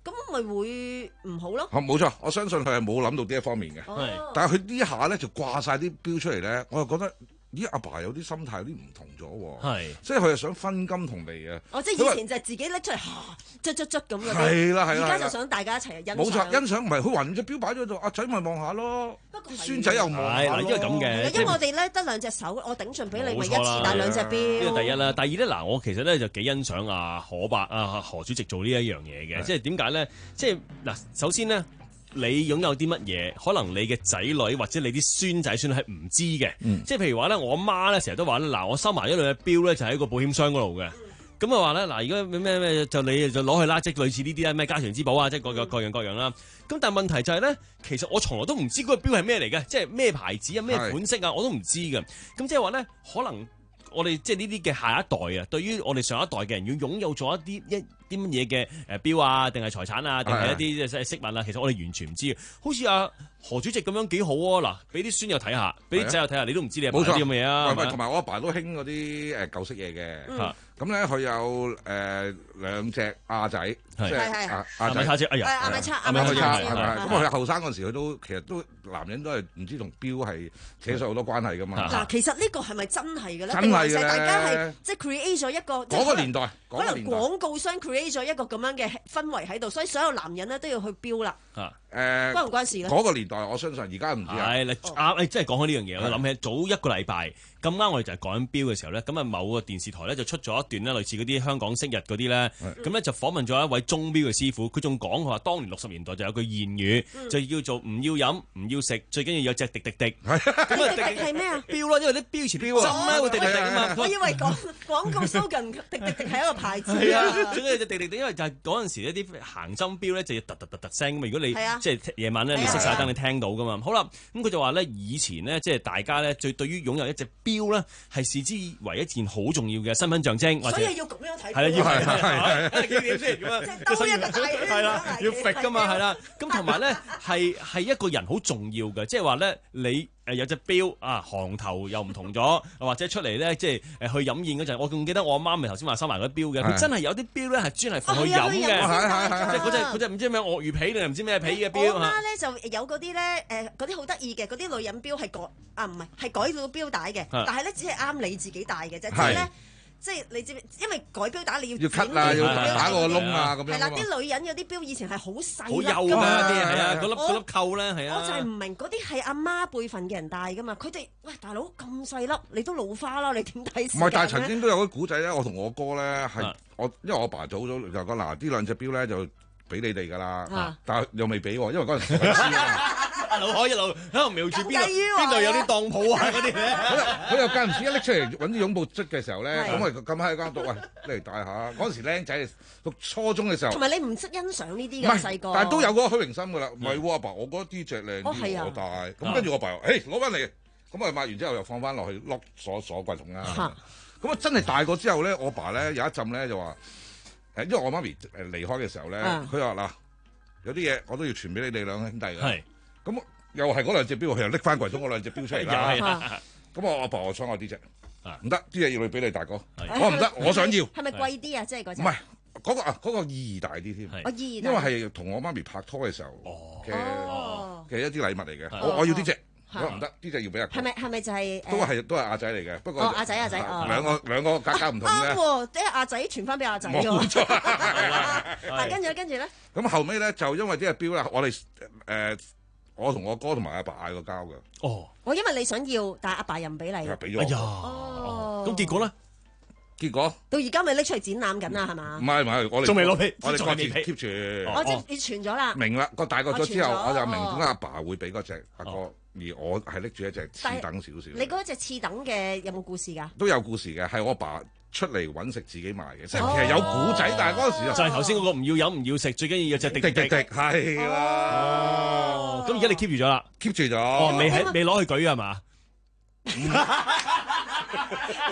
咁咪會唔好咯？
冇錯，我相信佢係冇諗到呢一方面嘅。
哦、
但係佢呢一下咧就掛晒啲標出嚟咧，我就覺得咦阿爸有啲心態有啲唔同咗喎。係，即係佢係想分金同利啊。
哦，即係以前就係自己拎出嚟，捽捽捽咁嘅。
係啦係啦，
而家就想大家一齊欣賞。
冇錯，欣賞唔係佢還隻標擺咗度，阿仔咪望下咯，孫仔又望下咯。
嗱，因為咁嘅，
因為我哋咧得兩隻手，我頂順俾你，咪一次戴兩隻標。
呢個第一啦，第二咧嗱，我其實咧就幾欣賞阿何伯啊何主席做呢一樣嘢嘅，即係點解咧？即係嗱，首先咧。你擁有啲乜嘢？可能你嘅仔女或者你啲孫仔孫女係唔知嘅，嗯、即係譬如話咧，我媽咧成日都話咧，嗱，我收埋一兩隻錶咧就喺個保險箱嗰度嘅，咁啊話咧，嗱，如果咩咩就你就攞去啦，即係類似呢啲咧咩家傳之寶啊，即係各樣各樣各樣啦。咁但係問題就係咧，其實我從來都唔知嗰個錶係咩嚟嘅，即係咩牌子啊、咩款式啊，我都唔知嘅。咁即係話咧，可能我哋即係呢啲嘅下一代啊，對於我哋上一代嘅人要擁有咗一啲一。啲乜嘢嘅誒錶啊，定係財產啊，定係一啲即係飾物啊？其實我哋完全唔知嘅。好似阿何主席咁樣幾好啊！嗱，俾啲孫又睇下，俾啲仔又睇下，你都唔知你阿爸啲咁嘅嘢啊。
同埋我阿爸都興嗰啲誒舊式嘢嘅。咁咧佢有誒兩隻亞仔，即係亞仔
亞仔，哎呀，
亞米叉，
亞米叉係咪？咁佢後生嗰時佢都其實都男人都係唔知同錶係扯上好多關係噶嘛。
嗱，其實呢個係咪真係嘅咧？
真係嘅，
大家係即係 create 咗一個
嗰個年代，
可能廣告商 create 咗一個咁樣嘅氛圍喺度，所以所有男人咧都要去標啦。
啊，誒，關
唔關事咧？
嗰個年代我相信而家唔知啊。
係你啱，你真係講開呢樣嘢，我諗起早一個禮拜咁啱，我哋就係講緊標嘅時候咧，咁啊某個電視台咧就出咗一段咧，類似嗰啲香港昔日嗰啲咧，咁咧就訪問咗一位鐘錶嘅師傅，佢仲講佢話，當年六十年代就有句諺語，就叫做唔要飲唔要食，最緊要有隻滴滴滴。咁
啊，滴滴係咩啊？
錶咯，因為啲錶前標針咧會滴滴滴啊嘛。
我以為廣廣告 slogan 滴滴滴係一個牌子。
係啊，最緊要隻滴滴滴，因為就係嗰陣時一啲行針錶咧就要突突突突聲㗎嘛。如果你即係夜晚咧你熄晒燈，你聽到㗎嘛。好啦，咁佢就話咧，以前咧即係大家咧最對於擁有一隻錶咧係視之為一件好重要嘅身份象徵，或者
所以要咁樣睇。
係啦，要係係係幾點先咁啊？
兜一個大圈
係啦，要揈㗎嘛，係啦。咁同埋咧係係一個人好重要嘅，即係話咧你。誒有隻錶啊，行頭又唔同咗，或者出嚟咧，即係誒去飲宴嗰陣，我仲記得我阿媽咪頭先話收埋嗰啲錶嘅，佢真係有啲錶咧係專係放去飲嘅，即係嗰隻嗰隻唔知咩鱷魚皮定係唔知咩皮嘅錶。
我媽咧就有嗰啲咧誒嗰啲好得意嘅，嗰啲女人錶係改啊唔係係改到錶帶嘅，但係咧只係啱你自己戴嘅啫，即係咧。即係你知，因為改錶帶你要
要 cut 啊，要打個窿啊咁樣。
係啦，啲女人有啲錶以前係好細
好幼㗎啲係啊，嗰粒嗰粒扣咧係啊。
我就係唔明嗰啲係阿媽輩份嘅人戴㗎嘛，佢哋喂大佬咁細粒，你都老花啦，你點睇？
唔係，但係曾經都有啲古仔咧，我同我哥咧係我，因為我爸早早就講嗱，呢兩隻錶咧就俾你哋㗎啦，但係又未俾喎，因為嗰陣時唔知啊。
一路開一路喺度瞄住邊度邊度有啲當鋪啊嗰啲咧，
佢又間唔時一拎出嚟揾啲擁抱捽嘅時候咧，咁啊咁喺間度喂，嚟戴下。嗰陣時僆仔讀初中嘅時候，
同埋你唔識欣賞呢啲嘅細個，
但係都有嗰個虛榮心㗎啦。唔係喎，阿爸，我覺得呢隻靚啲，我戴。咁跟住我爸話：誒攞翻嚟，咁啊抹完之後又放翻落去碌鎖鎖櫃桶啦。咁啊真係大個之後咧，我爸咧有一陣咧就話誒，因為我媽咪誒離開嘅時候咧，佢話嗱有啲嘢我都要傳俾你哋兩兄弟㗎。咁又係嗰兩隻錶，佢又拎翻櫃桶嗰兩隻錶出嚟啦。咁我阿爸我想我呢隻，唔得，呢隻要你俾你大哥。我唔得，我想要。
係咪貴啲啊？即係嗰隻？
唔係嗰個啊，嗰個意義大啲添。
我意義
因為係同我媽咪拍拖嘅時候嘅嘅一啲禮物嚟嘅。我我要呢隻，我唔得，呢隻要俾阿哥。
係咪係咪就係？
都係都係亞仔嚟嘅，不過
哦亞仔亞仔，
兩個兩個格格唔同嘅。
啱喎，啲亞仔傳翻俾亞仔喎。
冇錯。
但跟住咧，跟住咧。
咁後尾咧就因為呢隻錶咧，我哋誒。我同我哥同埋阿爸嗌過交嘅。
哦，
我因為你想要，但係阿爸又唔俾你。
俾咗。
哎呀，
哦。
咁結果咧？
結果
到而家咪拎出嚟展覽緊啦，係嘛？
唔係唔係，我哋
仲未攞皮，
我哋
仲未
keep 住。
我即你傳咗啦。
明啦，個大個咗之後，我就明點解阿爸會俾嗰隻阿哥，而我係拎住一隻次等少少。
你嗰隻次等嘅有冇故事㗎？
都有故事嘅，係我阿爸出嚟揾食自己賣嘅，即係其實有古仔，但係嗰陣時
就係頭先嗰個唔要飲唔要食，最緊要有隻滴滴滴，
係啦。
哦，咁而家你 keep 住咗啦
，keep 住咗。
哦，未喺未攞去舉係嘛？
第一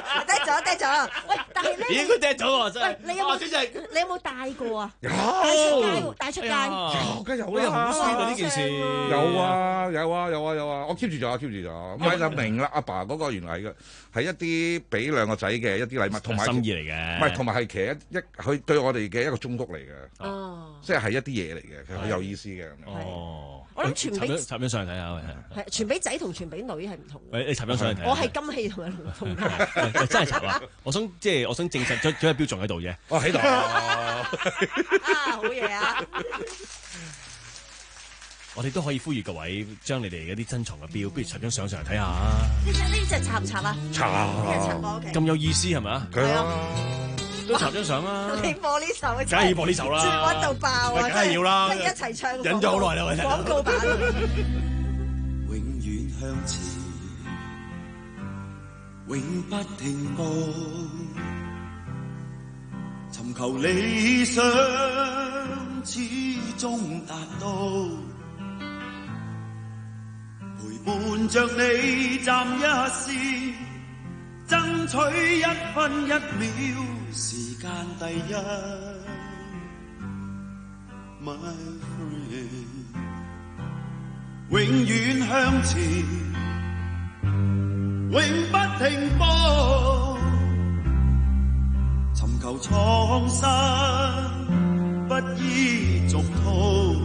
咗，跌咗。喂，但係咧，
應該跌咗喎，真係。
喂，你有冇？
真係
你有冇帶過啊？
有
帶出街，帶出街。
有梗有啦，
好酸啊呢件事。
有啊有啊有啊有啊，我 keep 住咗 keep 住咗。咁咪就明啦，阿爸嗰個原來係嘅，係一啲俾兩個仔嘅一啲禮物，同埋
心意嚟嘅。
唔係，同埋係其實一一佢對我哋嘅一個忠告嚟嘅。
哦，
即係係一啲嘢嚟嘅，其實好有意思嘅。
哦，
我諗傳俾
插張相嚟睇下，
係傳俾仔同傳俾女係唔同嘅。
你你插張相嚟睇。
我係金器同埋同同。
真係插啊！我想即係我想證實咗咗個標仲喺度嘅。
哦喺度。
啊，好嘢啊！
我哋都可以呼籲各位將你哋嗰啲珍藏嘅錶，不如插張相上嚟睇下。
呢隻呢隻插唔插啊？
插
呢隻插我 OK。
咁有意思係咪啊？
係啊。
都插張相啦！
你播呢首，梗
係要播呢首啦，
轉溫到爆啊！
梗係要啦，
不如一齊唱。
忍咗好耐啦，
廣告版。
永遠向前，永不停步，尋求理想，始終達到。陪伴着你站一線，爭取一分一秒。時間第一 ，My friend， 永遠向前，永不停步，尋求創新，不依俗套，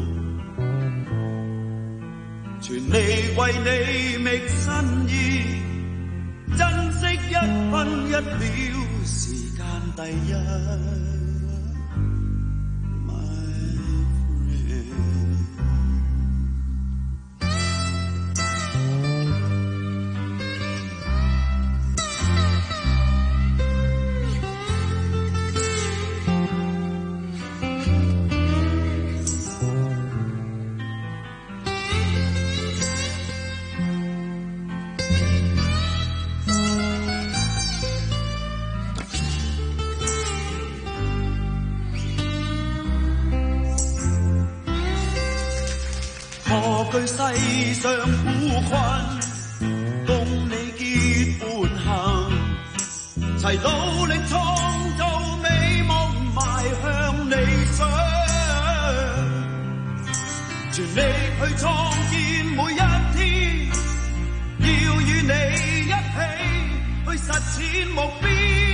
全力為你覓新意，珍惜一分一秒。時間第一 ，My friend。何懼世上苦困，共你結伴行，齊努力創造美夢，邁向理想，全力去創建每一天，要與你一起去實踐目標，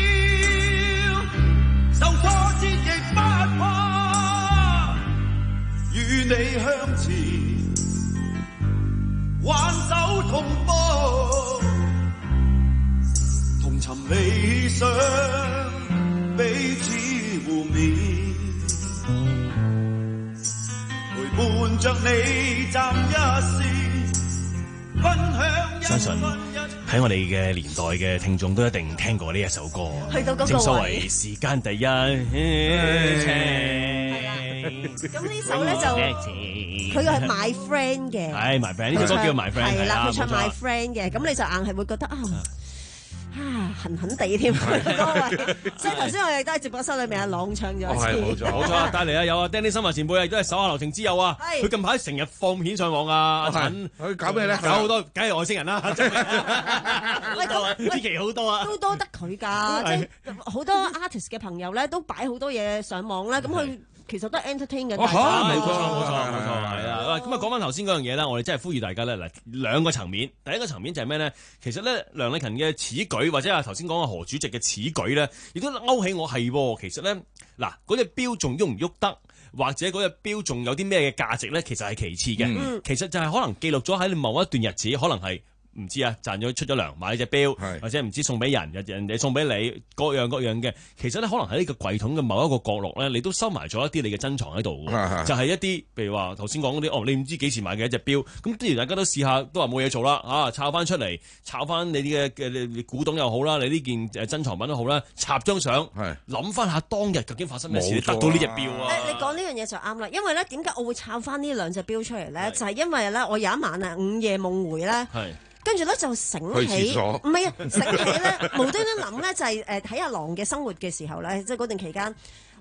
受挫折亦不怕，與你向前。挽手同步，同尋理想，彼此互勉，陪伴着你站一線，分享一
相信喺我哋嘅年代嘅聽眾都一定聽過呢一首歌。
去到嗰個位，
正所謂時間第一。
咁呢首咧就佢又係 My Friend 嘅，
係 My Friend 呢首歌叫 My Friend，
係啦，佢唱 My Friend 嘅，咁你就硬係會覺得啊啊痕痕地添嗰位，所以頭先我哋都喺直播室裏面阿朗唱咗一次，
冇錯
冇錯，帶嚟啊有啊 Danny 新華前輩啊，亦都係手下留情之友啊，佢近排成日放片上網啊，阿陳
佢搞咩咧？
有好多，梗係外星人啦，
喂咁
呢期好多啊，
都多得佢㗎，即係好多 artist 嘅朋友咧都擺好多嘢上網啦，咁佢。其實都係 entertain 嘅，
冇錯冇錯冇錯係啊！咁啊講翻頭先嗰樣嘢啦，我哋真係呼籲大家咧嗱兩個層面，第一個層面就係咩咧？其實咧梁禮勤嘅此舉或者係頭先講嘅何主席嘅此舉咧，亦都勾起我係其實咧嗱嗰隻標仲喐唔喐得，或者嗰隻標仲有啲咩嘅價值咧？其實係其次嘅，嗯、其實就係可能記錄咗喺你某一段日子，可能係。唔知啊，賺咗出咗糧買隻錶，或者唔知送俾人，人哋送俾你，各樣各樣嘅。其實咧，可能喺呢個櫃桶嘅某一個角落咧，你都收埋咗一啲你嘅珍藏喺度嘅。就係一啲，譬如話頭先講嗰啲，哦，你唔知幾時買嘅一隻錶，咁不如大家都試下，都話冇嘢做啦，啊，抄翻出嚟，抄翻你啲嘅嘅古董又好啦，你呢件誒珍藏品都好啦，插張相，諗翻下當日究竟發生咩事，得到呢隻錶啊！
誒，你講呢樣嘢就啱啦，因為咧點解我會抄翻呢兩隻錶出嚟咧？就係因為咧，我有一晚啊午夜夢回咧。跟住咧就醒起，唔係啊，醒起咧無端端諗咧就係誒睇阿郎嘅生活嘅時候咧，即係嗰段期間，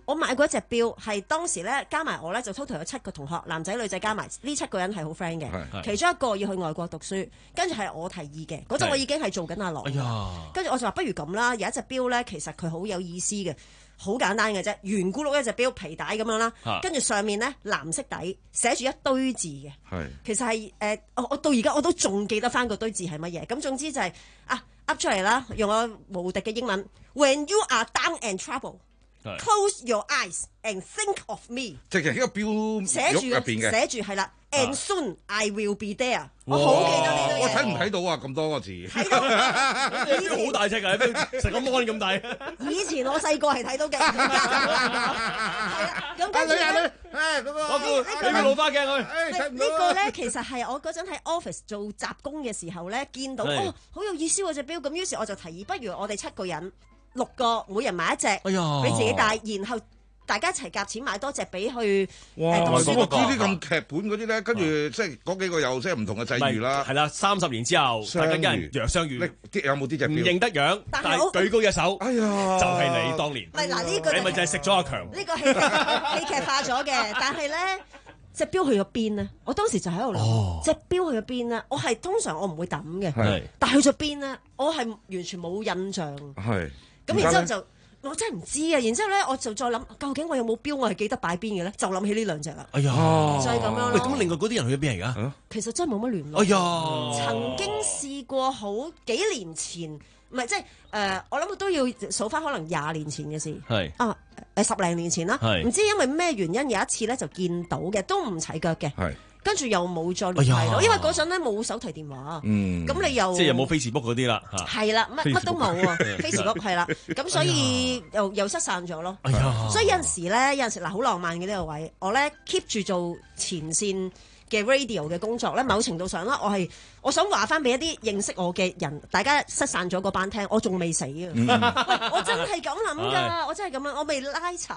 我買過一隻錶，係當時咧加埋我咧就 total 有七個同學，男仔女仔加埋呢七個人係好 friend 嘅。其中一個要去外國讀書，跟住係我提議嘅。嗰陣我已經係做緊阿郎，跟住我就話不如咁啦，有一隻錶咧，其實佢好有意思嘅，好簡單嘅啫，圓咕碌一隻錶皮帶咁樣啦，跟住上面咧藍色底寫住一堆字嘅。其實係誒、呃，我我到而家我都仲記得翻嗰堆字係乜嘢。咁總之就係、是、啊噏出嚟啦，用我無敵嘅英文 ，When you are down and trouble。Close your eyes and think of me。
即係呢個標
寫住
入邊嘅，
寫住係啦。And soon I will be there。我好記得呢堆嘢。
我睇唔睇到啊？咁多個字。
睇到。
好大隻㗎，成個 mon 咁大。
以前我細個係睇到嘅。係啊。咁跟住咧，誒嗰個
我叫老花鏡佢。
呢個咧其實係我嗰陣喺 office 做雜工嘅時候咧，見到哦好有意思喎隻錶，咁於是我就提議，不如我哋七個人。六個每人買一隻，俾、哎、自己戴，然後大家一齊夾錢買多隻俾去。
哇！
誒
我知呢啲咁劇本嗰啲咧，跟住即係嗰幾個有即係唔同嘅際遇啦。
係啦，三十年之後，大家一人若相遇。
有冇啲隻錶？唔
認得樣，但係舉高隻手。哎呀！就係你當年。
唔係嗱呢個，
你咪就係食咗阿強。
呢個戲劇戲劇化咗嘅，但係咧隻錶去咗邊咧？我當時就喺度諗，隻錶去咗邊咧？我係通常我唔會抌嘅，但係去咗邊咧？我係完全冇印象。係。咁然之後就我真係唔知啊！然之後咧我就再諗，究竟我有冇錶我係記得擺邊嘅咧？就諗起呢兩隻啦。哎呀，就係咁樣咯。
咁另外嗰啲人去咗邊嚟㗎？
其實真係冇乜聯絡。
哎呀，
曾經試過好幾年前，唔係即係誒、呃，我諗都要數翻可能廿年前嘅事。係啊誒十零年前啦，唔知因為咩原因有一次咧就見到嘅，都唔齊腳嘅。係。跟住又冇再聯繫咯，因為嗰陣咧冇手提電話，咁你又
即係又冇 Facebook 嗰啲啦，
係啦，乜乜都冇啊 ，Facebook 係啦，咁所以又又失散咗咯。所以有陣時咧，有陣時嗱，好浪漫嘅呢個位，我咧 keep 住做前線嘅 radio 嘅工作咧，某程度上啦，我係我想話翻俾一啲認識我嘅人，大家失散咗嗰班聽，我仲未死啊！喂，我真係咁諗㗎，我真係咁樣，我未拉柴，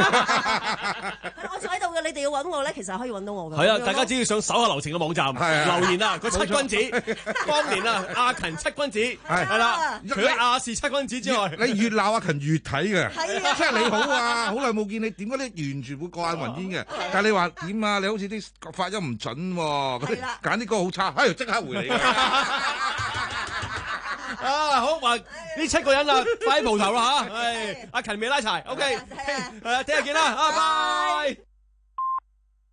我仲喺度嘅，你哋要揾我咧，其實可以揾到我嘅。
係啊，大家只要上手下留情嘅網站留言啊，個七君子當年啊，阿勤七君子係啦，除咗亞視七君子之外，
你越鬧阿勤越睇嘅，即係你好啊，好耐冇見你，點解你完全會過眼雲煙嘅？但係你話點啊？你好似啲發音唔準喎，揀啲歌好差，哎，即刻回你
啊！好話呢七個人啊，快啲蒲頭啦嚇！係阿勤未拉柴 ，OK，係啊，聽日見啦，啊拜。